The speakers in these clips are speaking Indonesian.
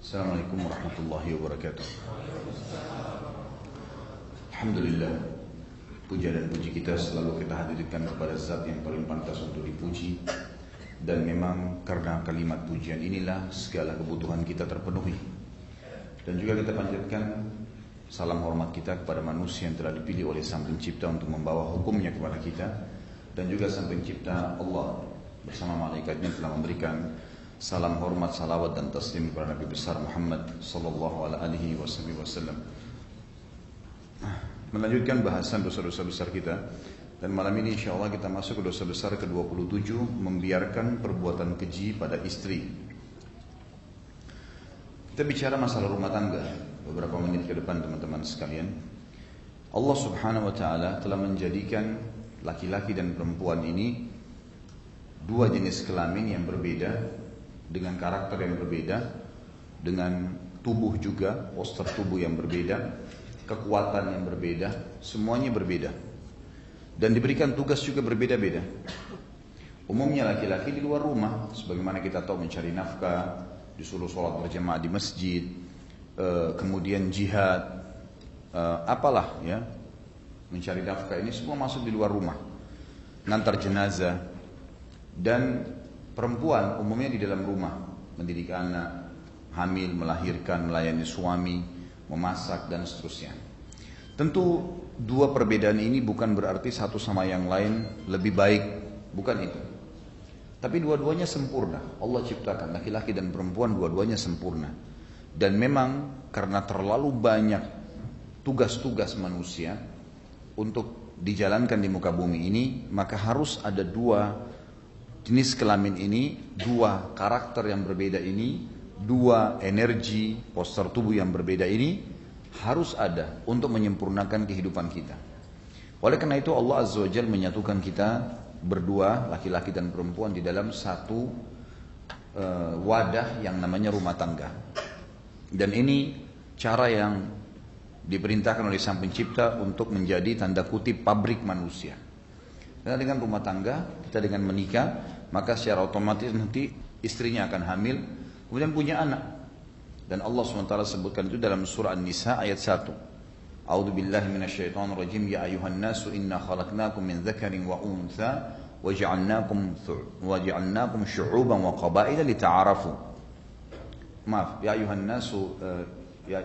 Assalamualaikum warahmatullahi wabarakatuh. Alhamdulillah, puja dan puji kita selalu kita hadirkan kepada zat yang paling pantas untuk dipuji. Dan memang karena kalimat pujian inilah segala kebutuhan kita terpenuhi. Dan juga kita panjatkan salam hormat kita kepada manusia yang telah dipilih oleh Sang Pencipta untuk membawa hukumnya kepada kita. Dan juga Sang Pencipta Allah bersama malaikatnya telah memberikan salam hormat, salawat dan taslim kepada Nabi besar Muhammad sallallahu alaihi wasallam. Melanjutkan bahasan dosa-dosa besar kita. Dan malam ini insyaAllah kita masuk ke dosa besar ke-27, membiarkan perbuatan keji pada istri. Kita bicara masalah rumah tangga beberapa menit ke depan teman-teman sekalian. Allah subhanahu wa ta'ala telah menjadikan laki-laki dan perempuan ini dua jenis kelamin yang berbeda, dengan karakter yang berbeda, dengan tubuh juga, postur tubuh yang berbeda, kekuatan yang berbeda, semuanya berbeda. Dan diberikan tugas juga berbeda-beda. Umumnya laki-laki di luar rumah, sebagaimana kita tahu mencari nafkah, disuruh sholat berjamaah di masjid, kemudian jihad, apalah ya, mencari nafkah ini semua masuk di luar rumah. Ngantar jenazah. Dan perempuan umumnya di dalam rumah, mendidik anak, hamil, melahirkan, melayani suami, memasak dan seterusnya. Tentu dua perbedaan ini bukan berarti satu sama yang lain lebih baik, bukan itu. Tapi dua-duanya sempurna. Allah ciptakan laki-laki dan perempuan dua-duanya sempurna. Dan memang karena terlalu banyak tugas-tugas manusia untuk dijalankan di muka bumi ini, maka harus ada dua jenis kelamin ini, dua karakter yang berbeda ini, dua energi, postur tubuh yang berbeda ini harus ada untuk menyempurnakan kehidupan kita. Oleh karena itu Allah Azza wa Jalla menyatukan kita berdua, laki-laki dan perempuan di dalam satu wadah yang namanya rumah tangga. Dan ini cara yang diperintahkan oleh Sang Pencipta untuk menjadi tanda kutip pabrik manusia. Karena dengan rumah tangga, kita dengan menikah, maka secara otomatis nanti istrinya akan hamil, kemudian punya anak. Dan Allah SWT sebutkan itu dalam surah An-Nisa ayat 1. A'udzu billahi minasyaitonir rajim. Ya ayuhan nasu inna khalaqnakum min dzakarin wa untha waja'alnakum syu'uban wa qabaila lita'arafu. Maaf, ya ayuhan nasu ya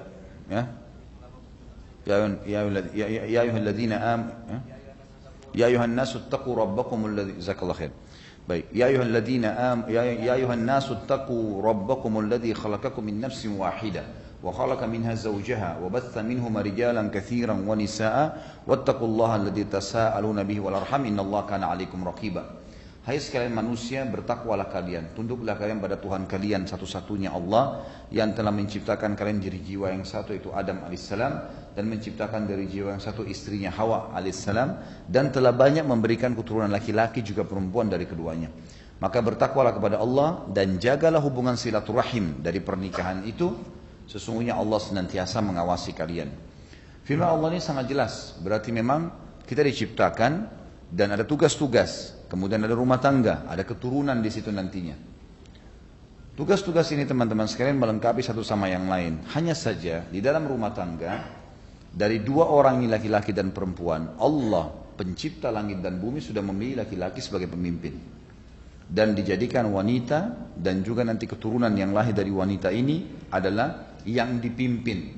ayyuhalladzina amanu ya ayuhan nasu taqu rabbakum alladzi jazakallahu khair. Baik, ya ayuhan nasu taqu rabbakum alladzi khalaqakum min nafsin wahidah wa khalaqa minha zawjaha wa batha minhuma rijalan katsiran wa nisaa wattaqullaha alladzi tasaaluna bihi wal arham innallaha kana 'alaikum raqiba. Hai sekalian manusia, bertakwalah kalian, tunduklah kalian pada Tuhan kalian satu-satunya Allah yang telah menciptakan kalian dari jiwa yang satu itu Adam alaihissalam, dan menciptakan dari jiwa yang satu istrinya Hawa alaihissalam, dan telah banyak memberikan keturunan laki-laki juga perempuan dari keduanya. Maka bertakwalah kepada Allah dan jagalah hubungan silaturahim dari pernikahan itu, sesungguhnya Allah senantiasa mengawasi kalian. Firman Allah ini sangat jelas, berarti memang kita diciptakan dan ada tugas-tugas, kemudian ada rumah tangga, ada keturunan di situ nantinya. Tugas-tugas ini teman-teman sekalian melengkapi satu sama yang lain. Hanya saja di dalam rumah tangga, dari dua orang ini laki-laki dan perempuan, Allah pencipta langit dan bumi sudah memilih laki-laki sebagai pemimpin. Dan dijadikan wanita dan juga nanti keturunan yang lahir dari wanita ini adalah yang dipimpin.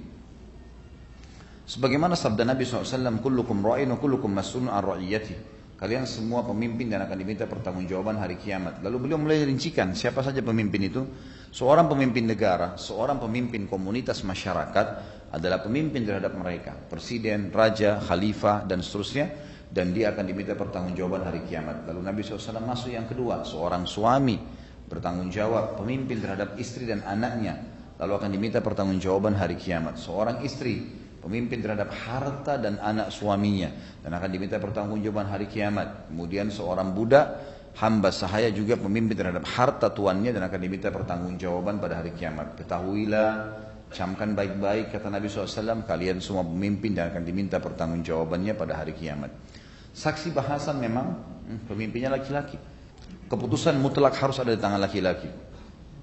Sebagaimana sabda Nabi SAW, kullukum ra'in wa kullukum mas'ulun an ra'iyati. Kalian semua pemimpin dan akan diminta pertanggungjawaban hari kiamat. Lalu beliau mulai rincikan siapa saja pemimpin itu. Seorang pemimpin negara, seorang pemimpin komunitas masyarakat adalah pemimpin terhadap mereka. Presiden, raja, khalifah dan seterusnya. Dan dia akan diminta pertanggungjawaban hari kiamat. Lalu Nabi SAW masuk yang kedua. Seorang suami bertanggung jawab, pemimpin terhadap istri dan anaknya. Lalu akan diminta pertanggungjawaban hari kiamat. Seorang istri, pemimpin terhadap harta dan anak suaminya, dan akan diminta pertanggungjawaban hari kiamat. Kemudian seorang budak, hamba sahaya juga pemimpin terhadap harta tuannya dan akan diminta pertanggungjawaban pada hari kiamat. Ketahuilah, camkan baik-baik kata Nabi SAW, kalian semua pemimpin dan akan diminta pertanggungjawabannya pada hari kiamat. Saksi bahasan memang pemimpinnya laki-laki. Keputusan mutlak harus ada di tangan laki-laki.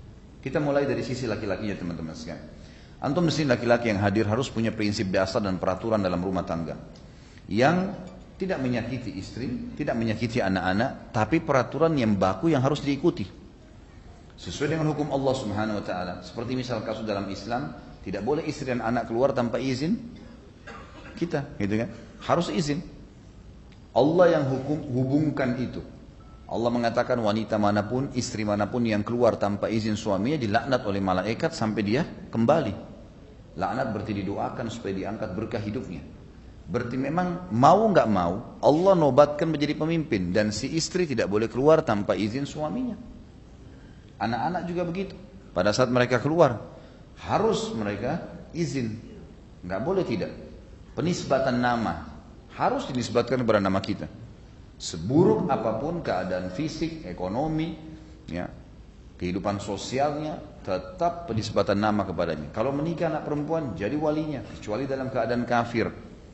Kita mulai dari sisi laki-lakinya teman-teman sekalian. Antum di sini laki-laki yang hadir harus punya prinsip dasar dan peraturan dalam rumah tangga yang tidak menyakiti istri, tidak menyakiti anak-anak, tapi peraturan yang baku yang harus diikuti sesuai dengan hukum Allah Subhanahu wa taala. Seperti misal kasus dalam Islam, tidak boleh istri dan anak keluar tanpa izin kita, gitu kan? Harus izin. Allah yang hubungkan itu. Allah mengatakan wanita manapun, istri manapun yang keluar tanpa izin suaminya dilaknat oleh malaikat sampai dia kembali. Laknat berarti didoakan supaya diangkat berkah hidupnya. Berarti memang mau nggak mau Allah nobatkan menjadi pemimpin dan si istri tidak boleh keluar tanpa izin suaminya. Anak-anak juga begitu. Pada saat mereka keluar harus mereka izin, nggak boleh tidak. Penisbatan nama harus dinisbatkan kepada nama kita. Seburuk apapun keadaan fisik, ekonomi, ya, kehidupan sosialnya, tetap penisbatan nama kepadanya. Kalau menikah anak perempuan jadi walinya, kecuali dalam keadaan kafir.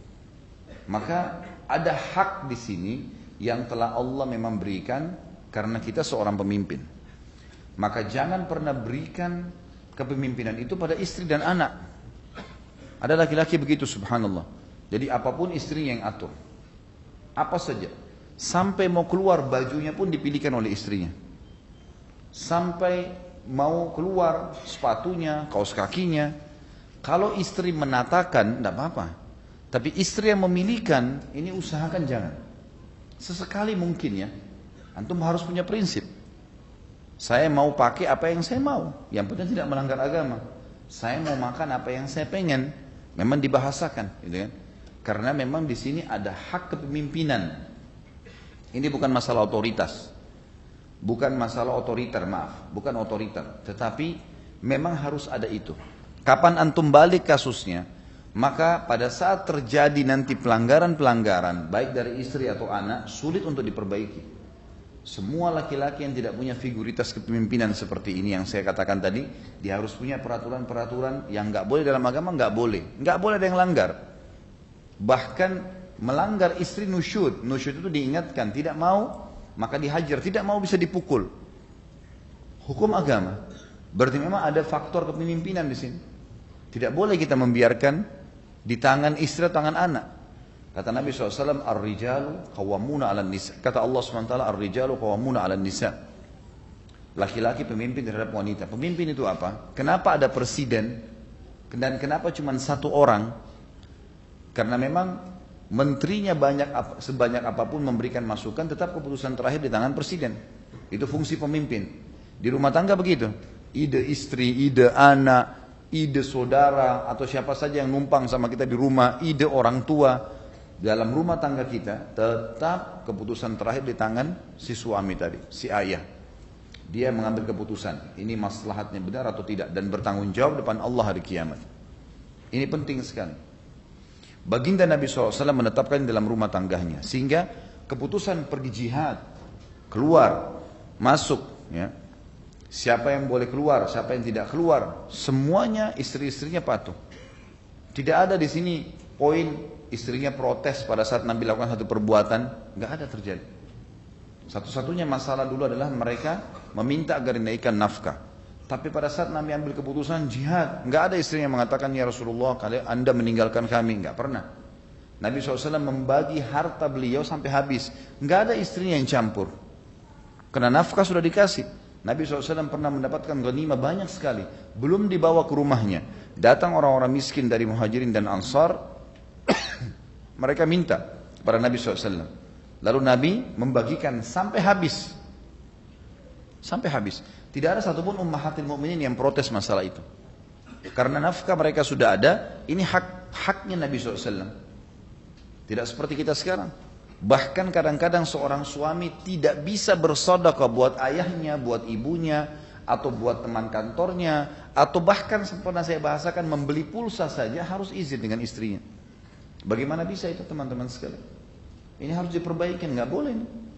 Maka ada hak di sini yang telah Allah memang berikan karena kita seorang pemimpin. Maka jangan pernah berikan kepemimpinan itu pada istri dan anak. Ada laki-laki begitu, subhanallah. Jadi apapun istrinya yang atur. Apa saja. Sampai mau keluar bajunya pun dipilihkan oleh istrinya. Sampai mau keluar sepatunya, kaos kakinya. Kalau istri menatakan, tidak apa-apa. Tapi istri yang memilihkan, ini usahakan jangan. Sesekali mungkin ya. Antum harus punya prinsip. Saya mau pakai apa yang saya mau. Yang penting tidak melanggar agama. Saya mau makan apa yang saya pengen. Memang dibahasakan, gitu kan? Karena memang di sini ada hak kepemimpinan. Ini bukan masalah otoritas. Bukan masalah otoriter, maaf. Bukan otoriter. Tetapi memang harus ada itu. Kapan antum balik kasusnya, maka pada saat terjadi nanti pelanggaran-pelanggaran, baik dari istri atau anak, sulit untuk diperbaiki. Semua laki-laki yang tidak punya figuritas kepemimpinan seperti ini yang saya katakan tadi, dia harus punya peraturan-peraturan yang nggak boleh dalam agama, nggak boleh ada yang langgar. Bahkan melanggar istri nusyud itu diingatkan, tidak mau maka dihajar, tidak mau bisa dipukul. Hukum agama. Berarti memang ada faktor kepemimpinan di sini. Tidak boleh kita membiarkan di tangan istri atau tangan anak. Kata Nabi SAW, ar-rijalu qawwamuna 'alan nisa. Kata Allah SWT, ar-rijalu qawwamuna 'alan nisa. Laki-laki pemimpin terhadap wanita. Pemimpin itu apa? Kenapa ada presiden? Dan kenapa cuma satu orang? Karena memang menterinya sebanyak apapun memberikan masukan, tetap keputusan terakhir di tangan presiden. Itu fungsi pemimpin. Di rumah tangga begitu. Ide istri, ide anak, ide saudara, atau siapa saja yang numpang sama kita di rumah, ide orang tua. Dalam rumah tangga kita, tetap keputusan terakhir di tangan si suami tadi, si ayah. Dia mengambil keputusan, ini maslahatnya benar atau tidak, dan bertanggung jawab depan Allah hari kiamat. Ini penting sekali. Baginda Nabi SAW menetapkan dalam rumah tangganya, sehingga keputusan pergi jihad, keluar, masuk, ya, siapa yang boleh keluar, siapa yang tidak keluar, semuanya istri-istrinya patuh. Tidak ada di sini poin istrinya protes pada saat Nabi lakukan satu perbuatan, nggak ada terjadi. Satu-satunya masalah dulu adalah mereka meminta agar dinaikkan nafkah. Tapi pada saat Nabi ambil keputusan jihad, nggak ada istrinya mengatakan, ya Rasulullah, Anda meninggalkan kami, nggak pernah. Nabi SAW membagi harta beliau sampai habis, nggak ada istrinya yang campur. Karena nafkah sudah dikasih. Nabi SAW pernah mendapatkan ghanimah banyak sekali, belum dibawa ke rumahnya. Datang orang-orang miskin dari Muhajirin dan Ansar. Mereka minta kepada Nabi SAW. Lalu Nabi membagikan sampai habis. Sampai habis. Tidak ada satupun ummahatil mu'minin yang protes masalah itu. Karena nafkah mereka sudah ada, ini haknya Nabi SAW. Tidak seperti kita sekarang. Bahkan kadang-kadang seorang suami tidak bisa bersedekah buat ayahnya, buat ibunya, atau buat teman kantornya, atau bahkan pernah saya bahasakan membeli pulsa saja harus izin dengan istrinya. Bagaimana bisa itu teman-teman sekalian? Ini harus diperbaiki, nggak boleh.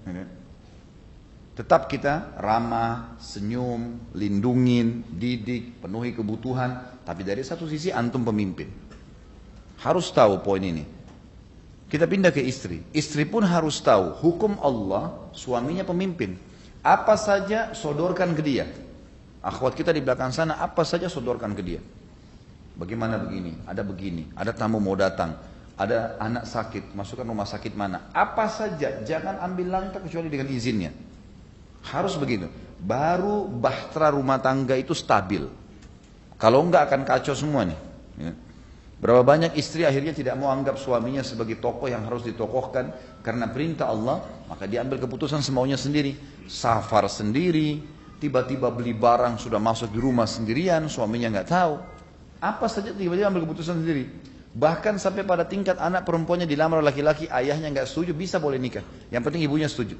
Tetap kita ramah, senyum, lindungin, didik, penuhi kebutuhan. Tapi dari satu sisi antum pemimpin. Harus tahu poin ini. Kita pindah ke istri. Istri pun harus tahu hukum Allah, suaminya pemimpin. Apa saja sodorkan ke dia. Akhwat kita di belakang sana apa saja sodorkan ke dia. Bagaimana begini, ada tamu mau datang, ada anak sakit, masukkan rumah sakit mana. Apa saja, jangan ambil langkah kecuali dengan izinnya. Harus begitu. Baru bahtera rumah tangga itu stabil. Kalau enggak akan kacau semua nih. Ya. Berapa banyak istri akhirnya tidak mau anggap suaminya sebagai tokoh yang harus ditokohkan karena perintah Allah, maka dia ambil keputusan semaunya sendiri. Safar sendiri, tiba-tiba beli barang sudah masuk di rumah sendirian, suaminya nggak tahu. Apa saja tiba-tiba ambil keputusan sendiri. Bahkan sampai pada tingkat anak perempuannya dilamar laki-laki, ayahnya nggak setuju, bisa boleh nikah. Yang penting ibunya setuju.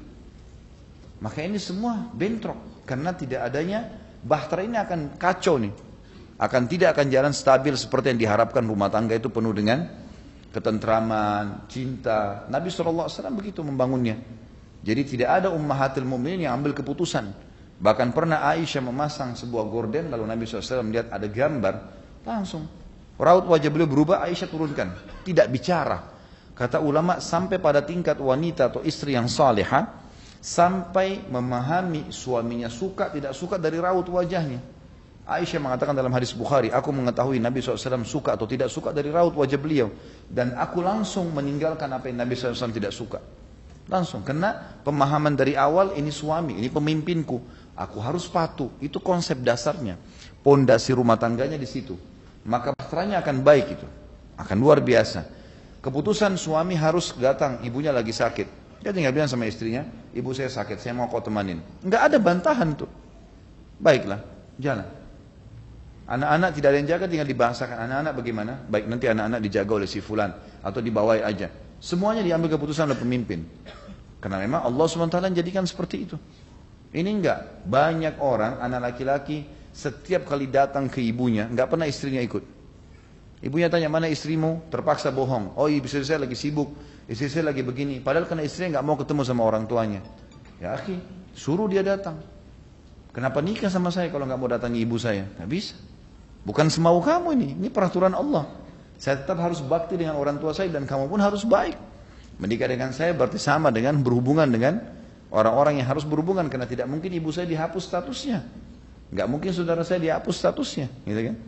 Maka ini semua bentrok karena tidak adanya bahtera ini akan kacau nih. Tidak akan jalan stabil seperti yang diharapkan. Rumah tangga itu penuh dengan ketentraman, cinta. Nabi SAW begitu membangunnya. Jadi tidak ada ummahatul mu'minin yang ambil keputusan. Bahkan pernah Aisyah memasang sebuah gorden, lalu Nabi SAW melihat ada gambar, langsung raut wajah beliau berubah, Aisyah turunkan, tidak bicara. Kata ulama sampai pada tingkat wanita atau istri yang salihah sampai memahami suaminya suka tidak suka dari raut wajahnya. Aisyah mengatakan dalam hadis Bukhari, aku mengetahui Nabi SAW suka atau tidak suka dari raut wajah beliau, dan aku langsung meninggalkan apa yang Nabi SAW tidak suka. Langsung, karena pemahaman dari awal, ini suami, ini pemimpinku, aku harus patuh. Itu konsep dasarnya. Pondasi rumah tangganya di situ. Maka bahteranya akan baik itu, akan luar biasa. Keputusan suami harus datang, ibunya lagi sakit, dia tinggal bilang sama istrinya, ibu saya sakit, saya mau kau temanin. Enggak ada bantahan tuh. Baiklah, jalan. Anak-anak tidak ada yang jaga, tinggal dibahasakan. Anak-anak bagaimana? Baik, nanti anak-anak dijaga oleh si fulan atau dibawai aja. Semuanya diambil keputusan oleh pemimpin. Karena memang Allah SWT jadikan seperti itu. Ini enggak, banyak orang anak laki-laki setiap kali datang ke ibunya, enggak pernah istrinya ikut. Ibunya tanya, mana istrimu? Terpaksa bohong. Oh, istri saya lagi sibuk, istri saya lagi begini. Padahal karena istrinya enggak mau ketemu sama orang tuanya. Ya akhi, suruh dia datang. Kenapa nikah sama saya kalau enggak mau datangi ibu saya? Enggak bisa. Bukan semau kamu ini peraturan Allah. Saya tetap harus bakti dengan orang tua saya dan kamu pun harus baik. Menikah dengan saya berarti sama dengan berhubungan dengan orang-orang yang harus berhubungan, karena tidak mungkin ibu saya dihapus statusnya. Enggak mungkin saudara saya dihapus statusnya, gitu kan?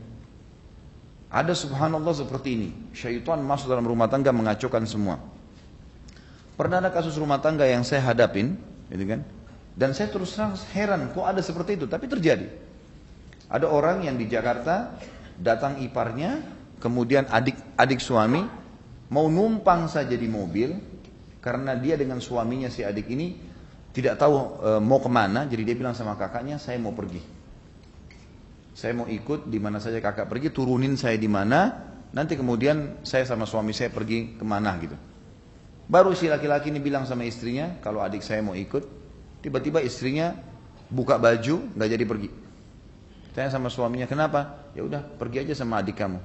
Ada subhanallah seperti ini. Syaitan masuk dalam rumah tangga mengacaukan semua. Pernah ada kasus rumah tangga yang saya hadapin, gitu kan? Dan saya terus terang heran, kok ada seperti itu, tapi terjadi. Ada orang yang di Jakarta datang iparnya, kemudian adik suami mau numpang saja di mobil karena dia dengan suaminya si adik ini tidak tahu mau kemana, jadi dia bilang sama kakaknya, saya mau pergi, saya mau ikut di mana saja kakak pergi, turunin saya di mana, nanti kemudian saya sama suami saya pergi kemana gitu. Baru si laki-laki ini bilang sama istrinya, kalau adik saya mau ikut, tiba-tiba istrinya buka baju, nggak jadi pergi. Tanya sama suaminya, kenapa? Ya udah, pergi aja sama adik kamu.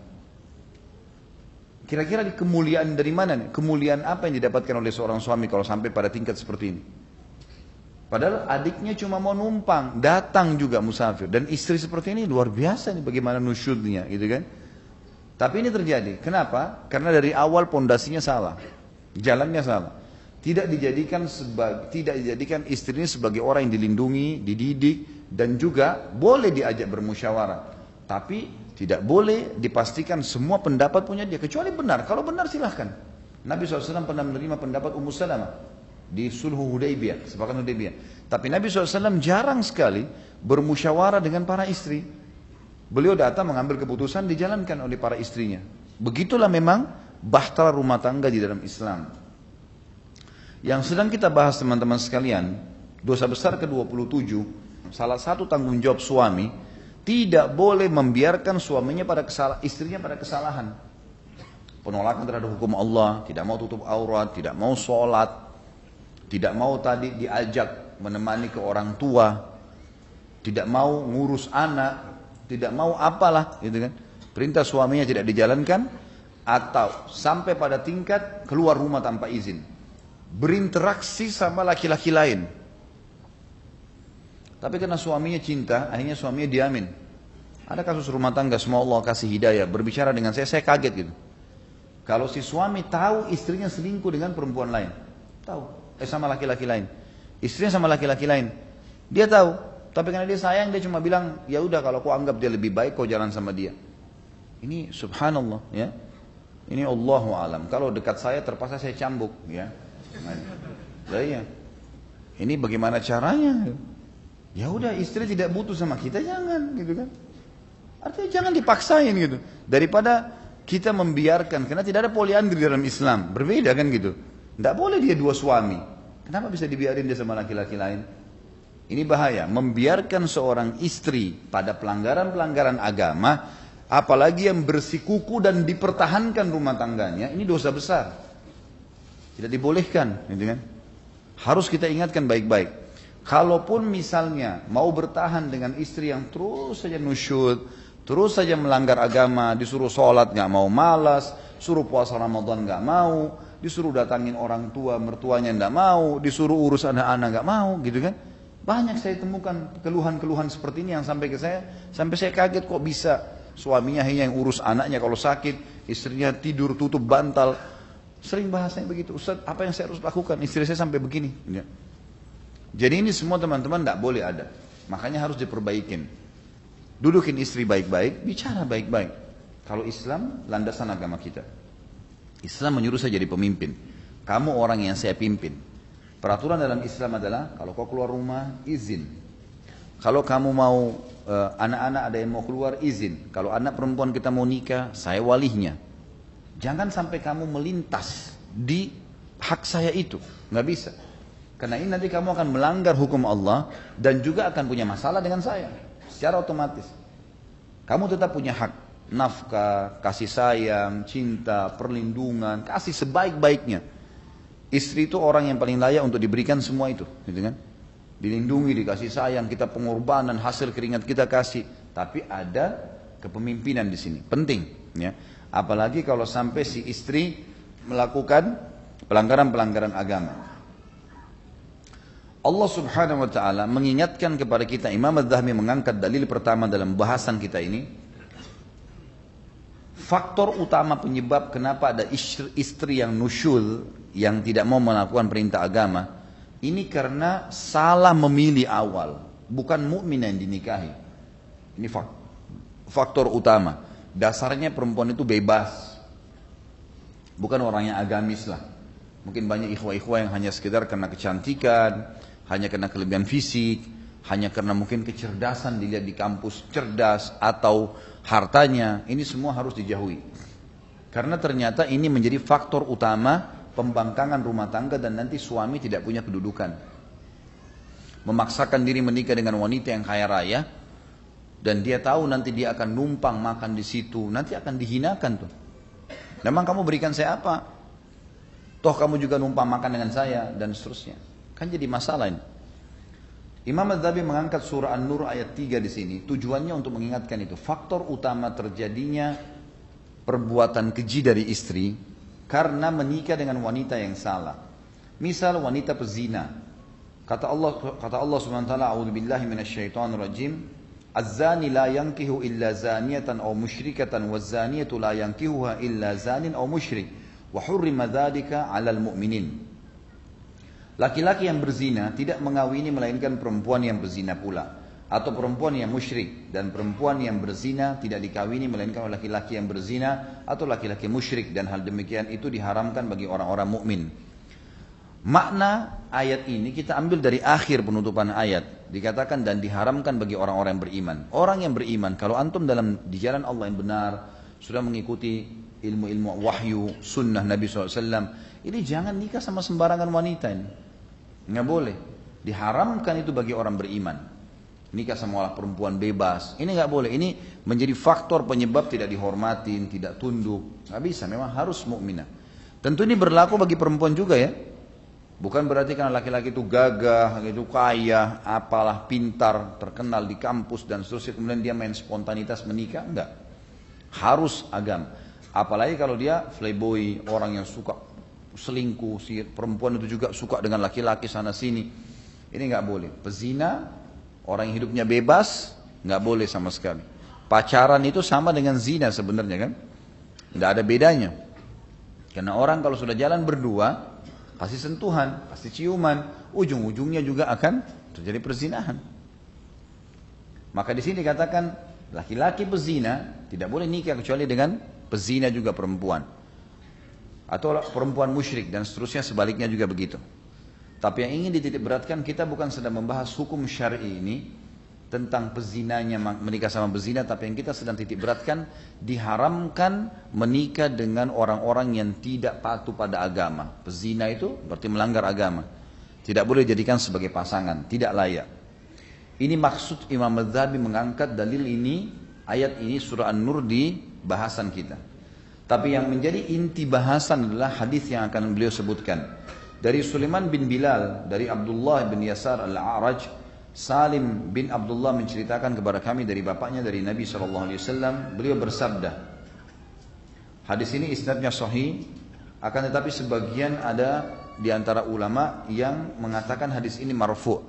Kira-kira di kemuliaan dari mana nih? Kemuliaan apa yang didapatkan oleh seorang suami kalau sampai pada tingkat seperti ini? Padahal adiknya cuma mau numpang, datang juga musafir. Dan istri seperti ini luar biasa nih bagaimana nusyudnya, gitu kan? Tapi ini terjadi. Kenapa? Karena dari awal pondasinya salah, jalannya salah. Tidak dijadikan istrinya sebagai orang yang dilindungi, dididik, dan juga boleh diajak bermusyawarah, tapi tidak boleh dipastikan semua pendapat punya dia, kecuali benar. Kalau benar silahkan. Nabi SAW pernah menerima pendapat Ummu Salamah di sulhu Hudaybiyah, sepakatan Hudaybiyah. Tapi Nabi SAW jarang sekali bermusyawarah dengan para istri. Beliau datang mengambil keputusan, dijalankan oleh para istrinya. Begitulah memang bahtera rumah tangga di dalam Islam. Yang sedang kita bahas teman-teman sekalian, dosa besar ke-27, salah satu tanggung jawab suami, tidak boleh membiarkan suaminya istrinya pada kesalahan. Penolakan terhadap hukum Allah, tidak mau tutup aurat, tidak mau sholat, tidak mau tadi diajak menemani ke orang tua, tidak mau ngurus anak, tidak mau apalah, gitu kan? Perintah suaminya tidak dijalankan, atau sampai pada tingkat keluar rumah tanpa izin, berinteraksi sama laki-laki lain. Tapi karena suaminya cinta, akhirnya suaminya diamin. Ada kasus rumah tangga, semua Allah kasih hidayah, berbicara dengan saya kaget gitu. Kalau si suami tahu istrinya selingkuh dengan perempuan lain, tahu, sama laki-laki lain, istrinya sama laki-laki lain, dia tahu, Tapi karena dia sayang, dia cuma bilang, ya udah kalau kau anggap dia lebih baik, kau jalan sama dia. Ini subhanallah ya. Ini Allahu alam. Kalau dekat saya terpaksa saya cambuk ya. Nah, iya. Ini bagaimana caranya? Ya udah, istri tidak butuh sama kita, jangan gitu kan. Artinya jangan dipaksain gitu. Daripada kita membiarkan, karena tidak ada poliandri dalam Islam. Berbeda kan gitu. Tidak boleh dia dua suami. Kenapa bisa dibiarin dia sama laki-laki lain? Ini bahaya. Membiarkan seorang istri pada pelanggaran-pelanggaran agama, apalagi yang bersikuku dan dipertahankan rumah tangganya, ini dosa besar. Tidak dibolehkan, gitu kan? Harus kita ingatkan baik-baik. Kalaupun misalnya mau bertahan dengan istri yang terus saja nusyud, terus saja melanggar agama, disuruh sholat nggak mau, malas, suruh puasa Ramadan nggak mau, disuruh datangin orang tua, mertuanya nggak mau, disuruh urus anak-anak nggak mau, gitu kan? Banyak saya temukan keluhan-keluhan seperti ini yang sampai saya kaget kok bisa. Suaminya hanya yang urus anaknya kalau sakit, istrinya tidur tutup bantal. Sering bahasanya begitu, Ustaz, apa yang saya harus lakukan? Istri saya sampai begini. Ya. Jadi ini semua teman-teman tidak boleh ada. Makanya harus diperbaikin. Dudukin istri baik-baik, bicara baik-baik. Kalau Islam, landasan agama kita. Islam menyuruh saya jadi pemimpin. Kamu orang yang saya pimpin. Peraturan dalam Islam adalah, kalau kau keluar rumah, izin. Kalau kamu mau, anak-anak ada yang mau keluar, izin. Kalau anak perempuan kita mau nikah, saya walihnya. Jangan sampai kamu melintas di hak saya itu. Nggak bisa. Karena ini nanti kamu akan melanggar hukum Allah dan juga akan punya masalah dengan saya. Secara otomatis. Kamu tetap punya hak. Nafkah, kasih sayang, cinta, perlindungan, kasih sebaik-baiknya. Istri itu orang yang paling layak untuk diberikan semua itu. Gitu kan? Dilindungi, dikasih sayang, kita pengorbanan, hasil keringat kita kasih. Tapi ada kepemimpinan di sini. Penting. Ya. Apalagi kalau sampai si istri melakukan pelanggaran-pelanggaran agama. Allah subhanahu wa ta'ala mengingatkan kepada kita, Imam Az-Zahabi mengangkat dalil pertama dalam bahasan kita ini. Faktor utama penyebab kenapa ada istri yang nusyul, yang tidak mau melakukan perintah agama, ini karena salah memilih awal, bukan mukmin yang dinikahi. Ini faktor utama. Dasarnya perempuan itu bebas, bukan orang yang agamis lah. Mungkin banyak ikhwah-ikhwah yang hanya sekedar karena kecantikan, hanya karena kelebihan fisik, hanya karena mungkin kecerdasan dilihat di kampus cerdas, atau hartanya. Ini semua harus dijauhi. Karena ternyata ini menjadi faktor utama pembangkangan rumah tangga dan nanti suami tidak punya kedudukan. Memaksakan diri menikah dengan wanita yang kaya raya dan dia tahu nanti dia akan numpang makan di situ, nanti akan dihinakan tuh. Memang kamu berikan saya apa? Toh kamu juga numpang makan dengan saya dan seterusnya. Kan jadi masalah ini. Imam Az-Zahabi mengangkat surah An-Nur ayat 3 di sini. Tujuannya untuk mengingatkan itu. Faktor utama terjadinya perbuatan keji dari istri karena menikah dengan wanita yang salah. Misal wanita pezina. Kata Allah Subhanahu wa taala, "A'udzubillahi minasyaitonir rajim. Az-zani la yankihu illa zaniyatan aw musyrikatan waz-zaniyatu la yankihuha illa zanin aw musyrik wa hurrima dzalika 'alal mu'minin." Laki-laki yang berzina tidak mengawini melainkan perempuan yang berzina pula, atau perempuan yang musyrik, dan perempuan yang berzina tidak dikawini melainkan oleh laki-laki yang berzina atau laki-laki musyrik, dan hal demikian itu diharamkan bagi orang-orang mukmin. Makna ayat ini kita ambil dari akhir penutupan ayat, dikatakan dan diharamkan bagi orang-orang yang beriman. Orang yang beriman, kalau antum di jalan Allah yang benar, sudah mengikuti ilmu-ilmu wahyu, sunnah Nabi SAW, ini jangan nikah sama sembarangan wanita ini. Nggak boleh. Diharamkan itu bagi orang beriman. Nikah sama orang perempuan bebas. Ini nggak boleh. Ini menjadi faktor penyebab tidak dihormatin, tidak tunduk. Nggak bisa. Memang harus mukminah. Tentu ini berlaku bagi perempuan juga ya. Bukan berarti karena laki-laki itu gagah, itu kaya, apalah pintar, terkenal di kampus dan seterusnya, kemudian dia main spontanitas menikah. Enggak. Harus agama. Apalagi kalau dia playboy, orang yang suka selingkuh, si perempuan itu juga suka dengan laki-laki sana sini. Ini nggak boleh. Pezina, orang yang hidupnya bebas, nggak boleh sama sekali. Pacaran itu sama dengan zina sebenarnya kan, nggak ada bedanya. Karena orang kalau sudah jalan berdua, pasti sentuhan, pasti ciuman, ujung-ujungnya juga akan terjadi perzinahan. Maka di sini dikatakan laki-laki pezina tidak boleh nikah kecuali dengan pezina juga perempuan. Atau perempuan musyrik dan seterusnya, sebaliknya juga begitu. Tapi yang ingin dititik beratkan, kita bukan sedang membahas hukum syar'i ini tentang pezinanya menikah sama pezina, tapi yang kita sedang titik beratkan, diharamkan menikah dengan orang-orang yang tidak patuh pada agama. Pezina itu berarti melanggar agama. Tidak boleh dijadikan sebagai pasangan, tidak layak. Ini maksud Imam Adz-Dzahabi mengangkat dalil ini, ayat ini surah An-Nur di bahasan kita. Tapi yang menjadi inti bahasan adalah hadis yang akan beliau sebutkan. Dari Sulaiman bin Bilal, dari Abdullah bin Yasar al-A'raj, Salim bin Abdullah menceritakan kepada kami dari bapaknya, dari Nabi SAW, beliau bersabda. Hadis ini isnadnya sahih, akan tetapi sebagian ada di antara ulama yang mengatakan hadis ini marfu'.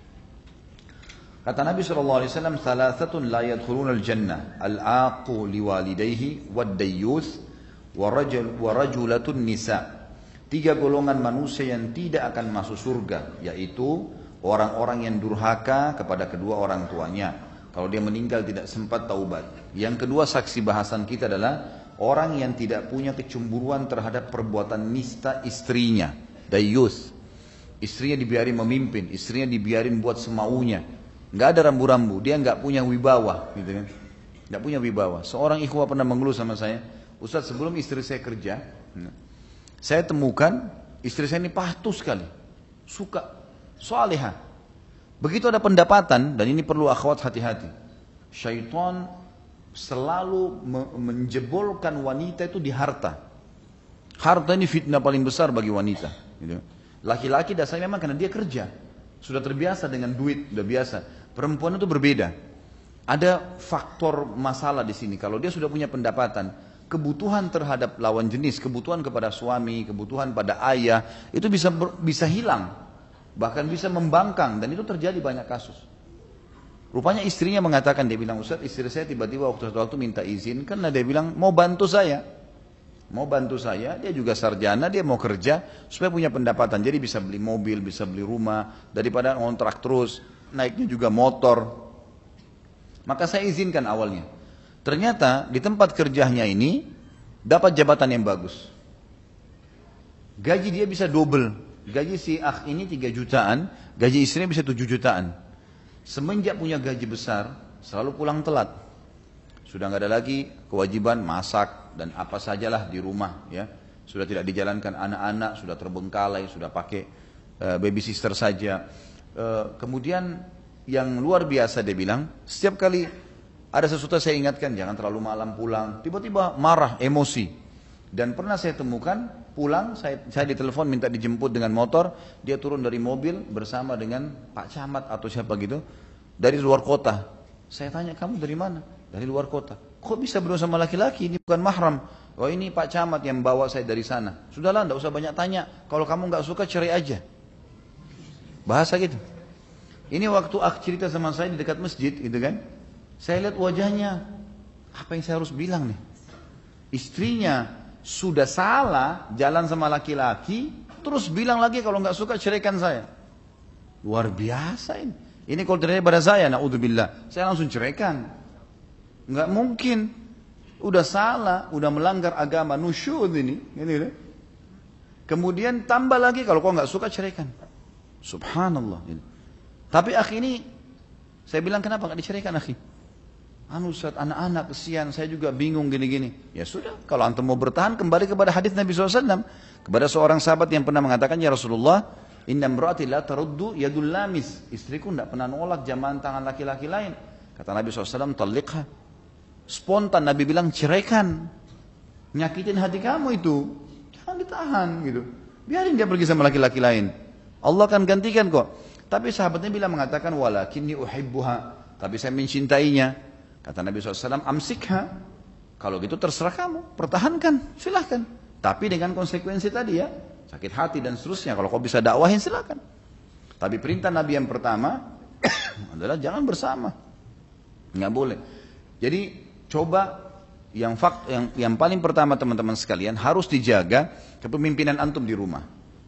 Kata Nabi SAW, "Thalathatun la yadkhuluna al-jannah, al-aqu liwalidayhi, wad-dayyuth, wa rajulatun nisa." 3 golongan manusia yang tidak akan masuk surga, yaitu orang-orang yang durhaka kepada kedua orang tuanya. Kalau dia meninggal tidak sempat taubat. Yang kedua, saksi bahasan kita adalah orang yang tidak punya kecemburuan terhadap perbuatan nista istrinya. Dayyuth. Istrinya dibiarin memimpin, istrinya dibiarin buat semaunya. Nggak ada rambu-rambu, dia nggak punya wibawa, gitu kan? Nggak punya wibawa. Seorang ikhwah pernah mengeluh sama saya, "Ustaz, sebelum istri saya kerja, saya temukan istri saya ini patuh sekali, suka, salihah. Begitu ada pendapatan, dan ini perlu akhwat hati-hati. Syaitan selalu menjebolkan wanita itu di harta. Harta ini fitnah paling besar bagi wanita. Gitu. Laki-laki dasarnya memang karena dia kerja, sudah terbiasa dengan duit, sudah biasa. Perempuan itu berbeda. Ada faktor masalah di sini. Kalau dia sudah punya pendapatan, kebutuhan terhadap lawan jenis, kebutuhan kepada suami, kebutuhan pada ayah, itu bisa hilang. Bahkan bisa membangkang, dan itu terjadi banyak kasus. Rupanya istrinya mengatakan, dia bilang, "Ustaz, istri saya tiba-tiba waktu minta izin, karena dia bilang mau bantu saya. Mau bantu saya, dia juga sarjana, dia mau kerja supaya punya pendapatan. Jadi bisa beli mobil, bisa beli rumah, daripada ngontrak terus, naiknya juga motor. Maka saya izinkan awalnya. Ternyata di tempat kerjanya ini dapat jabatan yang bagus. Gaji dia bisa double. Gaji si akh ini 3 jutaan, gaji istrinya bisa 7 jutaan. Semenjak punya gaji besar, selalu pulang telat. Sudah nggak ada lagi kewajiban masak dan apa sajalah di rumah, ya. Sudah tidak dijalankan anak-anak, sudah terbengkalai, sudah pakai baby sister saja. Kemudian yang luar biasa dia bilang, setiap kali ada sesuatu saya ingatkan, jangan terlalu malam pulang. Tiba-tiba marah, emosi. Dan pernah saya temukan, pulang, saya ditelepon minta dijemput dengan motor. Dia turun dari mobil bersama dengan Pak Camat atau siapa gitu, dari luar kota. Saya tanya, "Kamu dari mana?" "Dari luar kota." "Kok bisa berdua sama laki-laki? Ini bukan mahram." "Oh, ini Pak Camat yang bawa saya dari sana." "Sudahlah, tidak usah banyak tanya. Kalau kamu nggak suka, cerai aja." Bahasa gitu. Ini waktu akh cerita sama saya di dekat masjid, gitu kan. Saya lihat wajahnya, apa yang saya harus bilang nih? Istrinya sudah salah jalan sama laki-laki, terus bilang lagi kalau nggak suka ceraikan saya. Luar biasa ini. Ini kalau terjadi pada saya, naudzubillah, saya langsung ceraikan. Nggak mungkin. Udah salah, udah melanggar agama, nusyud ini. Gitu. Kemudian tambah lagi kalau kau nggak suka ceraikan. Subhanallah. Ini. Tapi akhi ini, saya bilang kenapa nggak diceraikan akhi? Ustaz, anak-anak kesian, saya juga bingung gini-gini. Ya sudah, kalau antum mau bertahan, kembali kepada hadis Nabi SAW. Kepada seorang sahabat yang pernah mengatakan, "Ya Rasulullah, inna imra'ati la taruddu yadul lamis." Istriku tidak pernah nolak jamahan tangan laki-laki lain. Kata Nabi SAW, "Talliqha." Spontan Nabi bilang, ceraikan. Nyakitin hati kamu itu. Jangan ditahan gitu. Biarin dia pergi sama laki-laki lain. Allah akan gantikan kok. Tapi sahabatnya bilang mengatakan, "Walakinni uhibbuha." Tapi saya mencintainya. Kata Nabi SAW, "Amsikha." Kalau gitu terserah kamu, pertahankan, silahkan. Tapi dengan konsekuensi tadi ya, sakit hati dan seterusnya. Kalau kau bisa dakwahin silahkan. Tapi perintah Nabi yang pertama adalah jangan bersama, nggak boleh. Jadi coba yang paling pertama teman-teman sekalian harus dijaga kepemimpinan antum di rumah.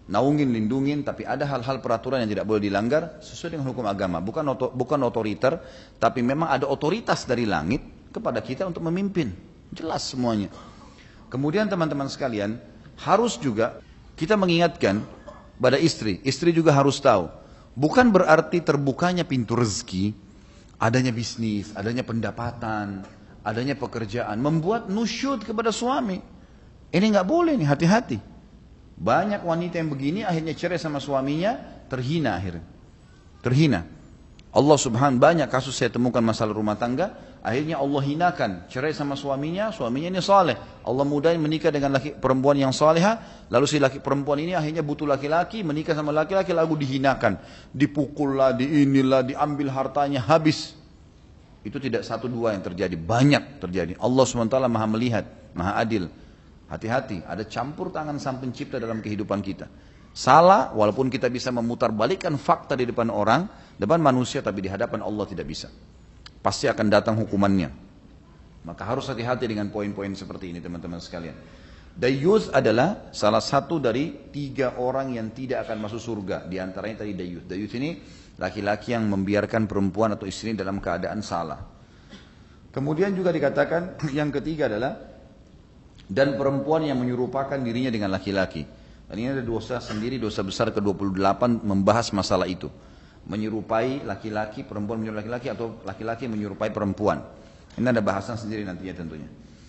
naungin, lindungin, tapi ada hal-hal peraturan yang tidak boleh dilanggar sesuai dengan hukum agama. Bukan otoriter, tapi memang ada otoritas dari langit kepada kita untuk memimpin. Jelas semuanya. Kemudian teman-teman sekalian, harus juga kita mengingatkan pada istri. Istri juga harus tahu. Bukan berarti terbukanya pintu rezeki, adanya bisnis, adanya pendapatan, adanya pekerjaan, membuat nusyud kepada suami. Ini nggak boleh nih, hati-hati. Banyak wanita yang begini akhirnya cerai sama suaminya, terhina akhirnya. Terhina. Allah subhanahu banyak kasus saya temukan masalah rumah tangga, akhirnya Allah hinakan, cerai sama suaminya ini saleh. Allah mudahin menikah dengan perempuan yang saleha, lalu si perempuan ini akhirnya butuh laki-laki, menikah sama laki-laki lalu dihinakan, dipukullah, diambil hartanya, habis. Itu tidak satu dua yang terjadi, banyak terjadi. Allah SWT maha melihat, maha adil. Hati-hati, ada campur tangan sang pencipta dalam kehidupan kita. Salah, walaupun kita bisa memutarbalikkan fakta di depan orang, depan manusia, tapi di hadapan Allah tidak bisa. Pasti akan datang hukumannya. Maka harus hati-hati dengan poin-poin seperti ini teman-teman sekalian. Dayyus adalah salah satu dari 3 orang yang tidak akan masuk surga. Di antaranya tadi dayyus. Dayyus ini laki-laki yang membiarkan perempuan atau istri dalam keadaan salah. Kemudian juga dikatakan yang ketiga adalah dan perempuan yang menyerupakan dirinya dengan laki-laki. Dan ini ada dosa sendiri, dosa besar ke-28 membahas masalah itu. Menyerupai laki-laki, perempuan menyerupai laki-laki atau laki-laki menyerupai perempuan. Ini ada bahasan sendiri nantinya tentunya.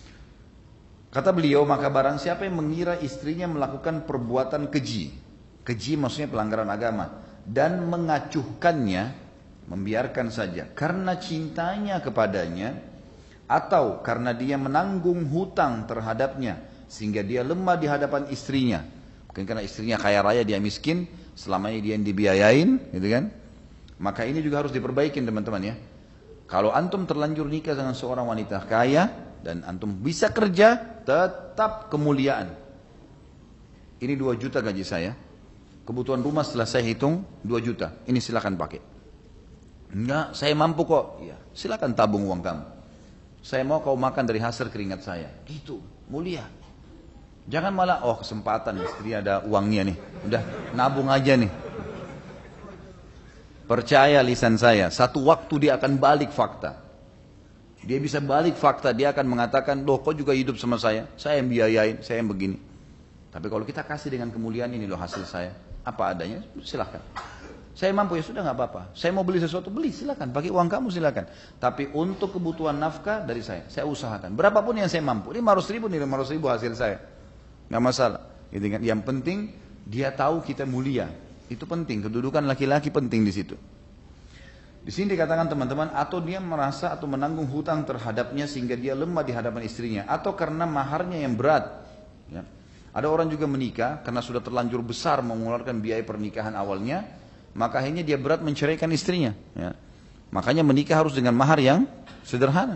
Kata beliau, maka barang siapa yang mengira istrinya melakukan perbuatan keji. Keji maksudnya pelanggaran agama. Dan mengacuhkannya, membiarkan saja. Karena cintanya kepadanya, atau karena dia menanggung hutang terhadapnya sehingga dia lemah di hadapan istrinya. Mungkin karena istrinya kaya raya, dia miskin, selama ini dia yang dibiayain, gitu kan? Maka ini juga harus diperbaiki teman-teman ya. Kalau antum terlanjur nikah dengan seorang wanita kaya dan antum bisa kerja, tetap kemuliaan. Ini 2 juta gaji saya. Kebutuhan rumah setelah saya hitung 2 juta. Ini silakan pakai. Enggak, saya mampu kok. Ya, silakan tabung uang kamu. Saya mau kau makan dari hasil keringat saya. Gitu, mulia. Jangan malah, oh kesempatan istri ada uangnya nih. Udah, nabung aja nih. Percaya lisan saya, satu waktu dia akan balik fakta. Dia bisa balik fakta, dia akan mengatakan, loh kau juga hidup sama saya yang biayain, saya yang begini. Tapi kalau kita kasih dengan kemuliaan, ini loh hasil saya. Apa adanya, silahkan. Saya mampu, ya sudah nggak apa-apa. Saya mau beli sesuatu, beli silakan. Pakai uang kamu silakan. Tapi untuk kebutuhan nafkah dari saya usahakan. Berapapun yang saya mampu. 500 ribu, 500 ribu hasil saya. Nggak masalah. Gitu kan? Yang penting dia tahu kita mulia. Itu penting. Kedudukan laki-laki penting di situ. Di sini dikatakan teman-teman, atau dia merasa atau menanggung hutang terhadapnya sehingga dia lemah di hadapan istrinya, atau karena maharnya yang berat. Ya. Ada orang juga menikah karena sudah terlanjur besar mengeluarkan biaya pernikahan awalnya. Maka akhirnya dia berat menceraikan istrinya. Ya. Makanya menikah harus dengan mahar yang sederhana.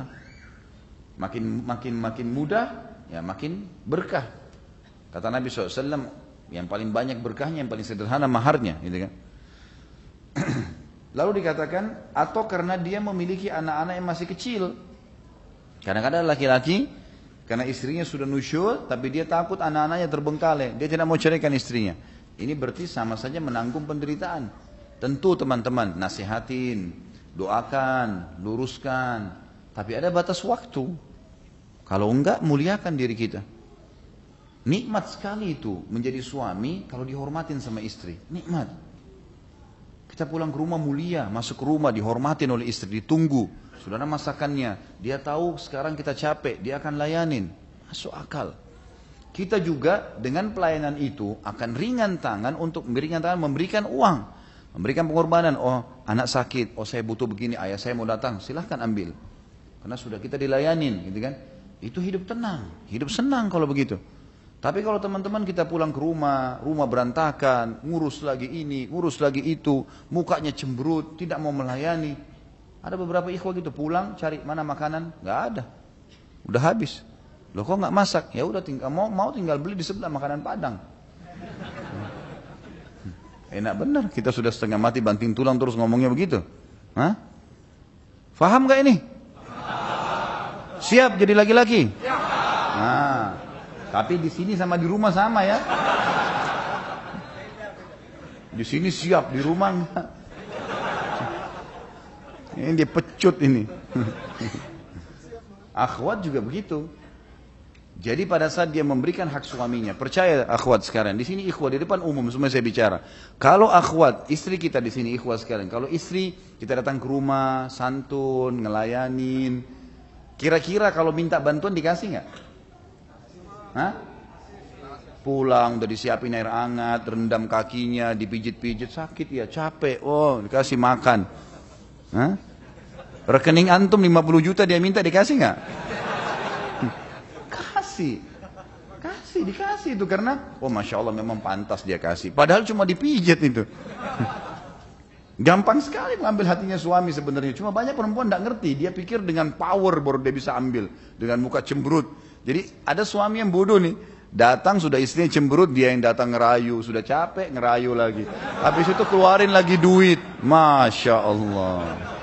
Makin mudah, ya makin berkah. Kata Nabi SAW, yang paling banyak berkahnya, yang paling sederhana maharnya. Gitu kan? Lalu dikatakan, atau karena dia memiliki anak-anak yang masih kecil. Kadang-kadang laki-laki, karena istrinya sudah nusyur, tapi dia takut anak-anaknya terbengkalai. Dia tidak mau ceraikan istrinya. Ini berarti sama saja menanggung penderitaan. Tentu teman-teman, nasihatin, doakan, luruskan. Tapi ada batas waktu. Kalau enggak, muliakan diri kita. Nikmat sekali itu menjadi suami kalau dihormatin sama istri. Nikmat. Kita pulang ke rumah mulia, masuk ke rumah dihormatin oleh istri, ditunggu. Saudara masakannya, dia tahu sekarang kita capek, dia akan layanin. Masuk akal. Kita juga dengan pelayanan itu akan ringan tangan untuk memberikan uang. Memberikan pengorbanan, oh anak sakit, oh saya butuh begini, ayah saya mau datang, silahkan ambil. Karena sudah kita dilayanin, gitu kan? Itu hidup tenang, hidup senang kalau begitu. Tapi kalau teman-teman kita pulang ke rumah berantakan, ngurus lagi ini, ngurus lagi itu, mukanya cemberut, tidak mau melayani. Ada beberapa ikhwah gitu, pulang cari mana makanan, nggak ada, udah habis. Loh kok nggak masak? Ya udah tinggal mau tinggal beli di sebelah makanan Padang. Enak benar, kita sudah setengah mati banting tulang terus ngomongnya begitu. Hah? Faham gak ini? Siap jadi laki-laki? Nah, tapi di sini sama di rumah sama ya. Di sini siap, di rumah enggak. Ini dia pecut ini. Akhwat juga begitu. Jadi pada saat dia memberikan hak suaminya, percaya akhwat sekarang, di sini ikhwat, di depan umum semua saya bicara. Kalau akhwat, istri kita di sini ikhwat sekarang, kalau istri kita datang ke rumah, santun, ngelayanin, kira-kira kalau minta bantuan dikasih nggak? Hah? Pulang udah disiapin air hangat, rendam kakinya, dipijit-pijit, sakit ya, capek, oh dikasih makan. Hah? Rekening antum 50 juta dia minta dikasih nggak? Dikasih itu karena oh masya Allah memang pantas dia kasih. Padahal cuma dipijit itu. Gampang sekali mengambil hatinya suami sebenarnya. Cuma banyak perempuan tidak ngerti. Dia pikir dengan power baru dia bisa ambil, dengan muka cemberut. Jadi ada suami yang bodoh nih. Datang sudah istrinya cemberut, dia yang datang ngerayu, sudah capek ngerayu lagi. Habis itu keluarin lagi duit. Masya Allah.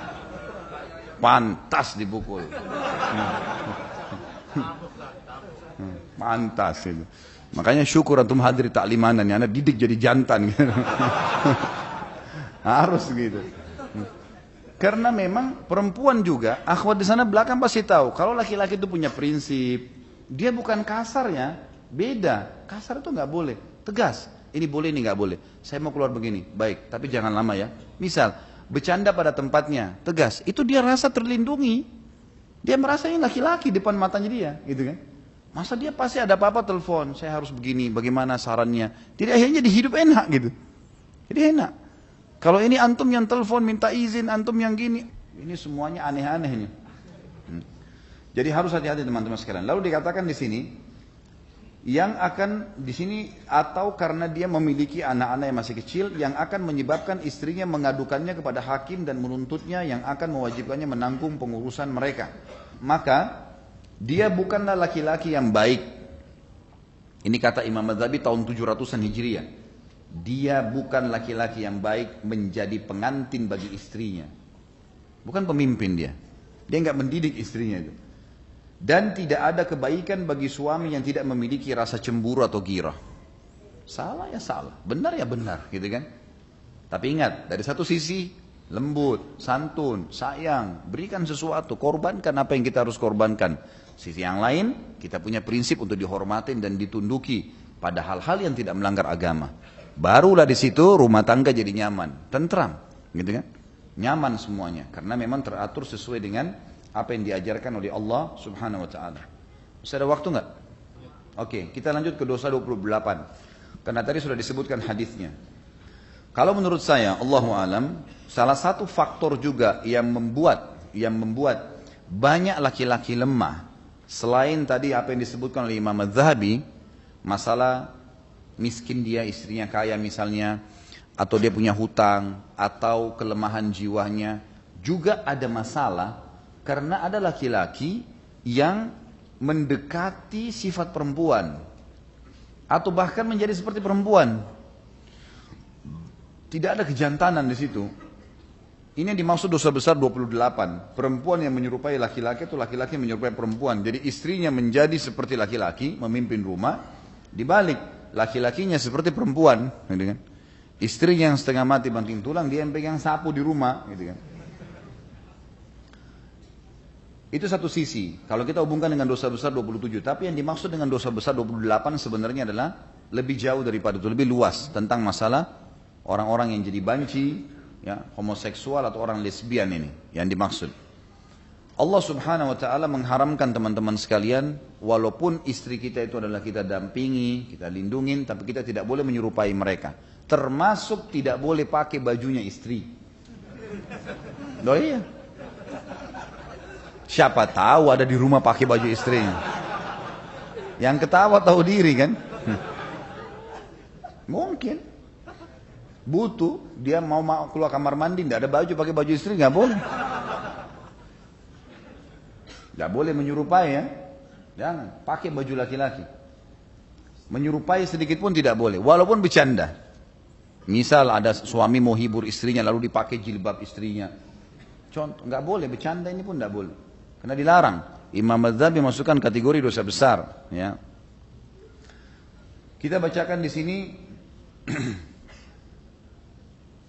Pantas dipukul. Pantas itu. Makanya syukur antum hadir taklimanan, ya, anak didik jadi jantan. Harus gitu. Karena memang perempuan juga, akhwat di sana belakang pasti tahu. Kalau laki-laki itu punya prinsip, dia bukan kasarnya, beda. Kasar itu nggak boleh, tegas. Ini boleh, ini nggak boleh. Saya mau keluar begini, baik, tapi jangan lama ya. Misal, bercanda pada tempatnya, tegas. Itu dia rasa terlindungi. Dia merasa ini laki-laki depan matanya dia, gitu kan? Masa dia pasti ada apa-apa telepon, saya harus begini, bagaimana sarannya. Jadi akhirnya di hidup enak gitu. Jadi enak. Kalau ini antum yang telepon minta izin, antum yang gini, ini semuanya aneh-aneh ini. Jadi harus hati-hati teman-teman sekalian. Lalu dikatakan di sini, yang akan di sini atau karena dia memiliki anak-anak yang masih kecil, yang akan menyebabkan istrinya mengadukannya kepada hakim dan menuntutnya, yang akan mewajibkannya menanggung pengurusan mereka. Maka dia bukanlah laki-laki yang baik. Ini kata Imam Madzhabi tahun 700-an Hijriah. Dia bukan laki-laki yang baik menjadi pengantin bagi istrinya. Bukan pemimpin dia. Dia nggak mendidik istrinya itu. Dan tidak ada kebaikan bagi suami yang tidak memiliki rasa cemburu atau ghirah. Salah ya salah, benar ya benar, gitu kan? Tapi ingat, dari satu sisi lembut, santun, sayang, berikan sesuatu, korbankan apa yang kita harus korbankan. Sisi yang lain, kita punya prinsip untuk dihormatin dan ditunduki pada hal-hal yang tidak melanggar agama. Barulah di situ rumah tangga jadi nyaman, tentram, gitu kan? Nyaman semuanya, karena memang teratur sesuai dengan apa yang diajarkan oleh Allah Subhanahu Wa Taala. Masih ada waktu nggak? Oke, kita lanjut ke dosa 28. Karena tadi sudah disebutkan hadisnya. Kalau menurut saya, Allahu alam, salah satu faktor juga yang membuat banyak laki-laki lemah. Selain tadi apa yang disebutkan oleh Imam Madzhabi, masalah miskin dia, istrinya kaya misalnya, atau dia punya hutang, atau kelemahan jiwanya, juga ada masalah karena ada laki-laki yang mendekati sifat perempuan, atau bahkan menjadi seperti perempuan. Tidak ada kejantanan di situ. Ini yang dimaksud dosa besar 28. Perempuan yang menyerupai laki-laki itu laki-laki yang menyerupai perempuan. Jadi istrinya menjadi seperti laki-laki, memimpin rumah. Dibalik, laki-lakinya seperti perempuan. Gitu kan? Istrinya yang setengah mati banting tulang, dia yang pegang sapu di rumah. Gitu kan? Itu satu sisi. Kalau kita hubungkan dengan dosa besar 27. Tapi yang dimaksud dengan dosa besar 28 sebenarnya adalah lebih jauh daripada itu. Lebih luas tentang masalah orang-orang yang jadi banci, ya, homoseksual atau orang lesbian ini yang dimaksud. Allah Subhanahu Wa Taala mengharamkan teman-teman sekalian, walaupun istri kita itu adalah kita dampingi, kita lindungin, tapi kita tidak boleh menyerupai mereka. Termasuk tidak boleh pakai bajunya istri. Loh iya. Siapa tahu ada di rumah pakai baju istrinya. Yang ketawa tahu diri kan? Mungkin. Butuh, dia mau keluar kamar mandi, tidak ada baju, pakai baju istri, nggak boleh. Nggak boleh menyerupai ya. Jangan, pakai baju laki-laki. Menyerupai sedikit pun tidak boleh, walaupun bercanda. Misal ada suami mau hibur istrinya, lalu dipakai jilbab istrinya. Contoh, nggak boleh, bercanda ini pun nggak boleh. Karena dilarang. Imam Madzhabi masukkan kategori dosa besar. Ya. Kita bacakan di sini.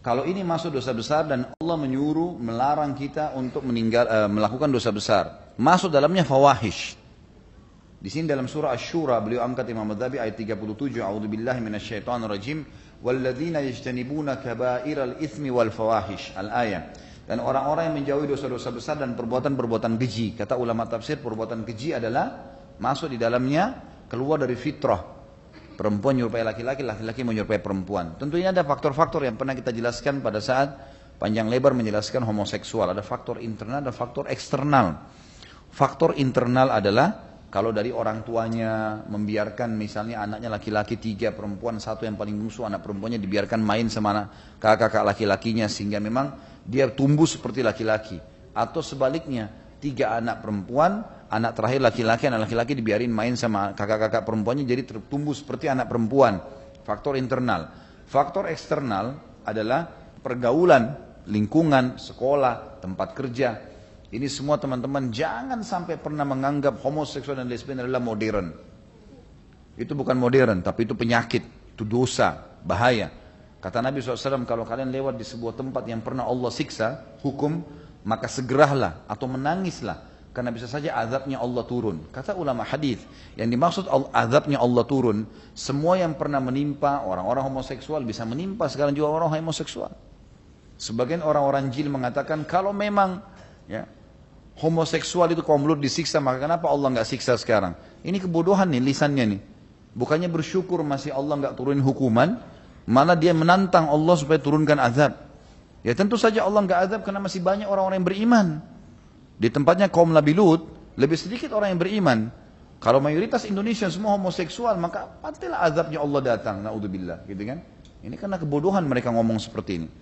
Kalau ini masuk dosa besar dan Allah menyuruh, melarang kita untuk melakukan dosa besar. Masuk dalamnya fawahish. Di sini dalam surah Asy-Syura beliau angkat Imam Adz-Dzahabi ayat 37, A'udzubillahi minasyaitonir rajim, walladzina yajtanibuna kaba'iral itsmi wal fawahish. Al-ayah. Dan orang-orang yang menjauhi dosa-dosa besar dan perbuatan-perbuatan keji. Kata ulama tafsir, perbuatan keji adalah masuk di dalamnya keluar dari fitrah. Perempuan menyerupai laki-laki, laki-laki menyerupai perempuan. Tentu ini ada faktor-faktor yang pernah kita jelaskan pada saat panjang lebar menjelaskan homoseksual. Ada faktor internal, ada faktor eksternal. Faktor internal adalah kalau dari orang tuanya membiarkan misalnya anaknya laki-laki 3, perempuan 1, yang paling bungsu anak perempuannya dibiarkan main sama kakak-kakak laki-lakinya sehingga memang dia tumbuh seperti laki-laki. Atau sebaliknya, 3 anak perempuan, anak terakhir laki-laki, anak laki-laki dibiarin main sama kakak-kakak perempuannya jadi tumbuh seperti anak perempuan. Faktor internal. Faktor eksternal adalah pergaulan, lingkungan, sekolah, tempat kerja. Ini semua teman-teman jangan sampai pernah menganggap homoseksual dan lesbian adalah modern. Itu bukan modern, tapi itu penyakit, itu dosa, bahaya. Kata Nabi SAW, kalau kalian lewat di sebuah tempat yang pernah Allah siksa, hukum, maka segeralah atau menangislah. Karena bisa saja azabnya Allah turun. Kata ulama hadis, yang dimaksud azabnya Allah turun, semua yang pernah menimpa orang-orang homoseksual bisa menimpa sekarang juga orang homoseksual. Sebagian orang-orang jil mengatakan kalau memang ya homoseksual itu kaum Lut disiksa, maka kenapa Allah nggak siksa sekarang? Ini kebodohan nih lisannya nih. Bukannya bersyukur masih Allah nggak turunin hukuman, malah dia menantang Allah supaya turunkan azab. Ya tentu saja Allah nggak azab karena masih banyak orang-orang yang beriman. Di tempatnya kaum Nabi Lut, lebih sedikit orang yang beriman. Kalau mayoritas Indonesia semua homoseksual, maka pastilah azabnya Allah datang. Na'udzubillah, gitu kan? Ini karena kebodohan mereka ngomong seperti ini.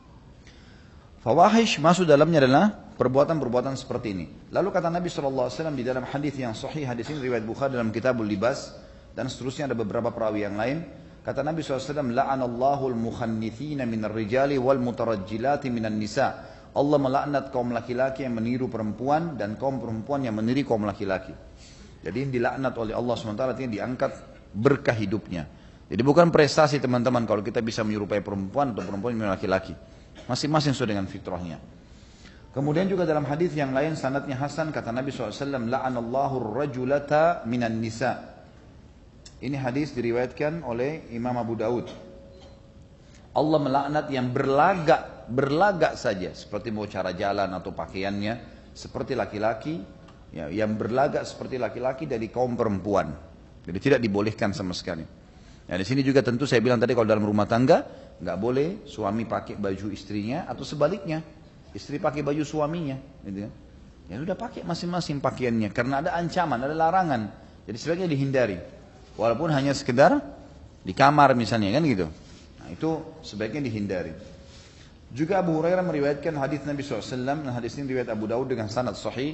Fawahish masuk dalamnya adalah perbuatan-perbuatan seperti ini. Lalu kata Nabi SAW di dalam hadis yang sahih, hadis ini riwayat Bukhari dalam Kitabul Libas, dan seterusnya ada beberapa perawi yang lain. Kata Nabi SAW, la'anallahu al-mukhannithina minar rijali wal mutarajjilati minan nisa. Allah melaknat kaum laki-laki yang meniru perempuan dan kaum perempuan yang meniru kaum laki-laki. Jadi ini dilaknat oleh Allah SWT, artinya diangkat berkah hidupnya. Jadi bukan prestasi teman-teman kalau kita bisa menyerupai perempuan atau perempuan menyerupai laki-laki. Masing-masing sesuai dengan fitrahnya. Kemudian juga dalam hadis yang lain sanadnya hasan, kata Nabi SAW, la'anallahu ar-rajulata minan nisa. Ini hadis diriwayatkan oleh Imam Abu Daud. Allah melaknat yang berlagak saja, seperti mau cara jalan atau pakaiannya seperti laki-laki, ya, yang berlagak seperti laki-laki dari kaum perempuan. Jadi tidak dibolehkan sama sekali. Nah, di sini juga tentu saya bilang tadi kalau dalam rumah tangga nggak boleh suami pakai baju istrinya atau sebaliknya istri pakai baju suaminya, gitu kan? Ya sudah pakai masing-masing pakaiannya karena ada ancaman, ada larangan. Jadi sebaiknya dihindari. Walaupun hanya sekedar di kamar misalnya kan gitu. Nah, itu sebaiknya dihindari. Juga Abu Hurairah meriwayatkan hadis Nabi SAW, dan hadis ini riwayat Abu Daud dengan sanad sahih.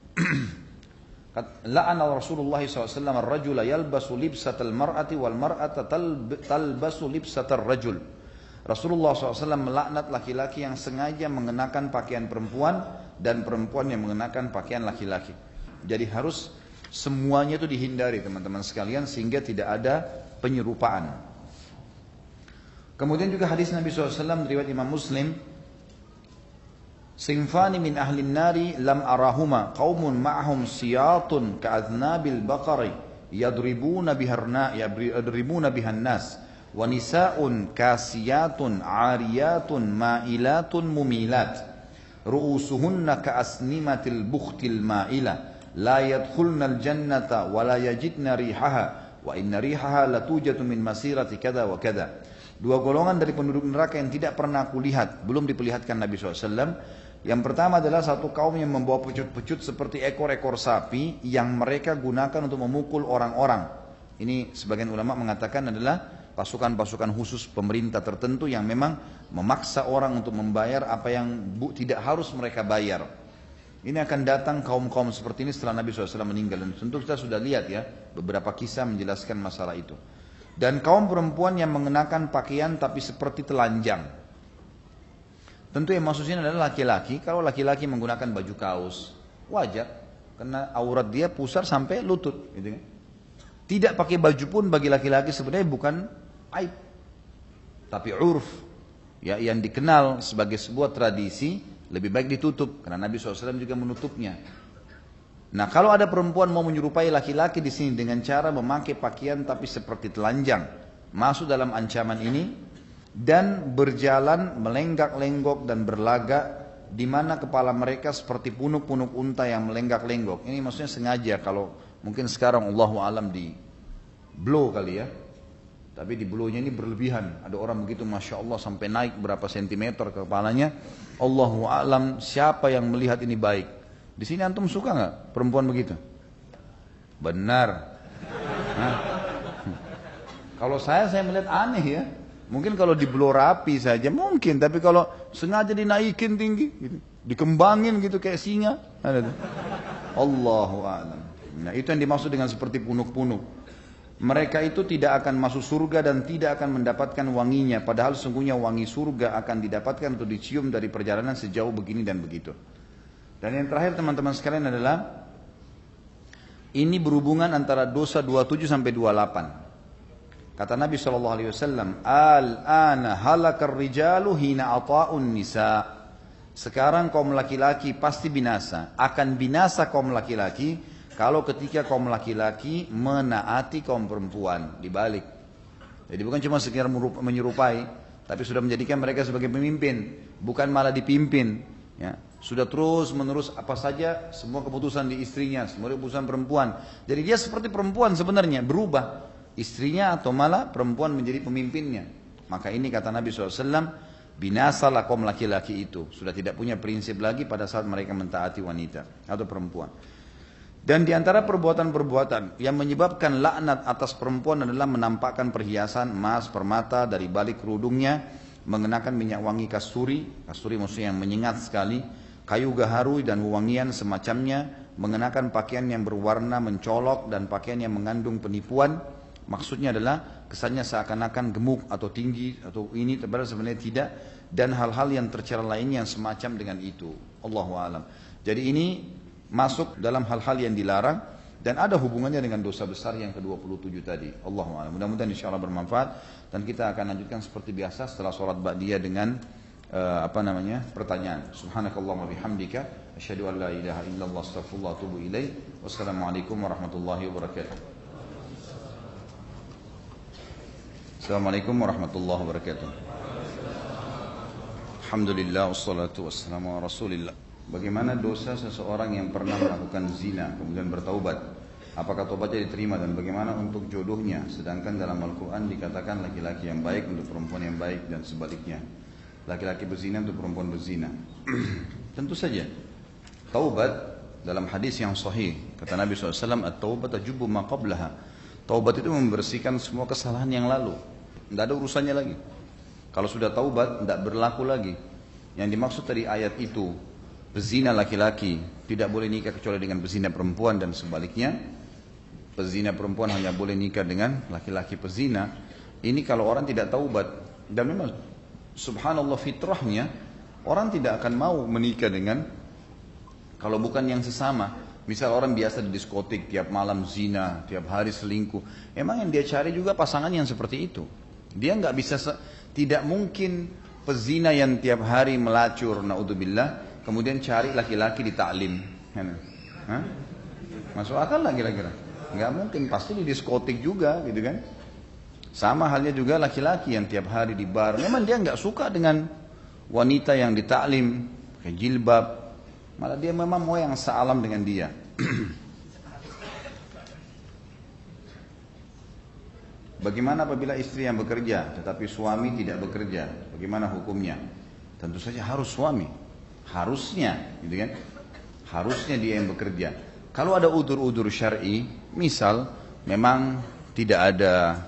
La'ana Rasulullah SAW ar-rajula yalbasu libsatal mar'ati wal mar'ata talbasu libsatal rajul. Rasulullah SAW melaknat laki-laki yang sengaja mengenakan pakaian perempuan dan perempuan yang mengenakan pakaian laki-laki. Jadi harus semuanya itu dihindari teman-teman sekalian sehingga tidak ada penyerupaan. Kemudian juga hadis Nabi SAW riwayat Imam Muslim, sinfani min ahlin nari lam arahuma qaumun ma'ahum siyatun ka'adnabil baqari yadribuna bihan nas wa nisa'un kasiyatun 'ariyatun ma'ilatun mumilat ru'usuhunna ka'asnimatil bukhtil ma'ila la yadkhulnal jannata wa la yajidna rihaha wa inna rihaha latujatu min masirati kada wa kada. Dua golongan dari penduduk neraka yang tidak pernah aku lihat, belum diperlihatkan Nabi SAW. Yang pertama adalah satu kaum yang membawa pecut-pecut seperti ekor-ekor sapi yang mereka gunakan untuk memukul orang-orang. Ini sebagian ulama mengatakan adalah pasukan-pasukan khusus pemerintah tertentu yang memang memaksa orang untuk membayar apa yang tidak harus mereka bayar. Ini akan datang kaum-kaum seperti ini setelah Nabi SAW meninggal. Dan tentu kita sudah lihat ya beberapa kisah menjelaskan masalah itu. Dan kaum perempuan yang mengenakan pakaian tapi seperti telanjang. Tentu yang maksudnya adalah laki-laki. Kalau laki-laki menggunakan baju kaos, wajar. Karena aurat dia pusar sampai lutut. Gitu kan? Tidak pakai baju pun bagi laki-laki sebenarnya bukan aib. Tapi urf. ya, yang dikenal sebagai sebuah tradisi lebih baik ditutup karena Nabi SAW juga menutupnya. Nah, kalau ada perempuan mau menyerupai laki-laki di sini dengan cara memakai pakaian tapi seperti telanjang, masuk dalam ancaman ini dan berjalan melenggak-lenggok dan berlagak di mana kepala mereka seperti punuk-punuk unta yang melenggak-lenggok. Ini maksudnya sengaja, kalau mungkin sekarang Allahu alam di blow kali ya. Tapi di blownya ini berlebihan. Ada orang begitu Masya Allah sampai naik berapa sentimeter ke kepalanya. Allahu a'lam siapa yang melihat ini baik. Di sini antum suka nggak perempuan begitu? Benar. Nah. Kalau saya melihat aneh ya. Mungkin kalau di blow rapi saja mungkin. Tapi kalau sengaja dinaikin tinggi. Gitu. Dikembangin gitu kayak singa. Allahu a'lam. Nah, itu yang dimaksud dengan seperti punuk-punuk. Mereka itu tidak akan masuk surga dan tidak akan mendapatkan wanginya. Padahal sungguhnya wangi surga akan didapatkan atau dicium dari perjalanan sejauh begini dan begitu. Dan yang terakhir teman-teman sekalian adalah ini berhubungan antara dosa 27 sampai 28. Kata Nabi SAW, Al-ana halakar rijalu hina ata'un nisa. Sekarang kaum laki-laki pasti binasa. Akan binasa kaum laki-laki kalau ketika kaum laki-laki menaati kaum perempuan, dibalik. Jadi bukan cuma sekedar menyerupai, tapi sudah menjadikan mereka sebagai pemimpin, bukan malah dipimpin. Ya, sudah terus menerus apa saja, semua keputusan di istrinya, semua keputusan perempuan. Jadi dia seperti perempuan sebenarnya, berubah istrinya atau malah perempuan menjadi pemimpinnya. Maka ini kata Nabi SAW, binasalah kaum laki-laki itu. Sudah tidak punya prinsip lagi pada saat mereka mentaati wanita atau perempuan. Dan di antara perbuatan-perbuatan yang menyebabkan laknat atas perempuan adalah menampakkan perhiasan emas, permata dari balik kerudungnya, mengenakan minyak wangi kasturi, kasturi maksudnya yang menyengat sekali, kayu gaharu dan wewangian semacamnya, mengenakan pakaian yang berwarna mencolok dan pakaian yang mengandung penipuan. Maksudnya adalah kesannya seakan-akan gemuk atau tinggi atau ini, padahal sebenarnya tidak, dan hal-hal yang tercela lainnya yang semacam dengan itu. Allahu a'lam. Jadi ini masuk dalam hal-hal yang dilarang dan ada hubungannya dengan dosa besar yang ke-27 tadi. Allahu a'lam. Mudah-mudahan insyaallah bermanfaat dan kita akan lanjutkan seperti biasa setelah sholat ba'diyah dengan pertanyaan. Subhanakallahumma bihamdika asyhadu an la ilaha illallah astaghfirullah wa atubu ilaik. Wassalamualaikum warahmatullahi wabarakatuh. Assalamualaikum warahmatullahi wabarakatuh. Alhamdulillah wassalatu wassalamu ala Rasulillah. Bagaimana dosa seseorang yang pernah melakukan zina kemudian bertaubat? Apakah taubatnya diterima dan bagaimana untuk jodohnya? Sedangkan dalam Al-Quran dikatakan laki-laki yang baik untuk perempuan yang baik dan sebaliknya. Laki-laki berzina untuk perempuan berzina. Tentu saja. Taubat dalam hadis yang sahih. Kata Nabi SAW, At-taubat tajubu ma qablaha. Taubat itu membersihkan semua kesalahan yang lalu. Tidak ada urusannya lagi. Kalau sudah taubat, tidak berlaku lagi. Yang dimaksud dari ayat itu, pezina laki-laki tidak boleh nikah kecuali dengan pezina perempuan dan sebaliknya. Pezina perempuan hanya boleh nikah dengan laki-laki pezina. Ini kalau orang tidak taubat. Dan memang subhanallah fitrahnya orang tidak akan mau menikah dengan kalau bukan yang sesama. Misal orang biasa di diskotik tiap malam zina, tiap hari selingkuh. Emang yang dia cari juga pasangan yang seperti itu. Dia nggak bisa, tidak mungkin pezina yang tiap hari melacur, naudzubillah, kemudian cari laki-laki di taklim. Hah? Masuk akal lah kira-kira? Nggak mungkin, pasti di diskotik juga gitu kan. Sama halnya juga laki-laki yang tiap hari di bar. Memang dia nggak suka dengan wanita yang di taklim, pakai jilbab. Malah dia memang mau yang sealam dengan dia. Bagaimana apabila istri yang bekerja tetapi suami tidak bekerja? Bagaimana hukumnya? Tentu saja harus suami. Harusnya, gitu kan? Harusnya dia yang bekerja. Kalau ada udzur-udzur syar'i, misal memang tidak ada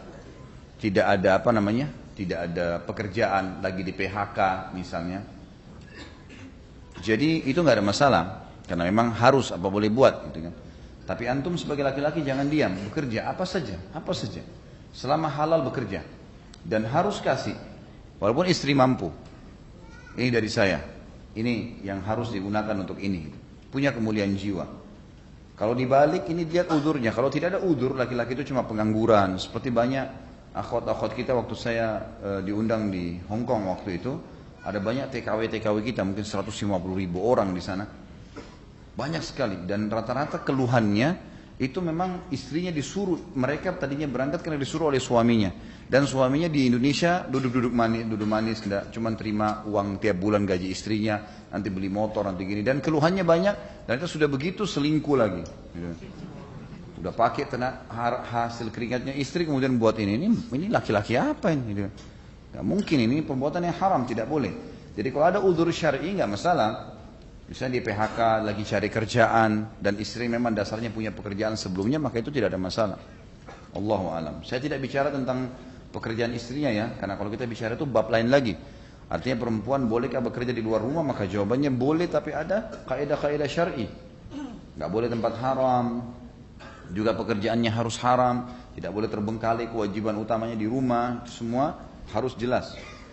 tidak ada pekerjaan lagi di PHK misalnya. Jadi itu nggak ada masalah karena memang harus apa boleh buat, gitu kan? Tapi antum sebagai laki-laki jangan diam, bekerja apa saja. Selama halal bekerja dan harus kasih, walaupun istri mampu. Ini dari saya. Ini yang harus digunakan untuk ini. Punya kemuliaan jiwa. Kalau dibalik ini lihat udurnya. Kalau tidak ada udur, laki-laki itu cuma pengangguran. Seperti banyak akhwat-akhwat kita waktu saya diundang di Hong Kong waktu itu, ada banyak TKW kita, mungkin 150.000 orang di sana. Banyak sekali, dan rata-rata keluhannya itu memang istrinya disuruh, mereka tadinya berangkat karena disuruh oleh suaminya. Dan suaminya di Indonesia duduk manis, tidak cuma terima uang tiap bulan gaji istrinya, nanti beli motor, nanti gini. Dan keluhannya banyak, dan itu sudah begitu selingkuh lagi. Udah pakai hasil keringatnya istri, kemudian buat ini laki-laki apa ini? Gak mungkin, ini perbuatan yang haram, tidak boleh. Jadi kalau ada uzur syar'i nggak masalah. Misalnya di PHK, lagi cari kerjaan, dan istri memang dasarnya punya pekerjaan sebelumnya, maka itu tidak ada masalah. Allahu alam. Saya tidak bicara tentang pekerjaan istrinya ya, karena kalau kita bicara itu bab lain lagi. Artinya perempuan bolehkah bekerja di luar rumah? Maka jawabannya boleh, tapi ada kaidah-kaidah syar'i. Nggak boleh tempat haram, juga pekerjaannya harus haram, tidak boleh terbengkalai kewajiban utamanya di rumah, semua harus jelas.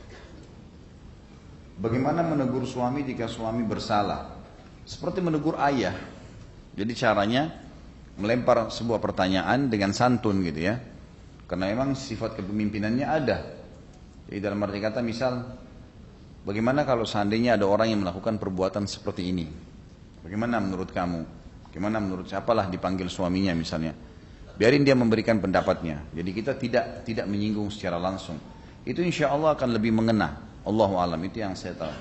Bagaimana menegur suami jika suami bersalah? Seperti menegur ayah. Jadi caranya melempar sebuah pertanyaan dengan santun gitu ya. Karena memang sifat kepemimpinannya ada. Jadi dalam arti kata misal, bagaimana kalau seandainya ada orang yang melakukan perbuatan seperti ini? Bagaimana menurut kamu? Bagaimana menurut siapalah dipanggil suaminya misalnya? Biarin dia memberikan pendapatnya. Jadi kita tidak menyinggung secara langsung. Itu insya Allah akan lebih mengena. Allahu alam, itu yang saya tahu.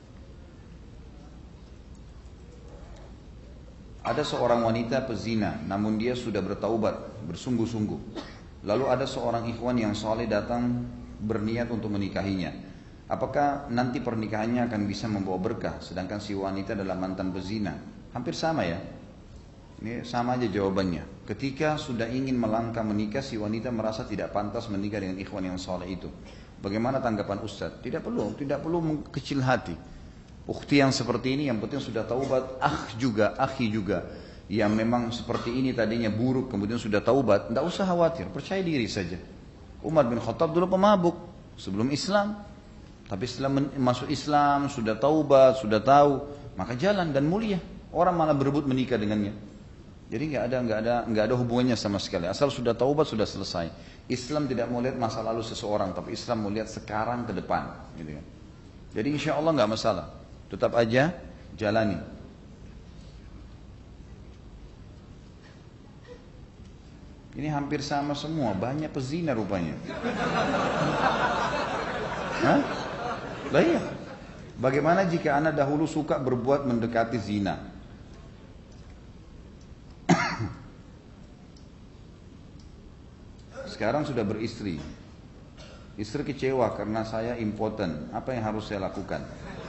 Ada seorang wanita pezina, namun dia sudah bertaubat, bersungguh-sungguh. Lalu ada seorang ikhwan yang soleh datang berniat untuk menikahinya. Apakah nanti pernikahannya akan bisa membawa berkah, sedangkan si wanita adalah mantan pezina? Hampir sama ya. Ini sama aja jawabannya. Ketika sudah ingin melangkah menikah, si wanita merasa tidak pantas menikah dengan ikhwan yang soleh itu. Bagaimana tanggapan Ustaz? Tidak perlu kecil hati. Ukhti yang seperti ini yang penting sudah taubat, akhi juga yang memang seperti ini tadinya buruk kemudian sudah taubat, tidak usah khawatir, percaya diri saja. Umar bin Khattab dulu pemabuk sebelum Islam, tapi setelah masuk Islam sudah taubat, sudah tahu, maka jalan dan mulia. Orang malah berebut menikah dengannya. Jadi nggak ada hubungannya sama sekali. Asal sudah taubat sudah selesai. Islam tidak mau lihat masa lalu seseorang, tapi Islam mau lihat sekarang ke depan. Gitu kan. Jadi insya Allah nggak masalah. Tetap aja jalani. Ini hampir sama semua, banyak pezina rupanya. Hah? Lah iya. Bagaimana jika Anda dahulu suka berbuat mendekati zina? Sekarang sudah beristri. Istri kecewa karena saya impoten. Apa yang harus saya lakukan?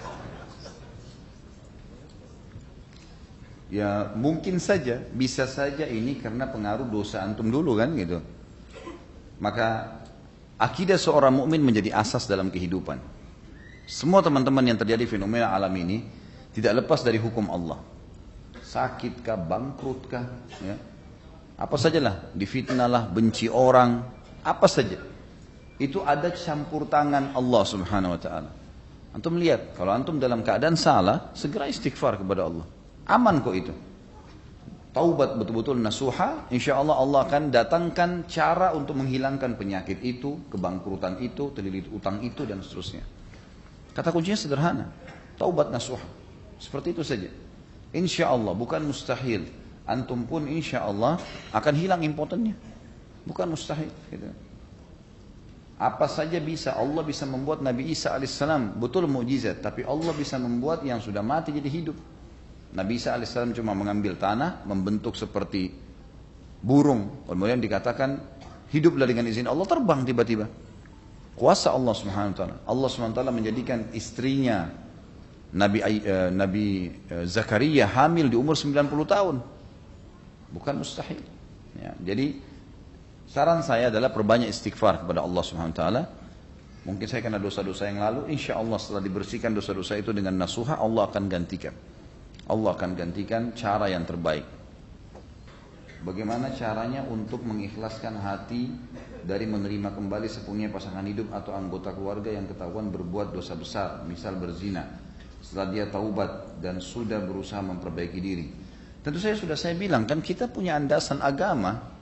Ya mungkin saja, bisa saja ini karena pengaruh dosa antum dulu kan gitu. Maka akidah seorang mukmin menjadi asas dalam kehidupan. Semua teman-teman yang terjadi fenomena alam ini tidak lepas dari hukum Allah. Sakitkah, bangkrutkah, ya. Apa sajalah, difitnah lah, benci orang, apa saja. Itu ada campur tangan Allah Subhanahu wa taala. Antum lihat, kalau antum dalam keadaan salah, segera istighfar kepada Allah. Aman kok itu. Taubat betul-betul nasuha, insyaallah Allah akan datangkan cara untuk menghilangkan penyakit itu, kebangkrutan itu, terlilit utang itu dan seterusnya. Kata kuncinya sederhana, taubat nasuha. Seperti itu saja. Insyaallah bukan mustahil. Antum pun insya Allah akan hilang impotennya. Bukan mustahil gitu. Apa saja bisa. Allah bisa membuat Nabi Isa alaihissalam betul mukjizat, tapi Allah bisa membuat yang sudah mati jadi hidup. Nabi Isa alaihissalam cuma mengambil tanah, membentuk seperti burung, kemudian dikatakan hiduplah dengan izin Allah, terbang tiba-tiba. Kuasa Allah Subhanahu wa taala. Allah Subhanahu wa taala menjadikan istrinya Nabi Zakaria hamil di umur 90 tahun. Bukan mustahil. Ya, jadi saran saya adalah perbanyak istighfar kepada Allah Subhanahu wa taala. Mungkin saya kena dosa-dosa yang lalu, insya Allah setelah dibersihkan dosa-dosa itu dengan nasuha, Allah akan gantikan. Allah akan gantikan cara yang terbaik. Bagaimana caranya untuk mengikhlaskan hati dari menerima kembali sepenuhnya pasangan hidup atau anggota keluarga yang ketahuan berbuat dosa besar, misal berzina, setelah dia taubat dan sudah berusaha memperbaiki diri? Tentu saya bilang kan kita punya andasan agama.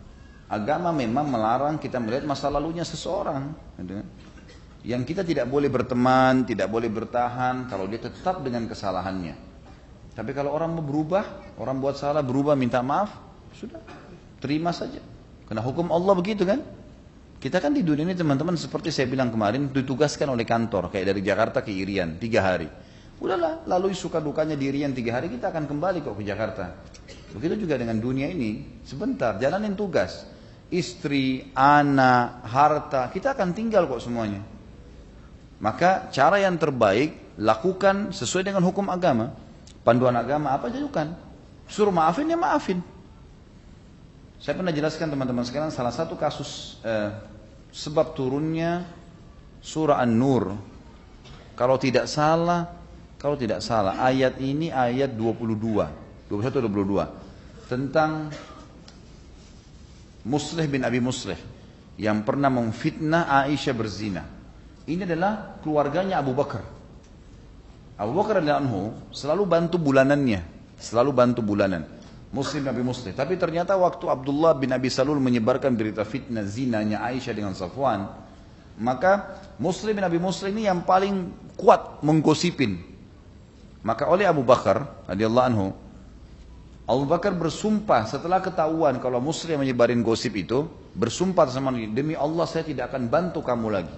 Agama memang melarang kita melihat masa lalunya seseorang, gitu kan. Yang kita tidak boleh berteman, tidak boleh bertahan kalau dia tetap dengan kesalahannya. Tapi kalau orang mau berubah, orang buat salah berubah minta maaf, sudah terima saja. Karena hukum Allah begitu kan. Kita kan di dunia ini teman-teman seperti saya bilang kemarin ditugaskan oleh kantor kayak dari Jakarta ke Irian 3 hari. Udahlah, lalui suka dukanya di Irian 3 hari, kita akan kembali kok ke Jakarta. Begitu juga dengan dunia ini, sebentar jalanin tugas. Istri, anak, harta, kita akan tinggal kok semuanya. Maka cara yang terbaik lakukan sesuai dengan hukum agama. Panduan agama apa ajukan. Suruh maafin ya maafin. Saya pernah jelaskan teman-teman sekalian salah satu kasus sebab turunnya surah An-Nur. Kalau tidak salah ayat ini ayat 21 22 tentang Muslih bin Abi Muslih yang pernah memfitnah Aisyah berzina. Ini adalah keluarganya Abu Bakar. Abu Bakar radhiyallahu anhu selalu bantu bulanannya, Muslim bin Abi Muslih. Tapi ternyata waktu Abdullah bin Abi Salul menyebarkan berita fitnah zinanya Aisyah dengan Safwan, maka Muslim bin Abi Muslih ini yang paling kuat menggosipin. Maka oleh Abu Bakar radhiyallahu anhu, Abu Bakar bersumpah setelah ketahuan kalau Muslim menyebarin gosip itu, bersumpah sama dia, demi Allah saya tidak akan bantu kamu lagi.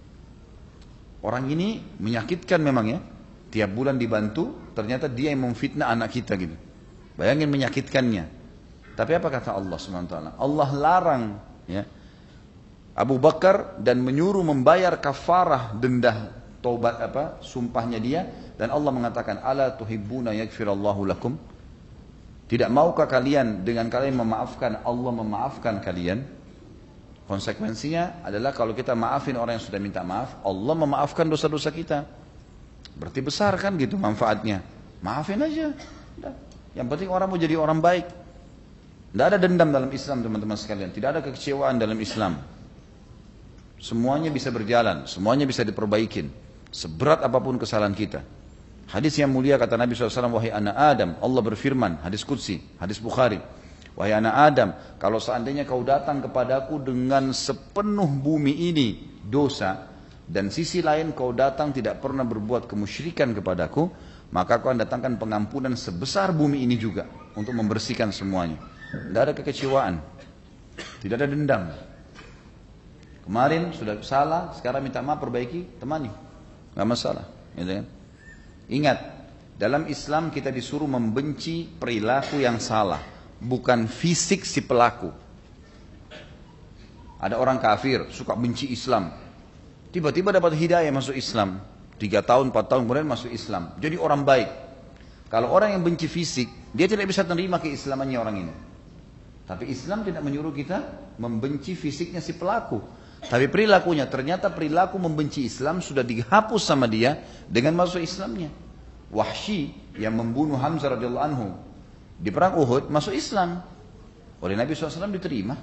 Orang ini menyakitkan memang ya, tiap bulan dibantu, ternyata dia yang memfitnah anak kita gitu. Bayangin menyakitkannya. Tapi apa kata Allah SWT? Allah larang ya, Abu Bakar dan menyuruh membayar kafarah denda taubat sumpahnya dia, dan Allah mengatakan ala tuhibbuna yaghfirallahu lakum. Tidak maukah kalian dengan kalian memaafkan, Allah memaafkan kalian? Konsekuensinya adalah kalau kita maafin orang yang sudah minta maaf, Allah memaafkan dosa-dosa kita. Berarti besar kan gitu manfaatnya. Maafin aja. Yang penting orang mau jadi orang baik. Tidak ada dendam dalam Islam teman-teman sekalian. Tidak ada kekecewaan dalam Islam. Semuanya bisa berjalan, semuanya bisa diperbaikin. Seberat apapun kesalahan kita. Hadis yang mulia kata Nabi SAW, wahai anak Adam, Allah berfirman, hadis Qudsi, hadis Bukhari, wahai anak Adam, kalau seandainya kau datang kepadaku dengan sepenuh bumi ini dosa, dan sisi lain kau datang tidak pernah berbuat kemusyrikan kepadaku, maka kau akan datangkan pengampunan sebesar bumi ini juga, untuk membersihkan semuanya. Tidak ada kekecewaan, tidak ada dendam. Kemarin sudah salah, sekarang minta maaf, perbaiki, temani, nggak masalah, gitu kan? Ingat, dalam Islam kita disuruh membenci perilaku yang salah, bukan fisik si pelaku. Ada orang kafir, suka benci Islam. Tiba-tiba dapat hidayah masuk Islam. 3 tahun, 4 tahun kemudian masuk Islam. Jadi orang baik. Kalau orang yang benci fisik, dia tidak bisa menerima keislamannya orang ini. Tapi Islam tidak menyuruh kita membenci fisiknya si pelaku. Tapi perilakunya, ternyata perilaku membenci Islam sudah dihapus sama dia dengan masuk Islamnya. Wahsy yang membunuh Hamzah radhiyallahu anhu di perang Uhud masuk Islam. Oleh Nabi SAW diterima.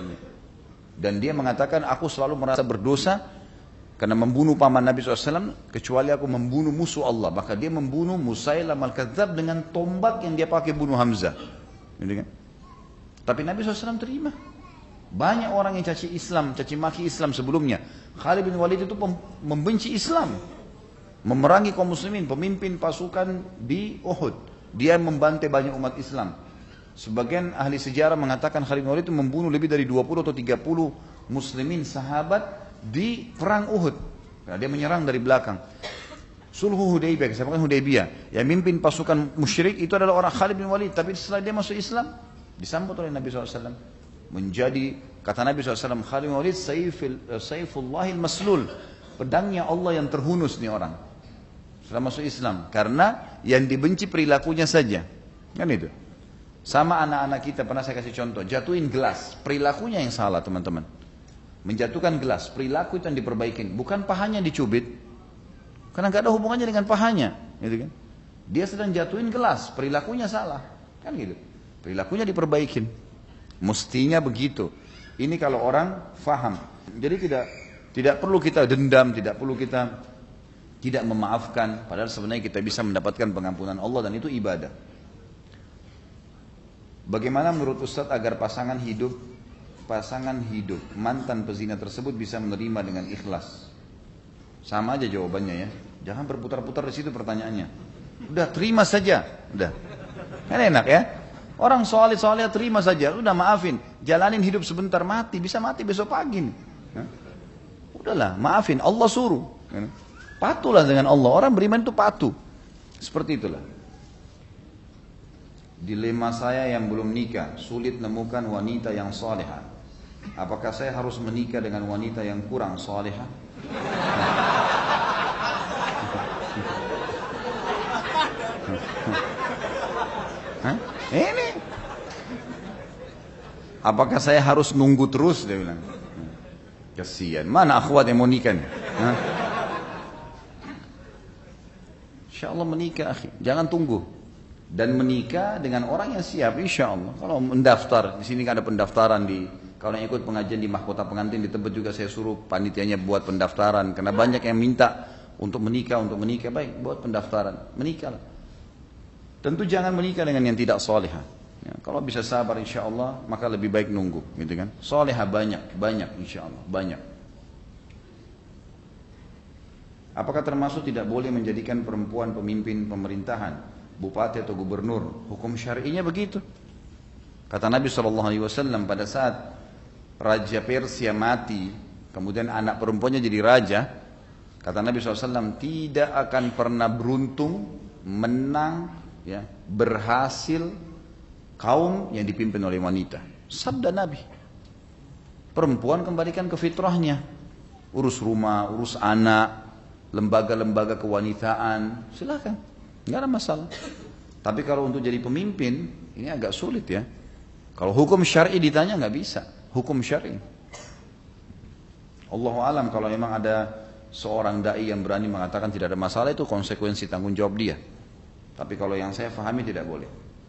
Dan dia mengatakan, aku selalu merasa berdosa karena membunuh paman Nabi SAW, kecuali aku membunuh musuh Allah. Maka dia membunuh Musailam al-Kadzab dengan tombak yang dia pakai bunuh Hamzah. Gitu kan? Tapi Nabi SAW terima. Banyak orang yang caci Islam, caci maki Islam sebelumnya. Khalid bin Walid itu membenci Islam, memerangi kaum muslimin, pemimpin pasukan di Uhud. Dia membantai banyak umat Islam. Sebagian ahli sejarah mengatakan Khalid bin Walid itu membunuh lebih dari 20 atau 30 muslimin sahabat di perang Uhud. Nah, dia menyerang dari belakang. Sulhu Hudaybiyah, disebutkan Hudaybiyah, yang mimpin pasukan musyrik itu adalah orang Khalid bin Walid. Tapi setelah dia masuk Islam, disambut oleh Nabi SAW. Menjadi, kata Nabi SAW, Khalid bin Walid Sayfullahil Maslul, pedangnya Allah yang terhunus nih orang. Setelah masuk Islam. Karena yang dibenci perilakunya saja. Kan itu. Sama anak-anak kita, pernah saya kasih contoh, jatuhin gelas, perilakunya yang salah teman-teman. Menjatuhkan gelas, perilaku itu yang diperbaikin, bukan pahanya dicubit. Karena gak ada hubungannya dengan pahanya, gitu kan? Dia sedang jatuhin gelas, perilakunya salah, kan gitu. Perilakunya diperbaikin. Mestinya begitu. Ini kalau orang faham. Jadi tidak perlu kita dendam, tidak perlu kita tidak memaafkan. Padahal sebenarnya kita bisa mendapatkan pengampunan Allah dan itu ibadah. Bagaimana menurut Ustadz agar pasangan hidup pasangan hidup mantan pezina tersebut bisa menerima dengan ikhlas? Sama aja jawabannya ya. Jangan berputar-putar di situ pertanyaannya. Udah terima saja, udah. Kan enak ya. Orang soleh terima saja, udah maafin. Jalanin hidup sebentar, mati, bisa mati besok pagi nih. Udahlah, maafin, Allah suruh. Patuhlah dengan Allah, orang beriman itu patuh. Seperti itulah. Dilema saya yang belum nikah, sulit menemukan wanita yang salihah. Apakah saya harus menikah dengan wanita yang kurang salihah? Hah? Ini. Apakah saya harus nunggu terus? Dia bilang. Kasihan. Mana akhwat yang mau nikah? Insya Allah menikah, akhi. Jangan tunggu. Dan menikah dengan orang yang siap, insya Allah. Kalau mendaftar, di sini kan ada pendaftaran kalau yang ikut pengajian di mahkota pengantin di tempat juga saya suruh panitianya buat pendaftaran. Karena banyak yang minta untuk menikah, baik buat pendaftaran, menikahlah. Tentu jangan menikah dengan yang tidak salihah. Ya, kalau bisa sabar insya Allah, maka lebih baik nunggu, gitu kan? Salihah banyak insya Allah, banyak. Apakah termasuk tidak boleh menjadikan perempuan pemimpin pemerintahan, bupati atau gubernur? Hukum syar'inya begitu. Kata Nabi SAW pada saat Raja Persia mati, kemudian anak perempuannya jadi raja, kata Nabi SAW, tidak akan pernah beruntung, menang, ya, berhasil kaum yang dipimpin oleh wanita. Sabda Nabi. Perempuan kembalikan ke fitrahnya. Urus rumah, urus anak, lembaga-lembaga kewanitaan, silakan, nggak ada masalah. Tapi kalau untuk jadi pemimpin, ini agak sulit ya. Kalau hukum syar'i ditanya nggak bisa, hukum syar'i. Allahu alam, kalau memang ada seorang dai yang berani mengatakan tidak ada masalah, itu konsekuensi tanggung jawab dia. Tapi kalau yang saya pahami tidak boleh.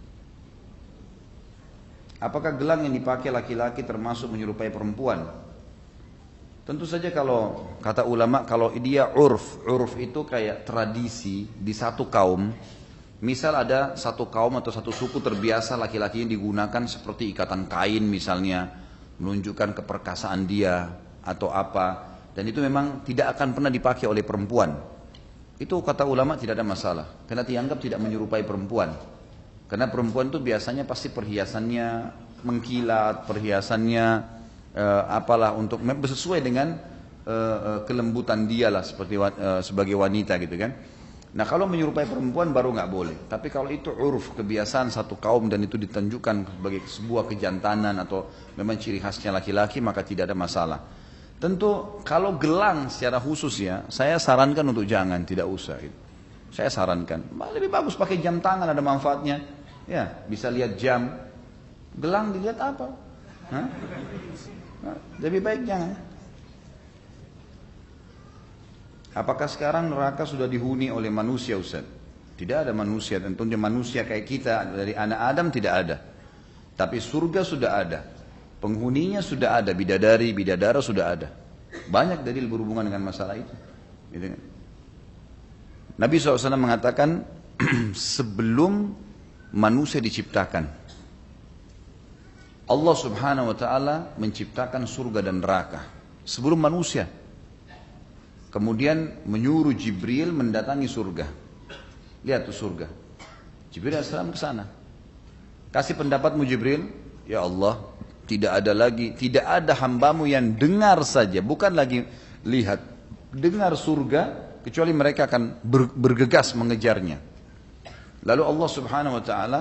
Apakah gelang yang dipakai laki-laki termasuk menyerupai perempuan? Tentu saja kalau kata ulama, kalau dia urf itu kayak tradisi di satu kaum. Misal ada satu kaum atau satu suku terbiasa laki-laki yang digunakan seperti ikatan kain misalnya, menunjukkan keperkasaan dia atau apa. Dan itu memang tidak akan pernah dipakai oleh perempuan. Itu kata ulama tidak ada masalah, karena dianggap tidak menyerupai perempuan. Karena perempuan itu biasanya pasti perhiasannya mengkilat, perhiasannya apalah untuk sesuai dengan kelembutan dia lah seperti sebagai wanita gitu kan. Nah kalau menyerupai perempuan baru nggak boleh. Tapi kalau itu uruf kebiasaan satu kaum dan itu ditunjukkan sebagai sebuah kejantanan atau memang ciri khasnya laki-laki, maka tidak ada masalah. Tentu kalau gelang secara khusus ya, saya sarankan untuk jangan, tidak usah gitu. Saya sarankan, lebih bagus pakai jam tangan, ada manfaatnya. Ya, bisa lihat jam. Gelang dilihat apa? Hah? Lebih baik jangan. Apakah sekarang neraka sudah dihuni oleh manusia, Ustaz? Tidak ada manusia, tentunya manusia kayak kita dari anak Adam tidak ada. Tapi surga sudah ada. Penghuninya sudah ada, bidadara sudah ada. Banyak dalil berhubungan dengan masalah itu. Gitu kan? Nabi SAW mengatakan sebelum manusia diciptakan, Allah Subhanahu Wa Taala menciptakan surga dan neraka sebelum manusia. Kemudian menyuruh Jibril mendatangi surga. Lihat tuh surga. Jibril AS ke sana. Kasih pendapatmu Jibril, ya Allah, tidak ada hambamu yang dengar saja, bukan lagi lihat, dengar surga, kecuali mereka akan bergegas mengejarnya. Lalu Allah Subhanahu Wa Taala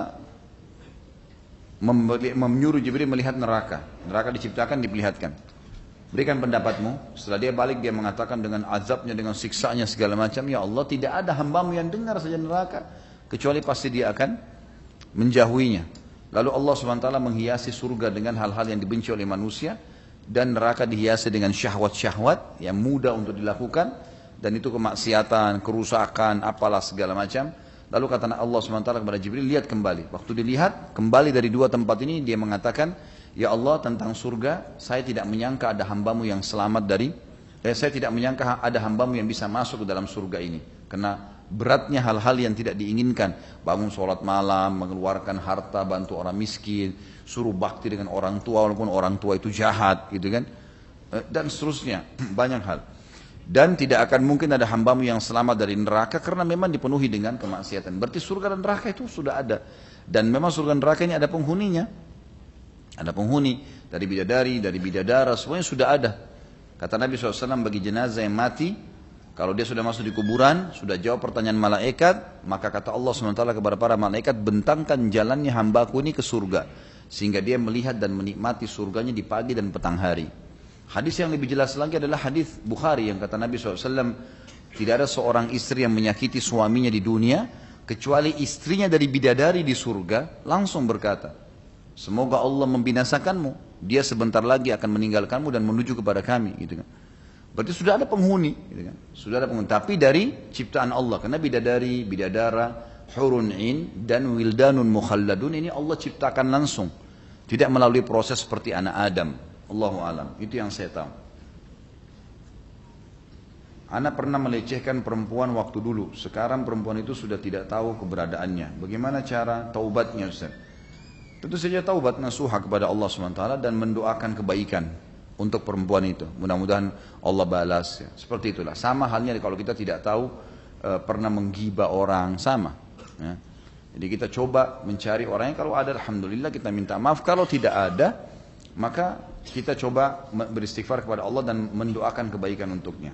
menyuruh Jibril melihat neraka. Neraka diciptakan, diperlihatkan. Berikan pendapatmu. Setelah dia balik, dia mengatakan dengan azabnya, dengan siksanya segala macam, ya Allah, tidak ada hambamu yang dengar saja neraka, kecuali pasti dia akan menjauhinya. Lalu Allah SWT menghiasi surga dengan hal-hal yang dibenci oleh manusia, dan neraka dihiasi dengan syahwat-syahwat yang mudah untuk dilakukan, dan itu kemaksiatan, kerusakan, apalah segala macam. Lalu kata Allah SWT kepada Jibril, lihat kembali. Waktu dilihat kembali dari dua tempat ini, dia mengatakan, ya Allah, tentang surga, saya tidak menyangka ada hambamu yang selamat dari, saya tidak menyangka ada hambamu yang bisa masuk ke dalam surga ini. Karena beratnya hal-hal yang tidak diinginkan. Bangun sholat malam, mengeluarkan harta, bantu orang miskin, suruh bakti dengan orang tua walaupun orang tua itu jahat gitu kan. Dan seterusnya, banyak hal. Dan tidak akan mungkin ada hambamu yang selamat dari neraka karena memang dipenuhi dengan kemaksiatan. Berarti surga dan neraka itu sudah ada. Dan memang surga dan neraka ini ada penghuninya. Ada penghuni, dari bidadari, dari bidadara, semuanya sudah ada. Kata Nabi SAW, bagi jenazah yang mati, kalau dia sudah masuk di kuburan, sudah jawab pertanyaan malaikat, maka kata Allah SWT kepada para malaikat, bentangkan jalannya hambaku ini ke surga. Sehingga dia melihat dan menikmati surganya di pagi dan petang hari. Hadis yang lebih jelas lagi adalah hadis Bukhari yang kata Nabi SAW, tidak ada seorang istri yang menyakiti suaminya di dunia, kecuali istrinya dari bidadari di surga, langsung berkata, semoga Allah membinasakanmu, dia sebentar lagi akan meninggalkanmu dan menuju kepada kami. Gitu kan. Berarti sudah ada penghuni, gitu kan. Sudah ada penghuni, tapi dari ciptaan Allah, karena bidadari, bidadara, hurun in, dan wildanun mukhalladun, ini Allah ciptakan langsung, tidak melalui proses seperti anak Adam. Allahu alam, itu yang saya tahu. Ana pernah melecehkan perempuan waktu dulu, sekarang perempuan itu sudah tidak tahu keberadaannya. Bagaimana cara taubatnya, Ustaz? Tentu saja taubat nasuha kepada Allah SWT dan mendoakan kebaikan untuk perempuan itu. Mudah-mudahan Allah balas. Ya. Seperti itulah. Sama halnya kalau kita tidak tahu pernah menggibah orang, sama. Ya. Jadi kita coba mencari orangnya. Kalau ada, alhamdulillah kita minta maaf. Kalau tidak ada, maka kita coba beristighfar kepada Allah dan mendoakan kebaikan untuknya.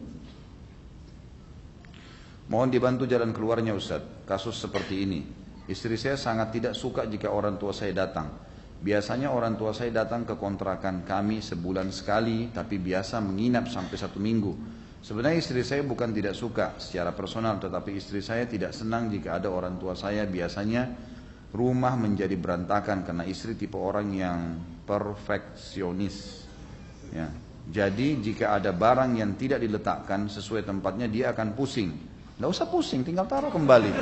Mohon dibantu jalan keluarnya, Ustaz. Kasus seperti ini. Istri saya sangat tidak suka jika orang tua saya datang. Biasanya orang tua saya datang ke kontrakan kami sebulan sekali, tapi biasa menginap sampai 1 minggu. Sebenarnya istri saya bukan tidak suka secara personal, tetapi istri saya tidak senang jika ada orang tua saya. Biasanya rumah menjadi berantakan karena istri tipe orang yang perfeksionis. Ya. Jadi jika ada barang yang tidak diletakkan sesuai tempatnya, dia akan pusing. Nggak usah pusing, tinggal taruh kembali.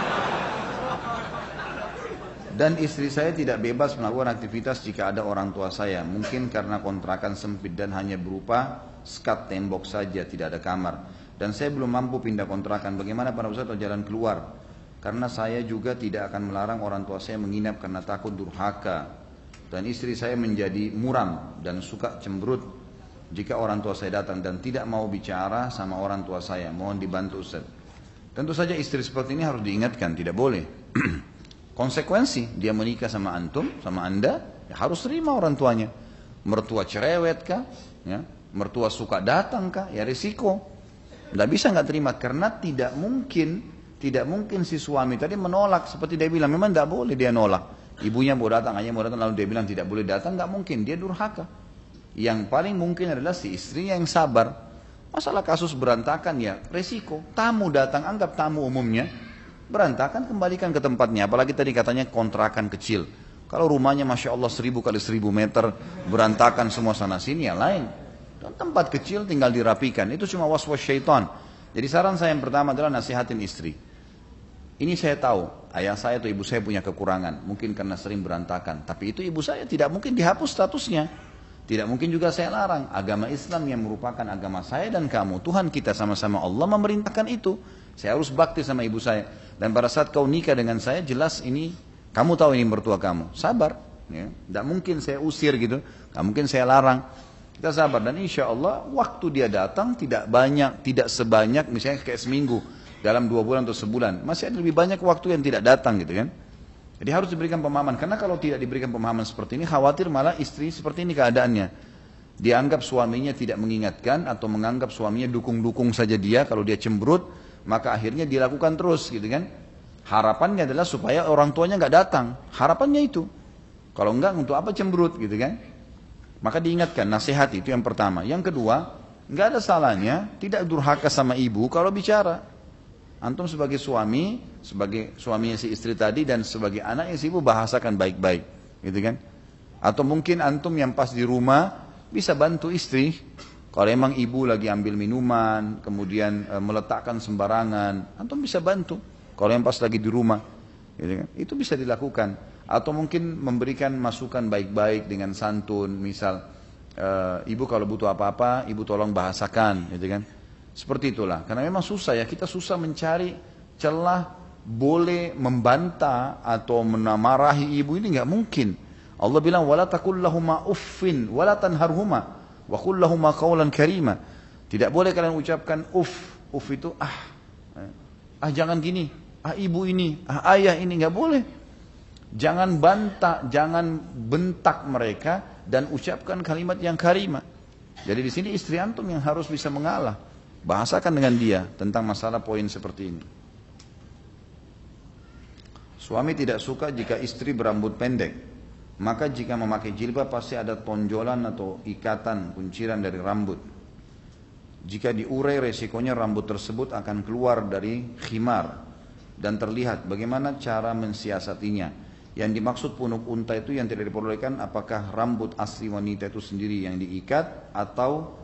Dan istri saya tidak bebas melakukan aktivitas jika ada orang tua saya. Mungkin karena kontrakan sempit dan hanya berupa skat tembok saja, tidak ada kamar. Dan saya belum mampu pindah kontrakan. Bagaimana para ustaz atau jalan keluar? Karena saya juga tidak akan melarang orang tua saya menginap karena takut durhaka. Dan istri saya menjadi muram dan suka cemberut jika orang tua saya datang dan tidak mau bicara sama orang tua saya. Mohon dibantu Ustaz. Tentu saja istri seperti ini harus diingatkan, tidak boleh. Konsekuensi dia menikah sama antum, sama anda, ya harus terima orang tuanya. Mertua cerewet kah? Ya, mertua suka datang kah? Ya risiko. Tidak bisa nggak terima karena tidak mungkin si suami tadi menolak seperti dia bilang. Memang tidak boleh dia nolak. Ibunya mau datang, ayahnya mau datang, lalu dia bilang tidak boleh datang, nggak mungkin. Dia durhaka. Yang paling mungkin adalah si istrinya yang sabar. Masalah kasus berantakan ya resiko. Tamu datang, anggap tamu umumnya. Berantakan, kembalikan ke tempatnya. Apalagi tadi katanya kontrakan kecil. Kalau rumahnya Masya Allah 1000 kali 1000 meter, berantakan semua sana sini, ya lain. Dan tempat kecil tinggal dirapikan. Itu cuma was-was syaitan. Jadi saran saya yang pertama adalah nasihatin istri. Ini saya tahu, ayah saya atau ibu saya punya kekurangan. Mungkin karena sering berantakan. Tapi itu ibu saya tidak mungkin dihapus statusnya. Tidak mungkin juga saya larang. Agama Islam yang merupakan agama saya dan kamu. Tuhan kita sama-sama Allah memerintahkan itu. Saya harus bakti sama ibu saya. Dan pada saat kau nikah dengan saya, jelas ini, kamu tahu ini mertua kamu. Sabar. Ya. Tidak mungkin saya usir gitu. Tidak mungkin saya larang. Kita sabar. Dan insya Allah waktu dia datang tidak banyak, tidak sebanyak misalnya kayak seminggu. Dalam 2 bulan atau sebulan. Masih ada lebih banyak waktu yang tidak datang gitu kan. Jadi harus diberikan pemahaman. Karena kalau tidak diberikan pemahaman seperti ini, khawatir malah istri seperti ini keadaannya. Dianggap suaminya tidak mengingatkan atau menganggap suaminya dukung-dukung saja dia. Kalau dia cemberut, maka akhirnya dilakukan terus gitu kan. Harapannya adalah supaya orang tuanya nggak datang. Harapannya itu. Kalau enggak, untuk apa cemberut gitu kan. Maka diingatkan, nasihat itu yang pertama. Yang kedua, nggak ada salahnya tidak durhaka sama ibu kalau bicara. Antum sebagai suami, sebagai suaminya si istri tadi dan sebagai anaknya si ibu bahasakan baik-baik, gitu kan? Atau mungkin antum yang pas di rumah bisa bantu istri. Kalau emang ibu lagi ambil minuman, kemudian meletakkan sembarangan, antum bisa bantu. Kalau yang pas lagi di rumah, gitu kan? Itu bisa dilakukan. Atau mungkin memberikan masukan baik-baik dengan santun, misal ibu kalau butuh apa-apa, ibu tolong bahasakan, gitu kan? Seperti itulah. Karena memang susah ya, kita susah mencari celah boleh membantah atau menamarahi ibu, ini nggak mungkin. Allah bilang wala taqul lahuma uffin wala tanharhuma wa qul lahuma qawlan karima. Tidak boleh kalian ucapkan uff. Uff itu jangan gini, ibu ini, ayah ini, nggak boleh. Jangan bantah, jangan bentak mereka dan ucapkan kalimat yang karimah. Jadi di sini istri antum yang harus bisa mengalah. Bahasakan dengan dia tentang masalah poin seperti ini. Suami tidak suka jika istri berambut pendek. Maka jika memakai jilbab pasti ada tonjolan atau ikatan kunciran dari rambut. Jika diurai resikonya rambut tersebut akan keluar dari khimar dan terlihat. Bagaimana cara mensiasatinya? Yang dimaksud punuk unta itu yang tidak diperbolehkan apakah rambut asli wanita itu sendiri yang diikat atau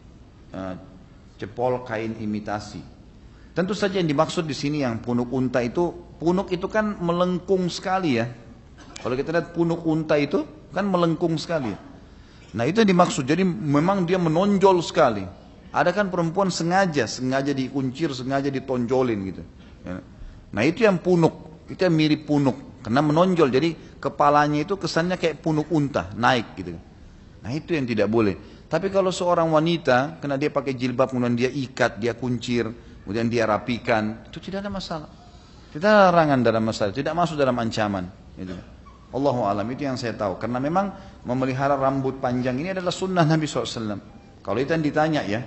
cepol kain imitasi. Tentu saja yang dimaksud di sini yang punuk unta itu, punuk itu kan melengkung sekali ya. Kalau kita lihat punuk unta itu kan melengkung sekali. Nah itu yang dimaksud, jadi memang dia menonjol sekali. Ada kan perempuan sengaja dikuncir, sengaja ditonjolin gitu. Nah itu yang punuk, itu yang mirip punuk. Karena menonjol, jadi kepalanya itu kesannya kayak punuk unta, naik gitu. Nah itu yang tidak boleh. Tapi kalau seorang wanita, karena dia pakai jilbab, kemudian dia ikat, dia kuncir, kemudian dia rapikan, itu tidak ada masalah. Tidak ada larangan dalam masalah, tidak masuk dalam ancaman. Gitu. Allahu a'lam, itu yang saya tahu. Karena memang memelihara rambut panjang ini adalah sunnah Nabi SAW. Kalau itu yang ditanya ya,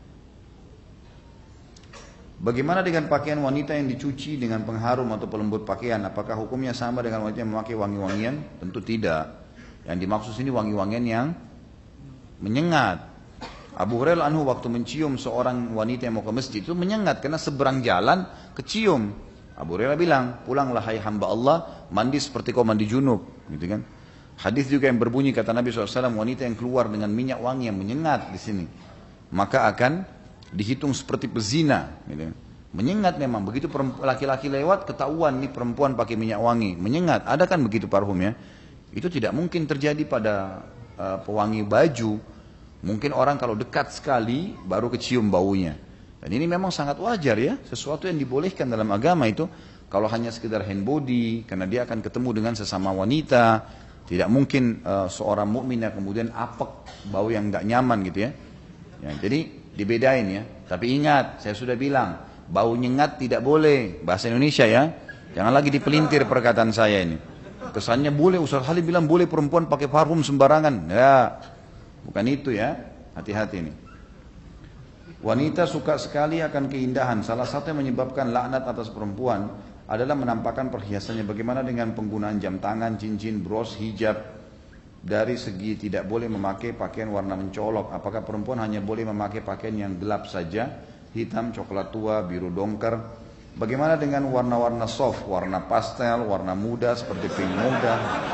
bagaimana dengan pakaian wanita yang dicuci dengan pengharum atau pelembut pakaian? Apakah hukumnya sama dengan wanita yang memakai wangi-wangian? Tentu tidak. Yang dimaksud sini wangi-wangian yang menyengat. Abu Hurairah anhu waktu mencium seorang wanita yang mau ke masjid itu menyengat karena seberang jalan kecium. Abu Hurairah bilang, pulanglah hai hamba Allah, mandi seperti kau mandi junub, gitu kan? Hadis juga yang berbunyi kata Nabi SAW, wanita yang keluar dengan minyak wangi yang menyengat di sini, maka akan dihitung seperti pezina, gitu. Menyengat memang, begitu laki-laki lewat ketahuan nih perempuan pakai minyak wangi, menyengat. Ada kan begitu parfum ya? Itu tidak mungkin terjadi pada pewangi baju. Mungkin orang kalau dekat sekali baru kecium baunya. Dan ini memang sangat wajar ya, sesuatu yang dibolehkan dalam agama itu. Kalau hanya sekedar hand body, karena dia akan ketemu dengan sesama wanita, tidak mungkin seorang mukmin yang kemudian apek, bau yang nggak nyaman gitu ya. Jadi dibedain ya. Tapi ingat, saya sudah bilang, bau nyengat tidak boleh, bahasa Indonesia ya. Jangan lagi dipelintir perkataan saya ini. Kesannya boleh, Ustaz Khalid bilang boleh perempuan pakai parfum sembarangan. Ya, bukan itu ya, hati-hati ini. Wanita suka sekali akan keindahan. Salah satu yang menyebabkan laknat atas perempuan adalah menampakkan perhiasannya. Bagaimana dengan penggunaan jam tangan, cincin, bros, hijab? Dari segi tidak boleh memakai pakaian warna mencolok. Apakah perempuan hanya boleh memakai pakaian yang gelap saja? Hitam, coklat tua, biru dongker. Bagaimana dengan warna-warna soft? Warna pastel, warna muda seperti pink muda,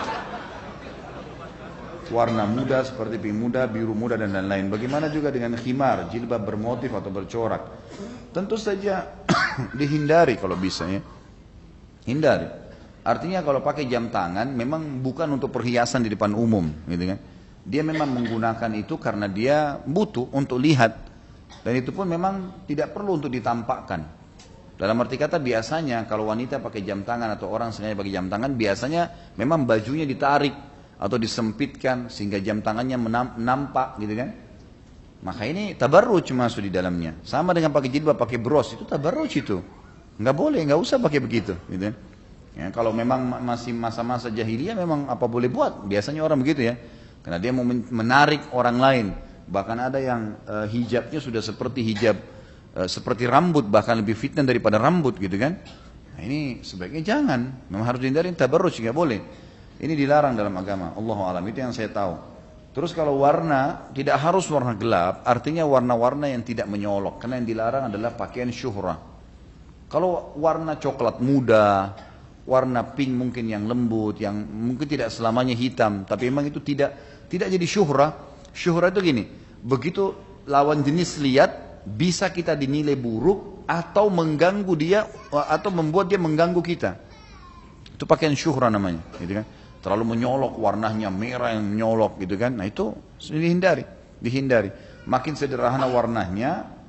warna muda seperti pink muda, biru muda dan lain-lain. Bagaimana juga dengan khimar, jilbab bermotif atau bercorak? Tentu saja dihindari kalau bisa ya. Hindari. Artinya kalau pakai jam tangan memang bukan untuk perhiasan di depan umum, gitu kan? Dia memang menggunakan itu karena dia butuh untuk lihat. Dan itu pun memang tidak perlu untuk ditampakkan. Dalam arti kata biasanya kalau wanita pakai jam tangan atau orang sengaja pakai jam tangan, biasanya memang bajunya ditarik atau disempitkan sehingga jam tangannya nampak gitu kan. Maka ini tabarruj masuk di dalamnya. Sama dengan pakai jilbab, pakai bros, itu tabarruj itu. Nggak boleh, nggak usah pakai begitu gitu kan. Ya, kalau memang masih masa-masa jahiliyah memang apa boleh buat. Biasanya orang begitu ya. Karena dia mau menarik orang lain. Bahkan ada yang hijabnya sudah seperti hijab seperti rambut, bahkan lebih fitnah daripada rambut gitu kan. Nah, ini sebaiknya jangan. Memang harus dihindari tabarruj, nggak boleh. Ini dilarang dalam agama. Allahu a'lam, itu yang saya tahu. Terus kalau warna tidak harus warna gelap, artinya warna-warna yang tidak menyolok. Karena yang dilarang adalah pakaian syuhrah. Kalau warna coklat muda, warna pink mungkin yang lembut, yang mungkin tidak selamanya hitam, tapi memang itu tidak jadi syuhrah. Syuhrah itu gini, begitu lawan jenis lihat, bisa kita dinilai buruk atau mengganggu dia atau membuat dia mengganggu kita. Itu pakaian syuhrah namanya, gitu kan? Terlalu menyolok, warnanya merah yang menyolok gitu kan. Nah itu dihindari. Makin sederhana warnanya,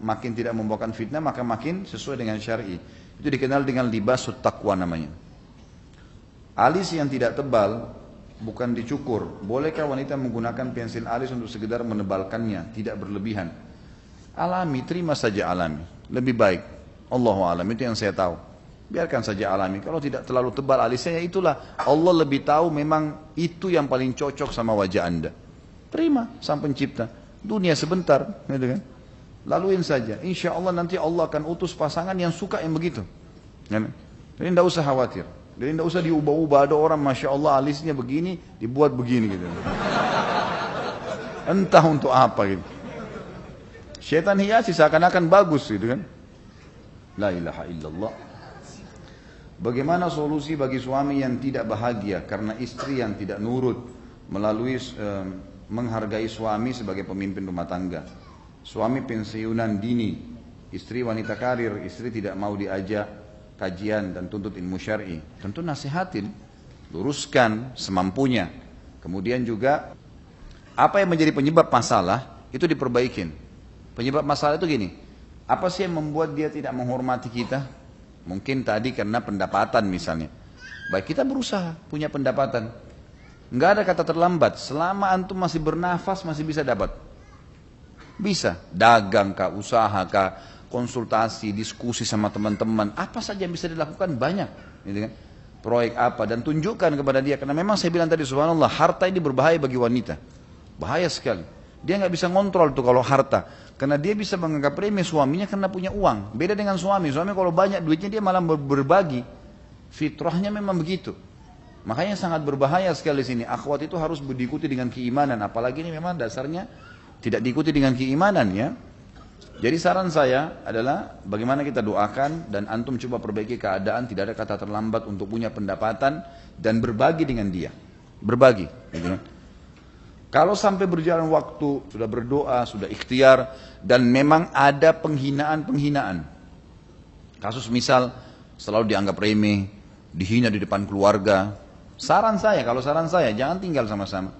makin tidak membawakan fitnah, maka makin sesuai dengan syar'i. Itu dikenal dengan libasut taqwa namanya. Alis yang tidak tebal, bukan dicukur. Bolehkah wanita menggunakan pensil alis untuk sekedar menebalkannya, tidak berlebihan? Alami, terima saja alami. Lebih baik. Allahu a'lam, itu yang saya tahu. Biarkan saja alami. Kalau tidak terlalu tebal alisnya, ya itulah. Allah lebih tahu memang itu yang paling cocok sama wajah anda. Terima sang pencipta. Dunia sebentar, gitu kan? Laluin saja. Insya Allah nanti Allah akan utus pasangan yang suka yang begitu. Jadi tidak usah khawatir. Jadi tidak usah diubah-ubah. Ada orang Masya Allah alisnya begini, dibuat begini gitu. Entah untuk apa gitu. Syaitan hiasi seakan-akan bagus gitu kan. La ilaha illallah. Bagaimana solusi bagi suami yang tidak bahagia karena istri yang tidak nurut melalui menghargai suami sebagai pemimpin rumah tangga? Suami pensiunan dini, istri wanita karir, istri tidak mau diajak kajian dan tuntut ilmu syar'i. Tentu nasihatin, luruskan semampunya. Kemudian juga apa yang menjadi penyebab masalah itu diperbaikin. Penyebab masalah itu gini, apa sih yang membuat dia tidak menghormati kita? Mungkin tadi karena pendapatan misalnya. Baik, kita berusaha punya pendapatan. Enggak ada kata terlambat, selama antum masih bernafas masih bisa dapat. Bisa, dagang kah, usaha kah, konsultasi, diskusi sama teman-teman, apa saja yang bisa dilakukan banyak, gitu kan? Proyek apa, dan tunjukkan kepada dia, karena memang saya bilang tadi subhanallah, harta ini berbahaya bagi wanita, bahaya sekali. Dia nggak bisa ngontrol tuh kalau harta, karena dia bisa menganggap remeh suaminya karena punya uang. Beda dengan suami kalau banyak duitnya dia malah berbagi, fitrahnya memang begitu. Makanya sangat berbahaya sekali di sini. Akhwat itu harus diikuti dengan keimanan, apalagi ini memang dasarnya tidak diikuti dengan keimanan ya. Jadi saran saya adalah bagaimana kita doakan dan antum coba perbaiki keadaan, tidak ada kata terlambat untuk punya pendapatan dan berbagi dengan dia. Berbagi. Gitu. Kalau sampai berjalan waktu, sudah berdoa, sudah ikhtiar, dan memang ada penghinaan-penghinaan. Kasus misal selalu dianggap remeh, dihina di depan keluarga. Saran saya, kalau saran saya, jangan tinggal sama-sama.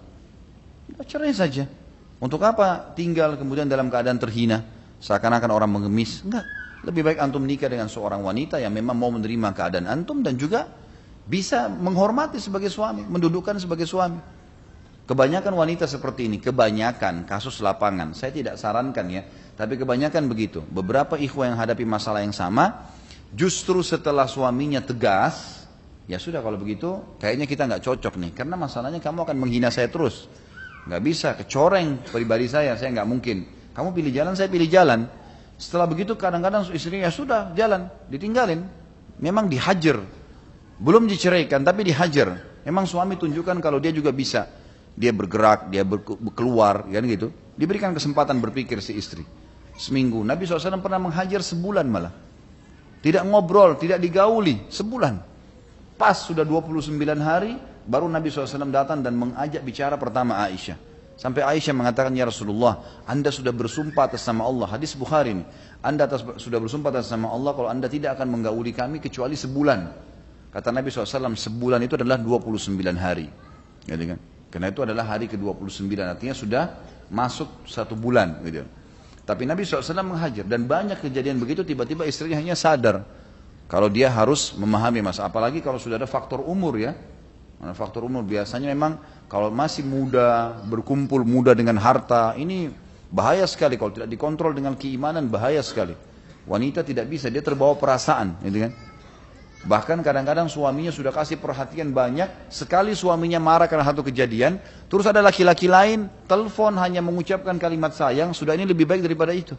Cerai saja. Untuk apa tinggal kemudian dalam keadaan terhina, seakan-akan orang mengemis? Enggak. Lebih baik antum nikah dengan seorang wanita yang memang mau menerima keadaan antum dan juga bisa menghormati sebagai suami, mendudukkan sebagai suami. Kebanyakan wanita seperti ini, kebanyakan kasus lapangan. Saya tidak sarankan ya, tapi kebanyakan begitu. Beberapa ikhwah yang hadapi masalah yang sama, justru setelah suaminya tegas, ya sudah kalau begitu, kayaknya kita nggak cocok nih, karena masalahnya kamu akan menghina saya terus. Nggak bisa, kecoreng pribadi saya nggak mungkin. Kamu pilih jalan, saya pilih jalan. Setelah begitu kadang-kadang istrinya ya sudah jalan, ditinggalin. Memang dihajar, belum diceraikan tapi dihajar. Memang suami tunjukkan kalau dia juga bisa. Dia bergerak, dia keluar, kan gitu. Diberikan kesempatan berpikir si istri. Seminggu, Nabi SAW pernah menghajar sebulan malah. Tidak ngobrol, tidak digauli, sebulan. Pas sudah 29 hari, baru Nabi SAW datang dan mengajak bicara pertama Aisyah. Sampai Aisyah mengatakan, ya Rasulullah, anda sudah bersumpah atas nama Allah. Hadis Bukhari ini. Anda sudah bersumpah atas nama Allah kalau anda tidak akan menggauli kami kecuali sebulan. Kata Nabi SAW, sebulan itu adalah 29 hari. Gitu kan? Karena itu adalah hari ke-29, artinya sudah masuk 1 bulan. Gitu. Tapi Nabi SAW menghajar, dan banyak kejadian begitu tiba-tiba istrinya hanya sadar. Kalau dia harus memahami masalah, apalagi kalau sudah ada faktor umur ya. Faktor umur biasanya memang kalau masih muda, berkumpul muda dengan harta, ini bahaya sekali. Kalau tidak dikontrol dengan keimanan, bahaya sekali. Wanita tidak bisa, dia terbawa perasaan. Gitu kan? Bahkan kadang-kadang suaminya sudah kasih perhatian banyak, sekali suaminya marah karena satu kejadian, terus ada laki-laki lain, telepon hanya mengucapkan kalimat sayang, sudah ini lebih baik daripada itu.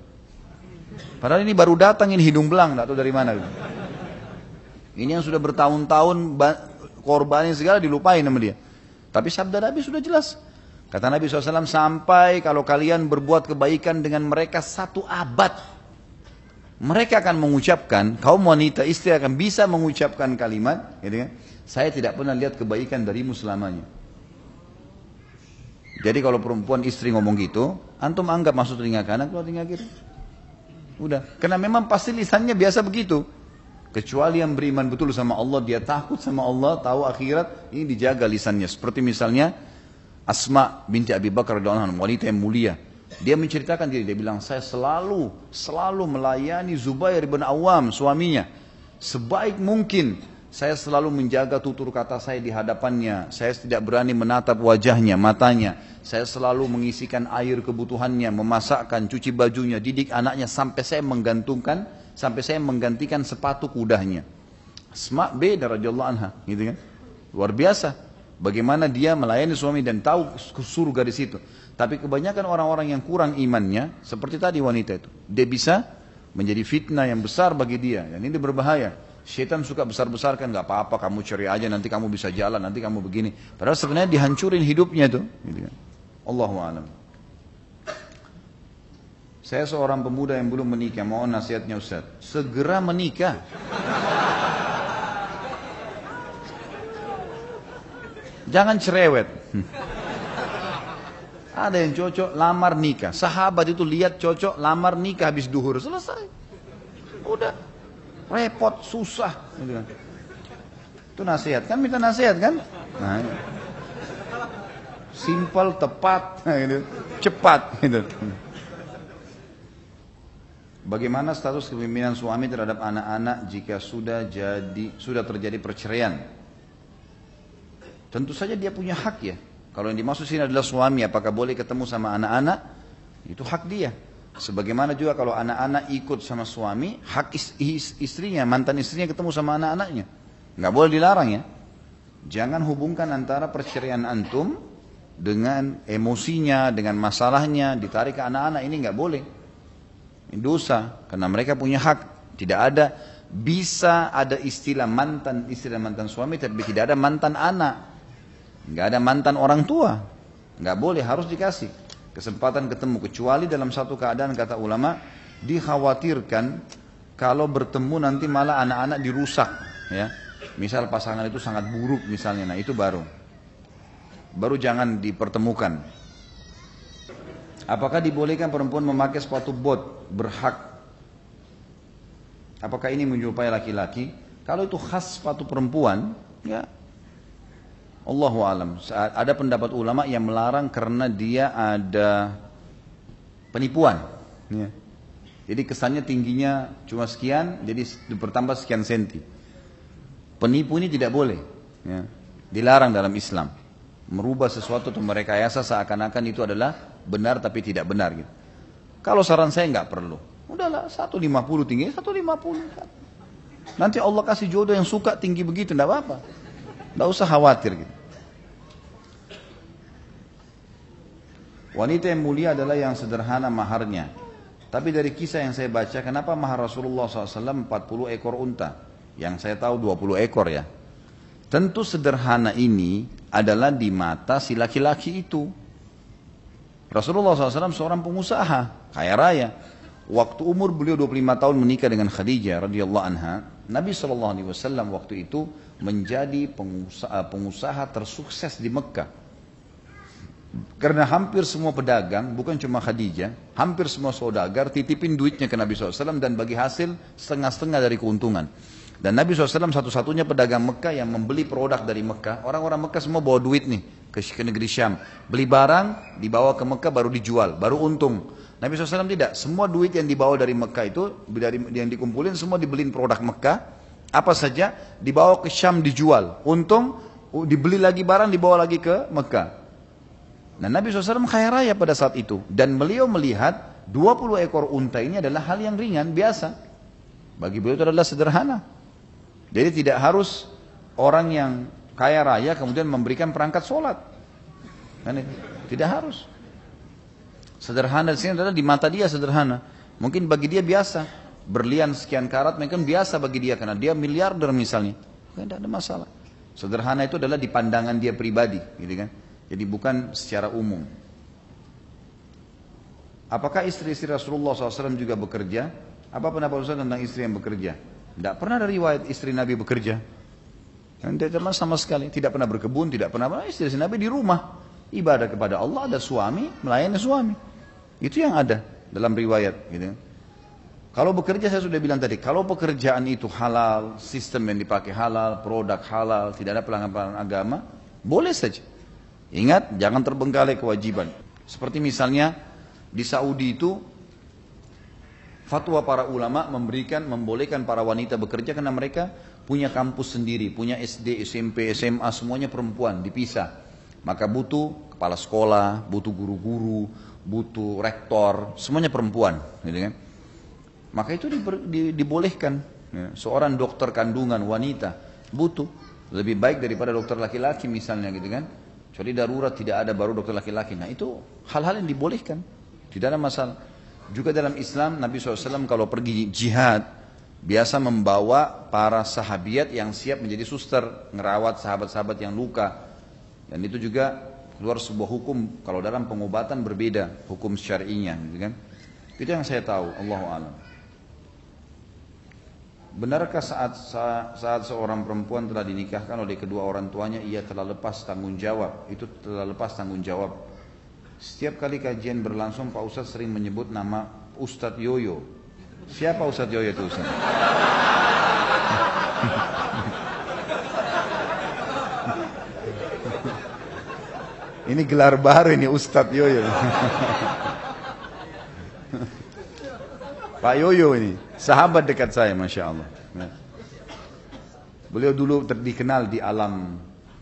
Padahal ini baru datang, ini hidung belang, tidak tahu dari mana. Ini yang sudah bertahun-tahun korbanin segala dilupain sama dia. Tapi sabda Nabi sudah jelas. Kata Nabi SAW, sampai kalau kalian berbuat kebaikan dengan mereka 1 abad, mereka akan mengucapkan, kaum wanita istri akan bisa mengucapkan kalimat, gitu kan? Saya tidak pernah lihat kebaikan darimu selamanya. Jadi kalau perempuan istri ngomong gitu, antum anggap masuk telinga kanan, keluar telinga kiri. Udah, karena memang pasti lisannya biasa begitu. Kecuali yang beriman betul sama Allah, dia takut sama Allah, tahu akhirat, ini dijaga lisannya. Seperti misalnya Asma binti Abi Bakar radhiyallahu anha, wanita yang mulia. Dia menceritakan diri, dia bilang, saya selalu melayani Zubair bin Awam, suaminya. Sebaik mungkin, saya selalu menjaga tutur kata saya di hadapannya. Saya tidak berani menatap wajahnya, matanya. Saya selalu mengisikan air kebutuhannya, memasakkan, cuci bajunya, didik anaknya, sampai saya menggantikan sepatu kudanya. Asma radhiyallahu anha, gitu kan? Luar biasa. Bagaimana dia melayani suami dan tahu surga di situ. Tapi kebanyakan orang-orang yang kurang imannya, seperti tadi wanita itu, dia bisa menjadi fitnah yang besar bagi dia. Dan ini berbahaya. Syaitan suka besar-besarkan, nggak apa-apa, kamu cari aja, nanti kamu bisa jalan, nanti kamu begini. Padahal sebenarnya dihancurin hidupnya tuh. Gitu kan. Allahu a'lam. Saya seorang pemuda yang belum menikah, mohon nasihatnya Ustaz. Segera menikah. Jangan cerewet. Ada yang cocok lamar nikah. Sahabat itu lihat cocok lamar nikah habis duhur, selesai. Udah repot, susah. Itu nasihat kan, minta nasihat kan? Nah, simple, tepat, gitu. Cepat. Gitu. Bagaimana status kepemimpinan suami terhadap anak-anak jika sudah terjadi perceraian? Tentu saja dia punya hak ya. Kalau yang dimaksud sini adalah suami, apakah boleh ketemu sama anak-anak? Itu hak dia. Sebagaimana juga kalau anak-anak ikut sama suami, hak istrinya, mantan istrinya ketemu sama anak-anaknya. Nggak boleh dilarang ya. Jangan hubungkan antara perceraian antum dengan emosinya, dengan masalahnya, ditarik ke anak-anak, ini nggak boleh. Ini dosa, karena mereka punya hak. Tidak ada, bisa ada istilah mantan istri dan mantan suami, tapi tidak ada mantan anak. Nggak ada mantan orang tua, nggak boleh, harus dikasih kesempatan ketemu, kecuali dalam satu keadaan kata ulama dikhawatirkan kalau bertemu nanti malah anak-anak dirusak, ya. Misal pasangan itu sangat buruk misalnya, nah itu baru jangan dipertemukan. Apakah dibolehkan perempuan memakai sepatu bot? Berhak. Apakah ini menyerupai laki-laki? Kalau itu khas sepatu perempuan, ya. Allahu alam. Ada pendapat ulama yang melarang karena dia ada penipuan. Ya. Jadi kesannya tingginya cuma sekian, jadi bertambah sekian senti. Penipu ini tidak boleh. Ya. Dilarang dalam Islam. Merubah sesuatu atau merekayasa seakan-akan itu adalah benar tapi tidak benar. Gitu. Kalau saran saya nggak perlu. Udahlah 150 tinggi, 150. Nanti Allah kasih jodoh yang suka tinggi begitu, enggak apa-apa. Enggak usah khawatir gitu. Wanita yang mulia adalah yang sederhana maharnya. Tapi dari kisah yang saya baca, kenapa mahar Rasulullah SAW 40 ekor unta? Yang saya tahu 20 ekor ya. Tentu sederhana ini adalah di mata si laki-laki itu. Rasulullah SAW seorang pengusaha, kaya raya. Waktu umur beliau 25 tahun menikah dengan Khadijah radhiyallahu anha, Nabi SAW waktu itu menjadi pengusaha tersukses di Mekah. Karena hampir semua pedagang, bukan cuma Khadijah, hampir semua saudagar titipin duitnya ke Nabi SAW dan bagi hasil setengah-setengah dari keuntungan. Dan Nabi SAW satu-satunya pedagang Mekah yang membeli produk dari Mekah. Orang-orang Mekah semua bawa duit nih ke negeri Syam. Beli barang, dibawa ke Mekah baru dijual, baru untung. Nabi SAW tidak, semua duit yang dibawa dari Mekah itu, yang dikumpulin semua dibeliin produk Mekah. Apa saja, dibawa ke Syam dijual. Untung, dibeli lagi barang, dibawa lagi ke Mekah. Nah Nabi SAW kaya raya pada saat itu. Dan beliau melihat 20 ekor unta ini adalah hal yang ringan, biasa. Bagi beliau itu adalah sederhana. Jadi tidak harus orang yang kaya raya kemudian memberikan perangkat sholat. Tidak harus. Sederhana di sini adalah di mata dia sederhana. Mungkin bagi dia biasa. Berlian sekian karat mungkin biasa bagi dia. Karena dia miliarder misalnya. Tidak ada masalah. Sederhana itu adalah di pandangan dia pribadi. Gitu kan. Jadi bukan secara umum. Apakah istri-istri Rasulullah SAW juga bekerja? Apa pendapat Ustaz tentang istri yang bekerja? Tidak pernah ada riwayat istri Nabi bekerja. Tidak pernah sama sekali. Tidak pernah berkebun, tidak pernah. Istri Nabi di rumah. Ibadah kepada Allah, ada suami, melayani suami. Itu yang ada dalam riwayat. Gitu. Kalau bekerja saya sudah bilang tadi. Kalau pekerjaan itu halal, sistem yang dipakai halal, produk halal, tidak ada pelanggaran agama, boleh saja. Ingat, jangan terbengkalai kewajiban. Seperti misalnya, Di Saudi itu fatwa para ulama membolehkan para wanita bekerja karena mereka punya kampus sendiri, punya SD, SMP, SMA, semuanya perempuan, dipisah. Maka butuh kepala sekolah, butuh guru-guru, butuh rektor, semuanya perempuan, gitu kan? Maka itu dibolehkan. Ya. Seorang dokter kandungan wanita butuh, lebih baik daripada dokter laki-laki misalnya, gitu kan? Kecuali darurat tidak ada baru dokter laki-laki. Nah itu hal-hal yang dibolehkan, tidak ada masalah. Juga dalam Islam Nabi SAW kalau pergi jihad biasa membawa para sahabiat yang siap menjadi suster, ngerawat sahabat-sahabat yang luka. Dan itu juga keluar sebuah hukum, kalau dalam pengobatan berbeda hukum syar'inya, gitu kan? Itu yang saya tahu, Allahu a'lam. Benarkah saat seorang perempuan telah dinikahkan oleh kedua orang tuanya, ia telah lepas tanggung jawab? Itu telah lepas tanggung jawab. Setiap kali kajian berlangsung, Pak Ustadz sering menyebut nama Ustadz Yoyo. Siapa Ustadz Yoyo itu, Ustadz? Ini gelar baru ini, Ustadz Yoyo. Pak Yoyo ini, sahabat dekat saya, Masya Allah. Beliau dulu dikenal di alam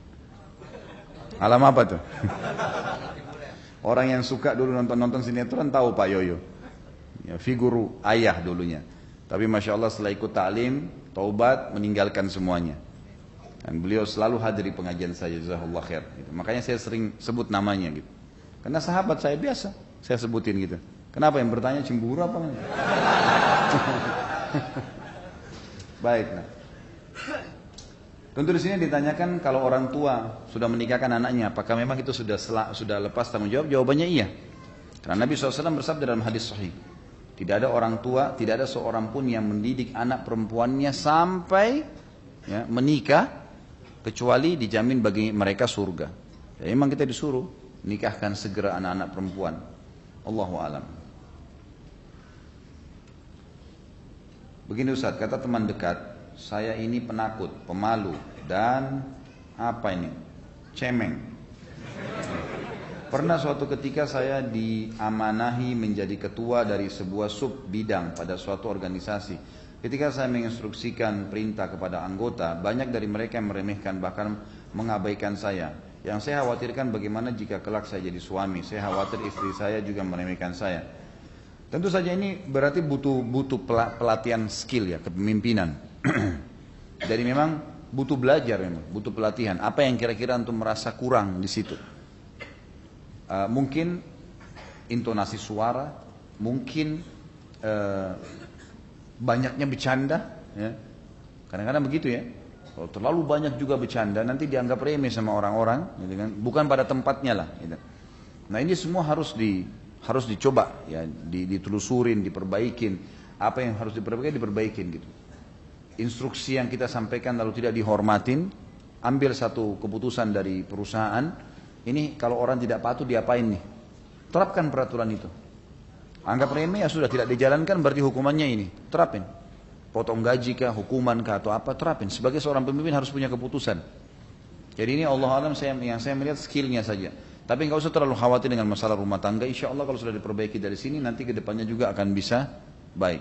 apa tuh? Orang yang suka dulu nonton sinetron tahu Pak Yoyo. Ya, figur ayah dulunya. Tapi Masya Allah setelah ikut ta'lim, taubat, meninggalkan semuanya. Dan beliau selalu hadir di pengajian saya, jazakallahu khair. Gitu. Makanya saya sering sebut namanya gitu. Karena sahabat saya biasa, saya sebutin gitu. Kenapa yang bertanya cemburu apa? Baik. Nah. Tentu di sini ditanyakan kalau orang tua sudah menikahkan anaknya, apakah memang itu sudah lepas tanggung jawab? Jawabannya iya. Karena Nabi SAW bersabda dalam hadis sahih, tidak ada orang tua, tidak ada seorang pun yang mendidik anak perempuannya sampai ya, menikah, kecuali dijamin bagi mereka surga. Ya, memang kita disuruh nikahkan segera anak-anak perempuan. Allahu a'lam. Begini Ustaz, kata teman dekat, saya ini penakut, pemalu, dan apa ini? Cemeng. Pernah suatu ketika saya diamanahi menjadi ketua dari sebuah sub bidang pada suatu organisasi. Ketika saya menginstruksikan perintah kepada anggota, banyak dari mereka yang meremehkan bahkan mengabaikan saya. Yang saya khawatirkan bagaimana jika kelak saya jadi suami. Saya khawatir istri saya juga meremehkan saya. Tentu saja ini berarti butuh pelatihan skill ya, kepemimpinan. Jadi memang butuh belajar memang, butuh pelatihan. Apa yang kira-kira antum merasa kurang di situ? Mungkin intonasi suara, mungkin banyaknya bercanda. Ya. Kadang-kadang begitu ya. Kalau terlalu banyak juga bercanda, nanti dianggap remeh sama orang-orang, gitu kan? Bukan pada tempatnya lah. Gitu. Nah ini semua harus dicoba, ya, ditelusurin, diperbaikin. Apa yang harus diperbaikin gitu. Instruksi yang kita sampaikan lalu tidak dihormatin, ambil satu keputusan dari perusahaan, ini kalau orang tidak patuh diapain nih? Terapkan peraturan itu. Anggap remeh ya sudah tidak dijalankan berarti hukumannya ini. Terapin. Potong gaji kah, hukuman kah atau apa, terapin. Sebagai seorang pemimpin harus punya keputusan. Jadi ini Allah Alam yang saya melihat skillnya saja. Tapi nggak usah terlalu khawatir dengan masalah rumah tangga. Insya Allah kalau sudah diperbaiki dari sini nanti kedepannya juga akan bisa baik.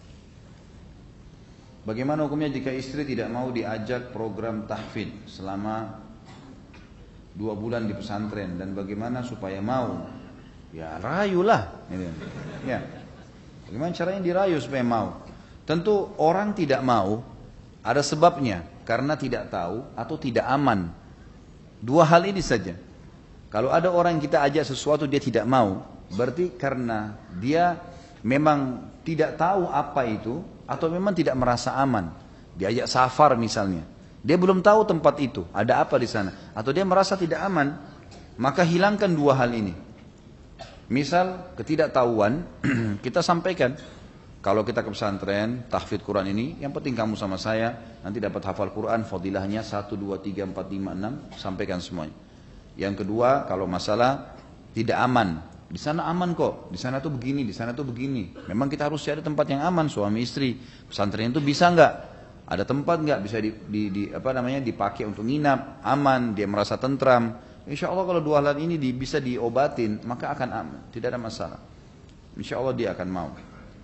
Bagaimana hukumnya jika istri tidak mau diajak program tahfidz selama 2 bulan di pesantren dan bagaimana supaya mau? Ya rayulah. Ya. Bagaimana caranya dirayu supaya mau? Tentu orang tidak mau ada sebabnya karena tidak tahu atau tidak aman. 2 hal ini saja. Kalau ada orang yang kita ajak sesuatu dia tidak mau, berarti karena dia memang tidak tahu apa itu atau memang tidak merasa aman. Diajak safar misalnya, dia belum tahu tempat itu, ada apa di sana, atau dia merasa tidak aman, maka hilangkan 2 hal ini. Misal ketidaktahuan, kita sampaikan, kalau kita ke pesantren, tahfidz Quran ini, yang penting kamu sama saya, nanti dapat hafal Quran, fadilahnya 1, 2, 3, 4, 5, 6, sampaikan semuanya. Yang kedua, kalau masalah tidak aman, di sana aman kok, di sana tuh begini, di sana tuh begini. Memang kita harus cari tempat yang aman, suami istri. Pesantren itu bisa nggak? Ada tempat nggak bisa dipakai untuk nginap, aman, dia merasa tentram. Insya Allah kalau 2 hal ini bisa diobatin, maka akan aman, tidak ada masalah. insya Allah dia akan mau.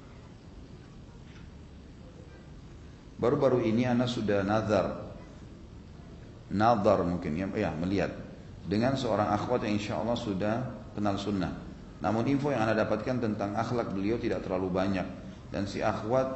Baru-baru ini anak sudah nazar mungkin ya melihat dengan seorang akhwat yang insya Allah sudah kenal sunnah. Namun info yang anak dapatkan tentang akhlak beliau tidak terlalu banyak. Dan si akhwat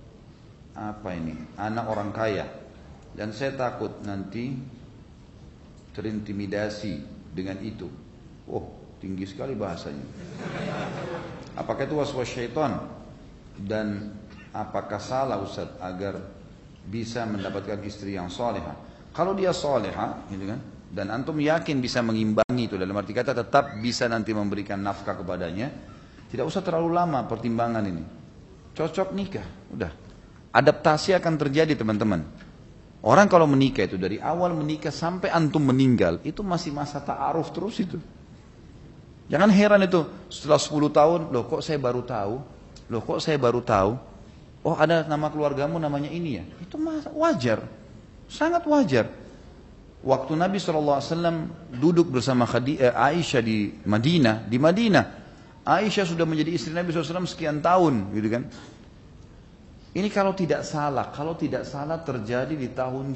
anak orang kaya. Dan saya takut nanti terintimidasi dengan itu. Oh, tinggi sekali bahasanya. Apakah itu waswas syaitan? Dan apakah salah Ustaz agar bisa mendapatkan istri yang salihah? Kalau dia salihah, gitu kan? Dan antum yakin bisa mengimbangi itu, dalam arti kata tetap bisa nanti memberikan nafkah kepadanya, tidak usah terlalu lama pertimbangan ini. Cocok nikah, udah. Adaptasi akan terjadi teman-teman. Orang kalau menikah itu dari awal menikah sampai antum meninggal, itu masih masa ta'aruf terus itu. Jangan heran itu, setelah 10 tahun, loh kok saya baru tahu, oh ada nama keluargamu namanya ini ya, itu wajar, sangat wajar. Waktu Nabi SAW duduk bersama Aisyah di Madinah, Aisyah sudah menjadi istri Nabi SAW sekian tahun, gitu kan? Ini kalau tidak salah terjadi di tahun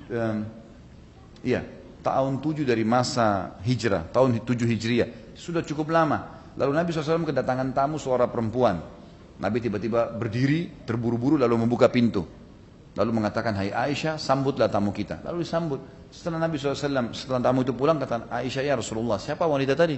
tahun 7 dari masa hijrah, tahun 7 hijriah, sudah cukup lama. Lalu Nabi SAW kedatangan tamu suara perempuan. Nabi tiba-tiba berdiri, terburu-buru lalu membuka pintu. Lalu mengatakan, hai Aisyah, sambutlah tamu kita. Lalu disambut. Setelah Nabi SAW, setelah tamu itu pulang, kata Aisyah, ya Rasulullah, siapa wanita tadi?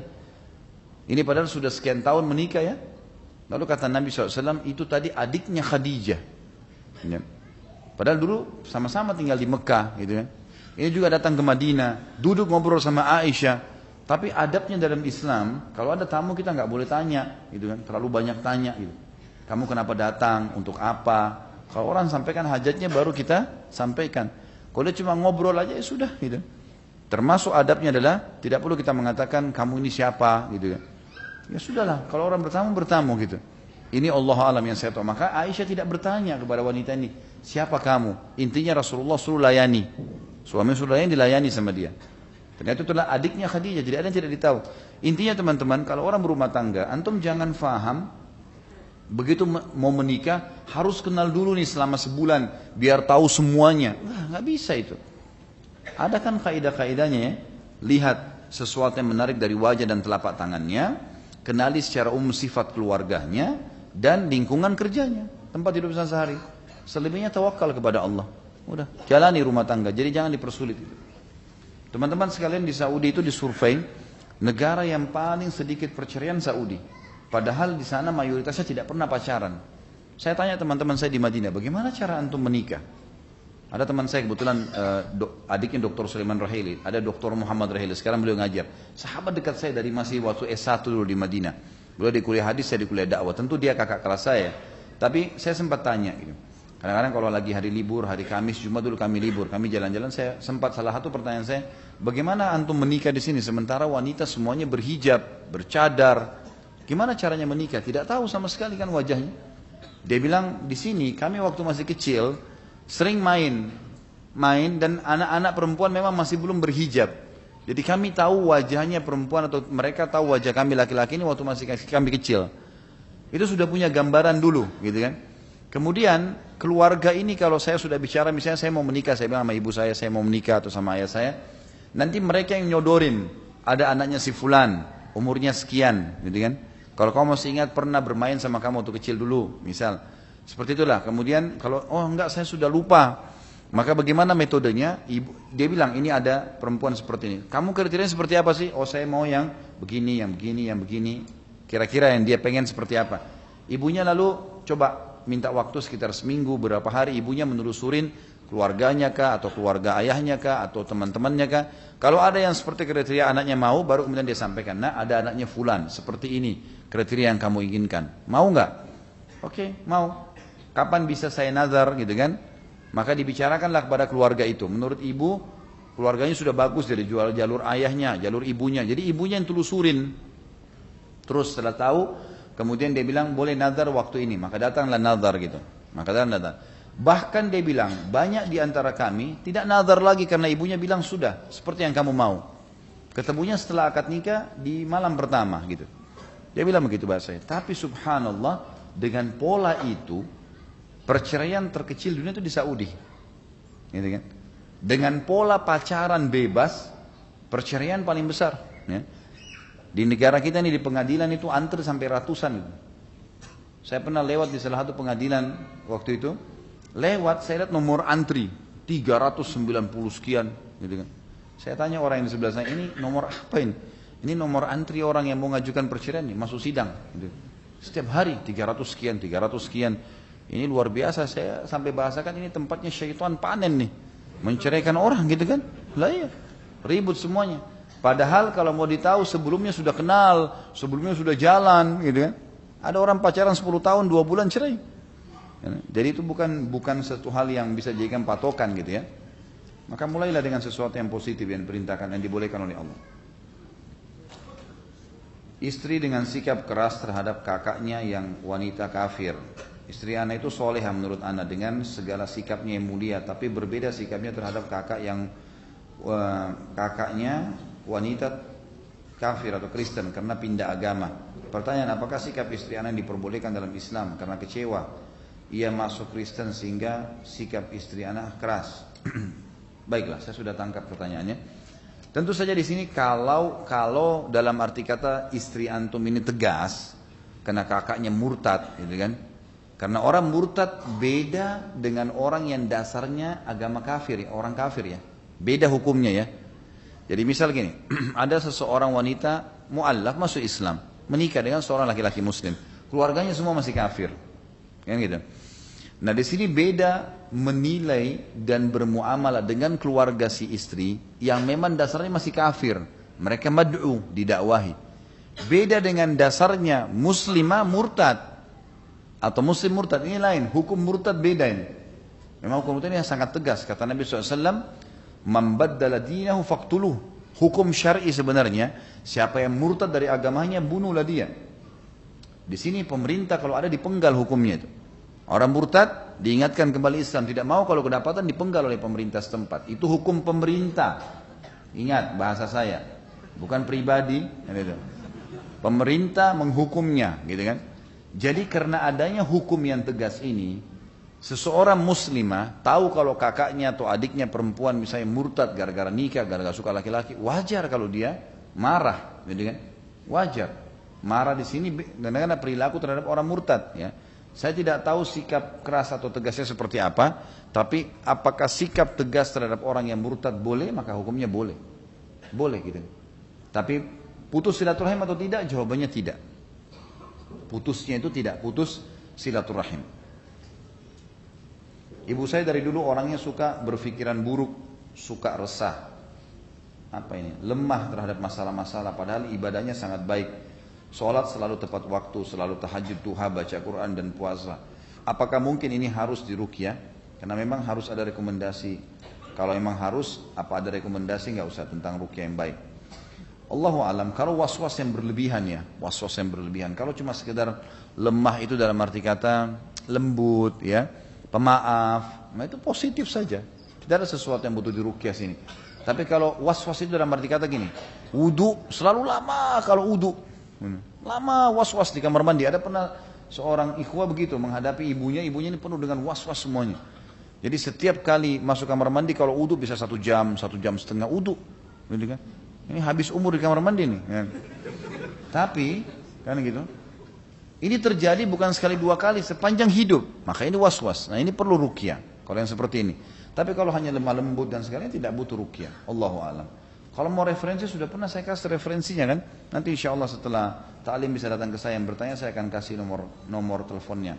Ini padahal sudah sekian tahun menikah ya. Lalu kata Nabi SAW, itu tadi adiknya Khadijah. Ya. Padahal dulu sama-sama tinggal di Mekah, gitu kan. Ini juga datang ke Madinah, duduk ngobrol sama Aisyah. Tapi adabnya dalam Islam, kalau ada tamu kita nggak boleh tanya, gitu kan. Terlalu banyak tanya, gitu. Kamu kenapa datang? Untuk apa? Kalau orang sampaikan hajatnya baru kita sampaikan. Kalau dia cuma ngobrol aja ya sudah gitu. Termasuk adabnya adalah tidak perlu kita mengatakan kamu ini siapa gitu. Ya sudahlah, kalau orang bertamu gitu. Ini Allah alam yang saya tahu. Maka Aisyah tidak bertanya kepada wanita ini, siapa kamu? Intinya Rasulullah suruh layani. Suami suruh dilayani sama dia. Ternyata itulah adiknya Khadijah, jadi ada yang tidak ditahu. Intinya teman-teman, kalau orang berumah tangga, antum jangan faham begitu mau menikah harus kenal dulu nih selama sebulan biar tahu semuanya. Nggak bisa itu. Ada kan kaidah-kaidahnya ya. Lihat sesuatu yang menarik dari wajah dan telapak tangannya, kenali secara umum sifat keluarganya dan lingkungan kerjanya, tempat hidup sehari-hari. Selebihnya tawakal kepada Allah. Udah, jalani rumah tangga. Jadi jangan dipersulit itu. Teman-teman sekalian, di Saudi itu disurvei negara yang paling sedikit perceraian Saudi. Padahal di sana mayoritasnya tidak pernah pacaran. Saya tanya teman-teman saya di Madinah, bagaimana cara antum menikah? Ada teman saya kebetulan adiknya Dr. Sulaiman Rahili, ada Dr. Muhammad Rahili, sekarang beliau ngajar. Sahabat dekat saya dari masih waktu S1 dulu di Madinah. Beliau di kuliah hadis, saya di kuliah dakwah. Tentu dia kakak kelas saya. Tapi saya sempat tanya gitu. Kadang-kadang kalau lagi hari libur, hari Kamis, Jumat dulu kami libur, kami jalan-jalan, saya sempat salah satu pertanyaan saya, bagaimana antum menikah di sini sementara wanita semuanya berhijab, bercadar? Gimana caranya menikah? Tidak tahu sama sekali kan wajahnya. Dia bilang di sini kami waktu masih kecil sering main dan anak-anak perempuan memang masih belum berhijab. Jadi kami tahu wajahnya perempuan atau mereka tahu wajah kami laki-laki ini waktu masih kami kecil. Itu sudah punya gambaran dulu, gitu kan? Kemudian keluarga ini kalau saya sudah bicara, misalnya saya mau menikah, saya bilang sama ibu saya mau menikah atau sama ayah saya, nanti mereka yang nyodorin, ada anaknya si fulan, umurnya sekian, gitu kan? Kalau kamu masih ingat pernah bermain sama kamu waktu kecil dulu, misal. Seperti itulah. Kemudian kalau, oh enggak saya sudah lupa. Maka bagaimana metodenya? Dia bilang ini ada perempuan seperti ini. Kamu kriterianya seperti apa sih? Oh saya mau yang begini, yang begini, yang begini. Kira-kira yang dia pengen seperti apa. Ibunya lalu coba minta waktu sekitar seminggu, berapa hari. Ibunya menelusurin keluarganya kah, atau keluarga ayahnya kah, atau teman-temannya kah. Kalau ada yang seperti kriteria anaknya mau, baru kemudian dia sampaikan. Nah ada anaknya fulan, seperti ini kriteria yang kamu inginkan. Mau nggak? Oke, mau. Kapan bisa saya nazar gitu kan? Maka dibicarakanlah kepada keluarga itu. Menurut ibu, keluarganya sudah bagus dari jual jalur ayahnya, jalur ibunya. Jadi ibunya yang telusurin. Terus setelah tahu, kemudian dia bilang boleh nazar waktu ini. Maka datanglah nazar gitu. Maka datang nazar. Bahkan dia bilang banyak di antara kami tidak nazar lagi karena ibunya bilang sudah seperti yang kamu mau. Ketemunya setelah akad nikah di malam pertama gitu. Dia bilang begitu bahasanya. Tapi subhanallah, dengan pola itu, perceraian terkecil dunia itu di Saudi. Gitu kan? Dengan pola pacaran bebas, perceraian paling besar. Ya. Di negara kita ini di pengadilan itu antri sampai ratusan. Saya pernah lewat di salah satu pengadilan waktu itu. Lewat, saya lihat nomor antri 390 sekian. Gitu kan? Saya tanya orang yang di sebelah saya, ini nomor apa ini? Ini nomor antri orang yang mau ngajukan perceraian nih, masuk sidang. Gitu. Setiap hari 300 sekian, 300 sekian. Ini luar biasa, saya sampai bahasakan ini tempatnya syaitan panen nih. Menceraikan orang gitu kan. Lah iya, ribut semuanya. Padahal kalau mau ditahu sebelumnya sudah kenal, sebelumnya sudah jalan gitu kan. Ada orang pacaran 10 tahun, 2 bulan cerai. Jadi itu bukan satu hal yang bisa dijadikan patokan gitu ya. Maka mulailah dengan sesuatu yang positif yang diperintahkan, yang dibolehkan oleh Allah. Istri dengan sikap keras terhadap kakaknya yang wanita kafir. Istri ana itu soleha menurut ana dengan segala sikapnya yang mulia, tapi berbeda sikapnya terhadap kakaknya wanita kafir atau Kristen karena pindah agama. Pertanyaan, apakah sikap istri ana diperbolehkan dalam Islam karena kecewa ia masuk Kristen sehingga sikap istri ana keras? Baiklah, saya sudah tangkap pertanyaannya. Tentu saja di sini kalau dalam arti kata istri antum ini tegas karena kakaknya murtad, gitu kan? Karena orang murtad beda dengan orang yang dasarnya agama kafir, orang kafir ya. Beda hukumnya ya. Jadi misal gini, ada seseorang wanita mu'allaf masuk Islam, menikah dengan seorang laki-laki muslim. Keluarganya semua masih kafir. Kan gitu. Nah di sini beda menilai dan bermuamalah dengan keluarga si istri yang memang dasarnya masih kafir. Mereka mad'u, didakwahi. Beda dengan dasarnya muslimah murtad atau muslim murtad, ini lain. Hukum murtad beda ini. Memang hukum murtad ini sangat tegas. Kata Nabi SAW, man baddala dinahu faqtuluh. Hukum syar'i sebenarnya, siapa yang murtad dari agamanya bunuhlah dia. Di sini pemerintah kalau ada dipenggal hukumnya itu. Orang murtad diingatkan kembali Islam, tidak mau kalau kedapatan dipenggal oleh pemerintah setempat. Itu hukum pemerintah. Ingat bahasa saya, bukan pribadi. Gitu. Pemerintah menghukumnya, gitu kan? Jadi karena adanya hukum yang tegas ini, seseorang muslimah tahu kalau kakaknya atau adiknya perempuan misalnya murtad gara-gara nikah, gara-gara suka laki-laki, wajar kalau dia marah, gitu kan? Wajar. Marah di sini karena perilaku terhadap orang murtad, ya. Saya tidak tahu sikap keras atau tegasnya seperti apa, tapi apakah sikap tegas terhadap orang yang murtad boleh, maka hukumnya boleh. Boleh gitu. Tapi putus silaturahim atau tidak? Jawabannya tidak. Putusnya itu tidak putus silaturahim. Ibu saya dari dulu orangnya suka berpikiran buruk, suka resah. Apa ini? Lemah terhadap masalah-masalah, padahal ibadahnya sangat baik. Sholat selalu tepat waktu, selalu tahajud, duha, baca Quran dan puasa. Apakah mungkin ini harus diruqyah? Karena memang harus ada rekomendasi. Kalau memang harus, apa ada rekomendasi? Nggak usah tentang ruqyah yang baik. Allahu alam. Kalau was-was yang berlebihan ya, was-was yang berlebihan. Kalau cuma sekedar lemah itu dalam arti kata lembut ya, pemaaf, nah itu positif saja. Tidak ada sesuatu yang butuh diruqyah sini. Tapi kalau was-was itu dalam arti kata gini, wudu selalu lama kalau wudu. Lama was-was di kamar mandi. Ada pernah seorang ikhwah begitu menghadapi ibunya ini penuh dengan was-was semuanya. Jadi setiap kali masuk kamar mandi kalau wudu bisa 1 jam, 1 jam setengah wudu, gitu kan? Ini habis umur di kamar mandi nih. Kan? Tapi kan gitu. Ini terjadi bukan sekali 2 kali sepanjang hidup. Maka ini was-was. Nah ini perlu ruqyah. Kalau yang seperti ini. Tapi kalau hanya lemah lembut dan segala tidak butuh ruqyah. Allahu a'lam. Kalau mau referensi sudah pernah saya kasih referensinya kan. Nanti insya Allah setelah ta'lim bisa datang ke saya yang bertanya, saya akan kasih nomor teleponnya.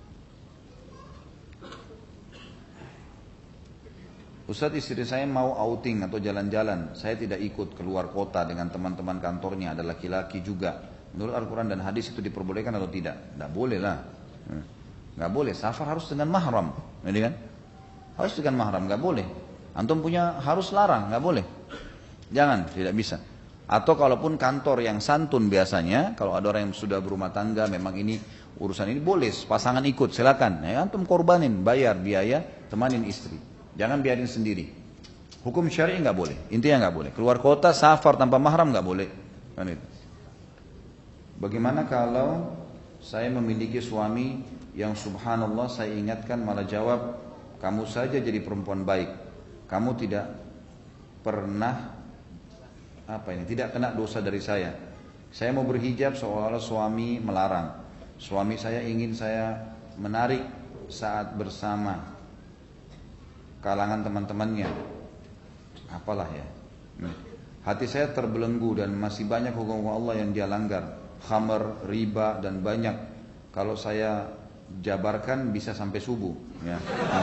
Ustadz, istri saya mau outing atau jalan-jalan. Saya tidak ikut keluar kota dengan teman-teman kantornya, ada laki-laki juga. Menurut Al-Quran dan hadis itu diperbolehkan atau tidak? Tidak boleh lah. Nggak boleh. Safar harus dengan mahram, jadi kan? Harus dengan mahram, nggak boleh. Antum punya harus larang, nggak boleh. Jangan, tidak bisa. Atau kalaupun kantor yang santun biasanya, kalau ada orang yang sudah berumah tangga, memang ini urusan ini boleh, pasangan ikut, silakan. Ya, antum korbanin, bayar biaya, temanin istri. Jangan biarin sendiri. Hukum syar'i nggak boleh, intinya nggak boleh. Keluar kota, safar tanpa mahram nggak boleh. Kan itu. Bagaimana kalau saya memiliki suami yang subhanallah saya ingatkan malah jawab, kamu saja jadi perempuan baik, kamu tidak pernah tidak kena dosa dari saya. Saya mau berhijab seolah-olah suami melarang. Suami saya ingin saya menarik saat bersama kalangan teman-temannya. Apalah ya. Hati saya terbelenggu dan masih banyak hukum Allah yang dia langgar. Khamar, riba dan banyak. Kalau saya jabarkan bisa sampai subuh. Ya.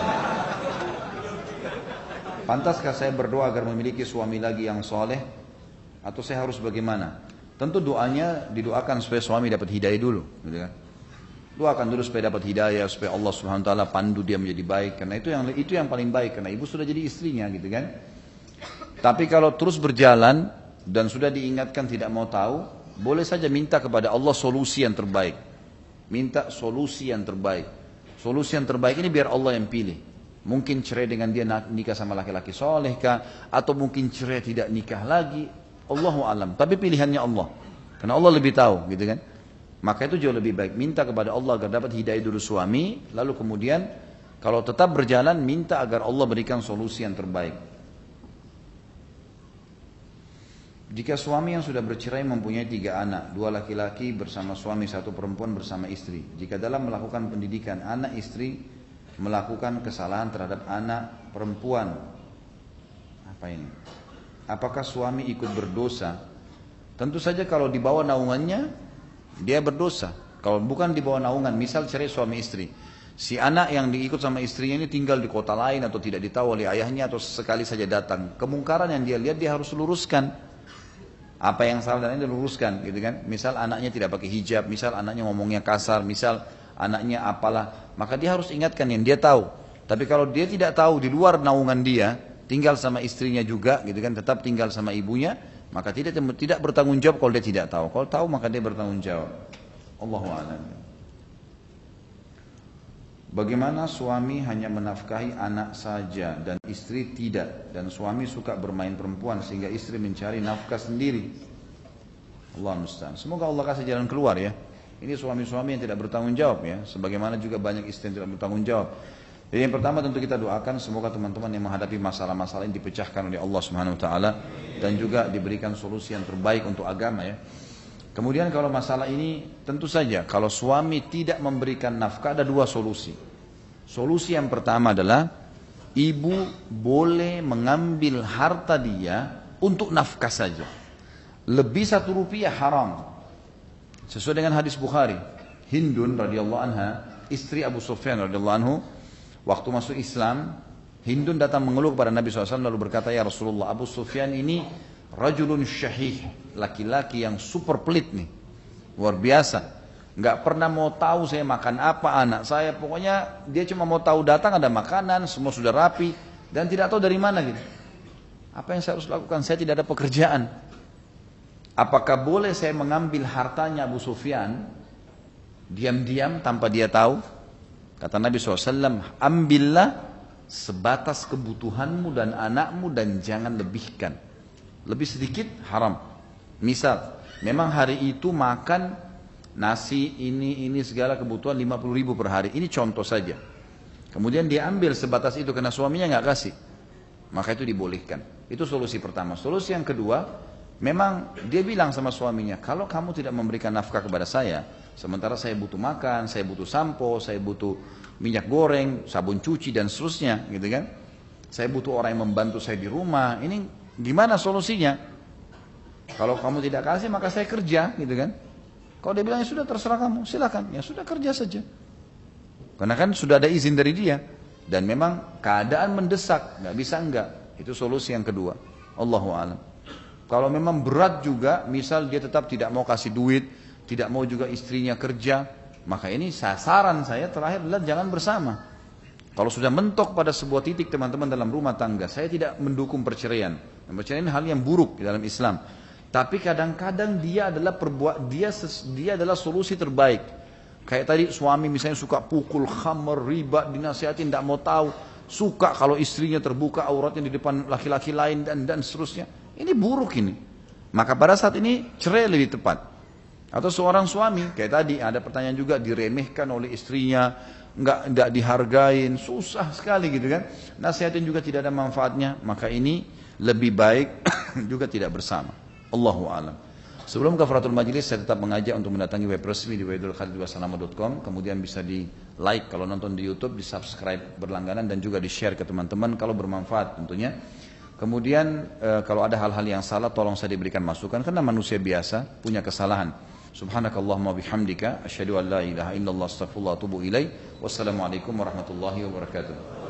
Pantaskah saya berdoa agar memiliki suami lagi yang soleh? Atau saya harus bagaimana? Tentu doanya didoakan supaya suami dapat hidayah dulu. Gitu kan? Doakan dulu supaya dapat hidayah, supaya Allah Subhanahu Wa Taala pandu dia menjadi baik. Karena itu yang paling baik. Karena ibu sudah jadi istrinya, gitu kan? Tapi kalau terus berjalan dan sudah diingatkan tidak mau tahu, boleh saja minta kepada Allah solusi yang terbaik. Minta solusi yang terbaik. Solusi yang terbaik ini biar Allah yang pilih. Mungkin cerai dengan dia nikah sama laki-laki soleh kah? Atau mungkin cerai tidak nikah lagi. Allahu alam. Tapi pilihannya Allah. Karena Allah lebih tahu, gitu kan? Maka itu jauh lebih baik. Minta kepada Allah agar dapat hidayah dulu suami. Lalu kemudian kalau tetap berjalan, minta agar Allah berikan solusi yang terbaik. Jika suami yang sudah bercerai mempunyai 3 anak, 2 laki-laki bersama suami, 1 perempuan bersama istri. Jika dalam melakukan pendidikan anak istri melakukan kesalahan terhadap anak perempuan, apa ini? Apakah suami ikut berdosa? Tentu saja kalau di bawah naungannya dia berdosa. Kalau bukan di bawah naungan, misal cerai suami istri, si anak yang diikut sama istrinya ini tinggal di kota lain atau tidak ditahu oleh ayahnya atau sekali saja datang, kemungkaran yang dia lihat dia harus luruskan. Apa yang salah dan ini diluruskan, gitu kan? Misal anaknya tidak pakai hijab, misal anaknya ngomongnya kasar, misal anaknya apalah, maka dia harus ingatkan yang dia tahu. Tapi kalau dia tidak tahu, di luar naungan dia, tinggal sama istrinya juga, gitu kan? Tetap tinggal sama ibunya, maka tidak bertanggung jawab kalau dia tidak tahu. Kalau tahu maka dia bertanggung jawab. Allahu a'lam. Bagaimana suami hanya menafkahi anak saja dan istri tidak, dan suami suka bermain perempuan sehingga istri mencari nafkah sendiri? Allah musta'an. Semoga Allah kasih jalan keluar ya. Ini suami-suami yang tidak bertanggung jawab ya, sebagaimana juga banyak istri yang tidak bertanggung jawab. Jadi yang pertama tentu kita doakan semoga teman-teman yang menghadapi masalah-masalah ini dipecahkan oleh Allah Subhanahu Wa Taala dan juga diberikan solusi yang terbaik untuk agama ya. Kemudian kalau masalah ini tentu saja kalau suami tidak memberikan nafkah ada 2 solusi. Solusi yang pertama adalah ibu boleh mengambil harta dia untuk nafkah saja. Lebih 1 rupiah haram. Sesuai dengan hadis Bukhari, Hindun radhiyallahu anha, istri Abu Sufyan radhiyallahu anhu, waktu masuk Islam, Hindun datang mengeluh kepada Nabi SAW lalu berkata, ya Rasulullah, Abu Sufyan ini rajulun syahih, laki-laki yang super pelit nih, luar biasa, nggak pernah mau tahu saya makan apa anak saya, pokoknya dia cuma mau tahu datang ada makanan, semua sudah rapi dan tidak tahu dari mana gitu. Apa yang saya harus lakukan? Saya tidak ada pekerjaan. Apakah boleh saya mengambil hartanya Abu Sufyan diam-diam tanpa dia tahu? Kata Nabi SAW, ambillah sebatas kebutuhanmu dan anakmu dan jangan lebihkan. Lebih sedikit haram. Misal, memang hari itu makan nasi ini segala kebutuhan 50.000 per hari. Ini contoh saja. Kemudian dia ambil sebatas itu karena suaminya nggak kasih. Maka itu dibolehkan. Itu solusi pertama. Solusi yang kedua, memang dia bilang sama suaminya, kalau kamu tidak memberikan nafkah kepada saya, sementara saya butuh makan, saya butuh sampo, saya butuh minyak goreng, sabun cuci dan seterusnya, gitu kan? Saya butuh orang yang membantu saya di rumah. Ini gimana solusinya? Kalau kamu tidak kasih maka saya kerja, gitu kan? Kalau dia bilang ya sudah terserah kamu, silakan, ya sudah kerja saja. Karena kan sudah ada izin dari dia dan memang keadaan mendesak, nggak bisa enggak. Itu solusi yang kedua. Allahu a'lam. Kalau memang berat juga, misal dia tetap tidak mau kasih duit, tidak mau juga istrinya kerja, maka ini sasaran saya terakhir adalah jangan bersama. Kalau sudah mentok pada sebuah titik teman-teman dalam rumah tangga, saya tidak mendukung perceraian. Perceraian hal yang buruk di dalam Islam. Tapi kadang-kadang dia adalah dia adalah solusi terbaik. Kayak tadi suami misalnya suka pukul, khamr, riba, dinasihatin tidak mau tahu, suka kalau istrinya terbuka auratnya di depan laki-laki lain dan seterusnya. Ini buruk ini. Maka pada saat ini cerai lebih tepat. Atau seorang suami, kayak tadi ada pertanyaan juga, diremehkan oleh istrinya, nggak dihargain, susah sekali gitu kan. Nasihatin juga tidak ada manfaatnya, maka ini lebih baik juga tidak bersama. Allahu a'lam. Sebelum kafaratul majlis, saya tetap mengajak untuk mendatangi web resmi di www.khalidwasalama.com. Kemudian bisa di like kalau nonton di YouTube, di subscribe berlangganan, dan juga di share ke teman-teman kalau bermanfaat tentunya. Kemudian kalau ada hal-hal yang salah, tolong saya diberikan masukan, karena manusia biasa punya kesalahan. Subhanakallahumma bihamdika, asyhadu an la ilaha illallah, astaghfirullah wa atubu ilaih. Wassalamualaikum warahmatullahi wabarakatuh.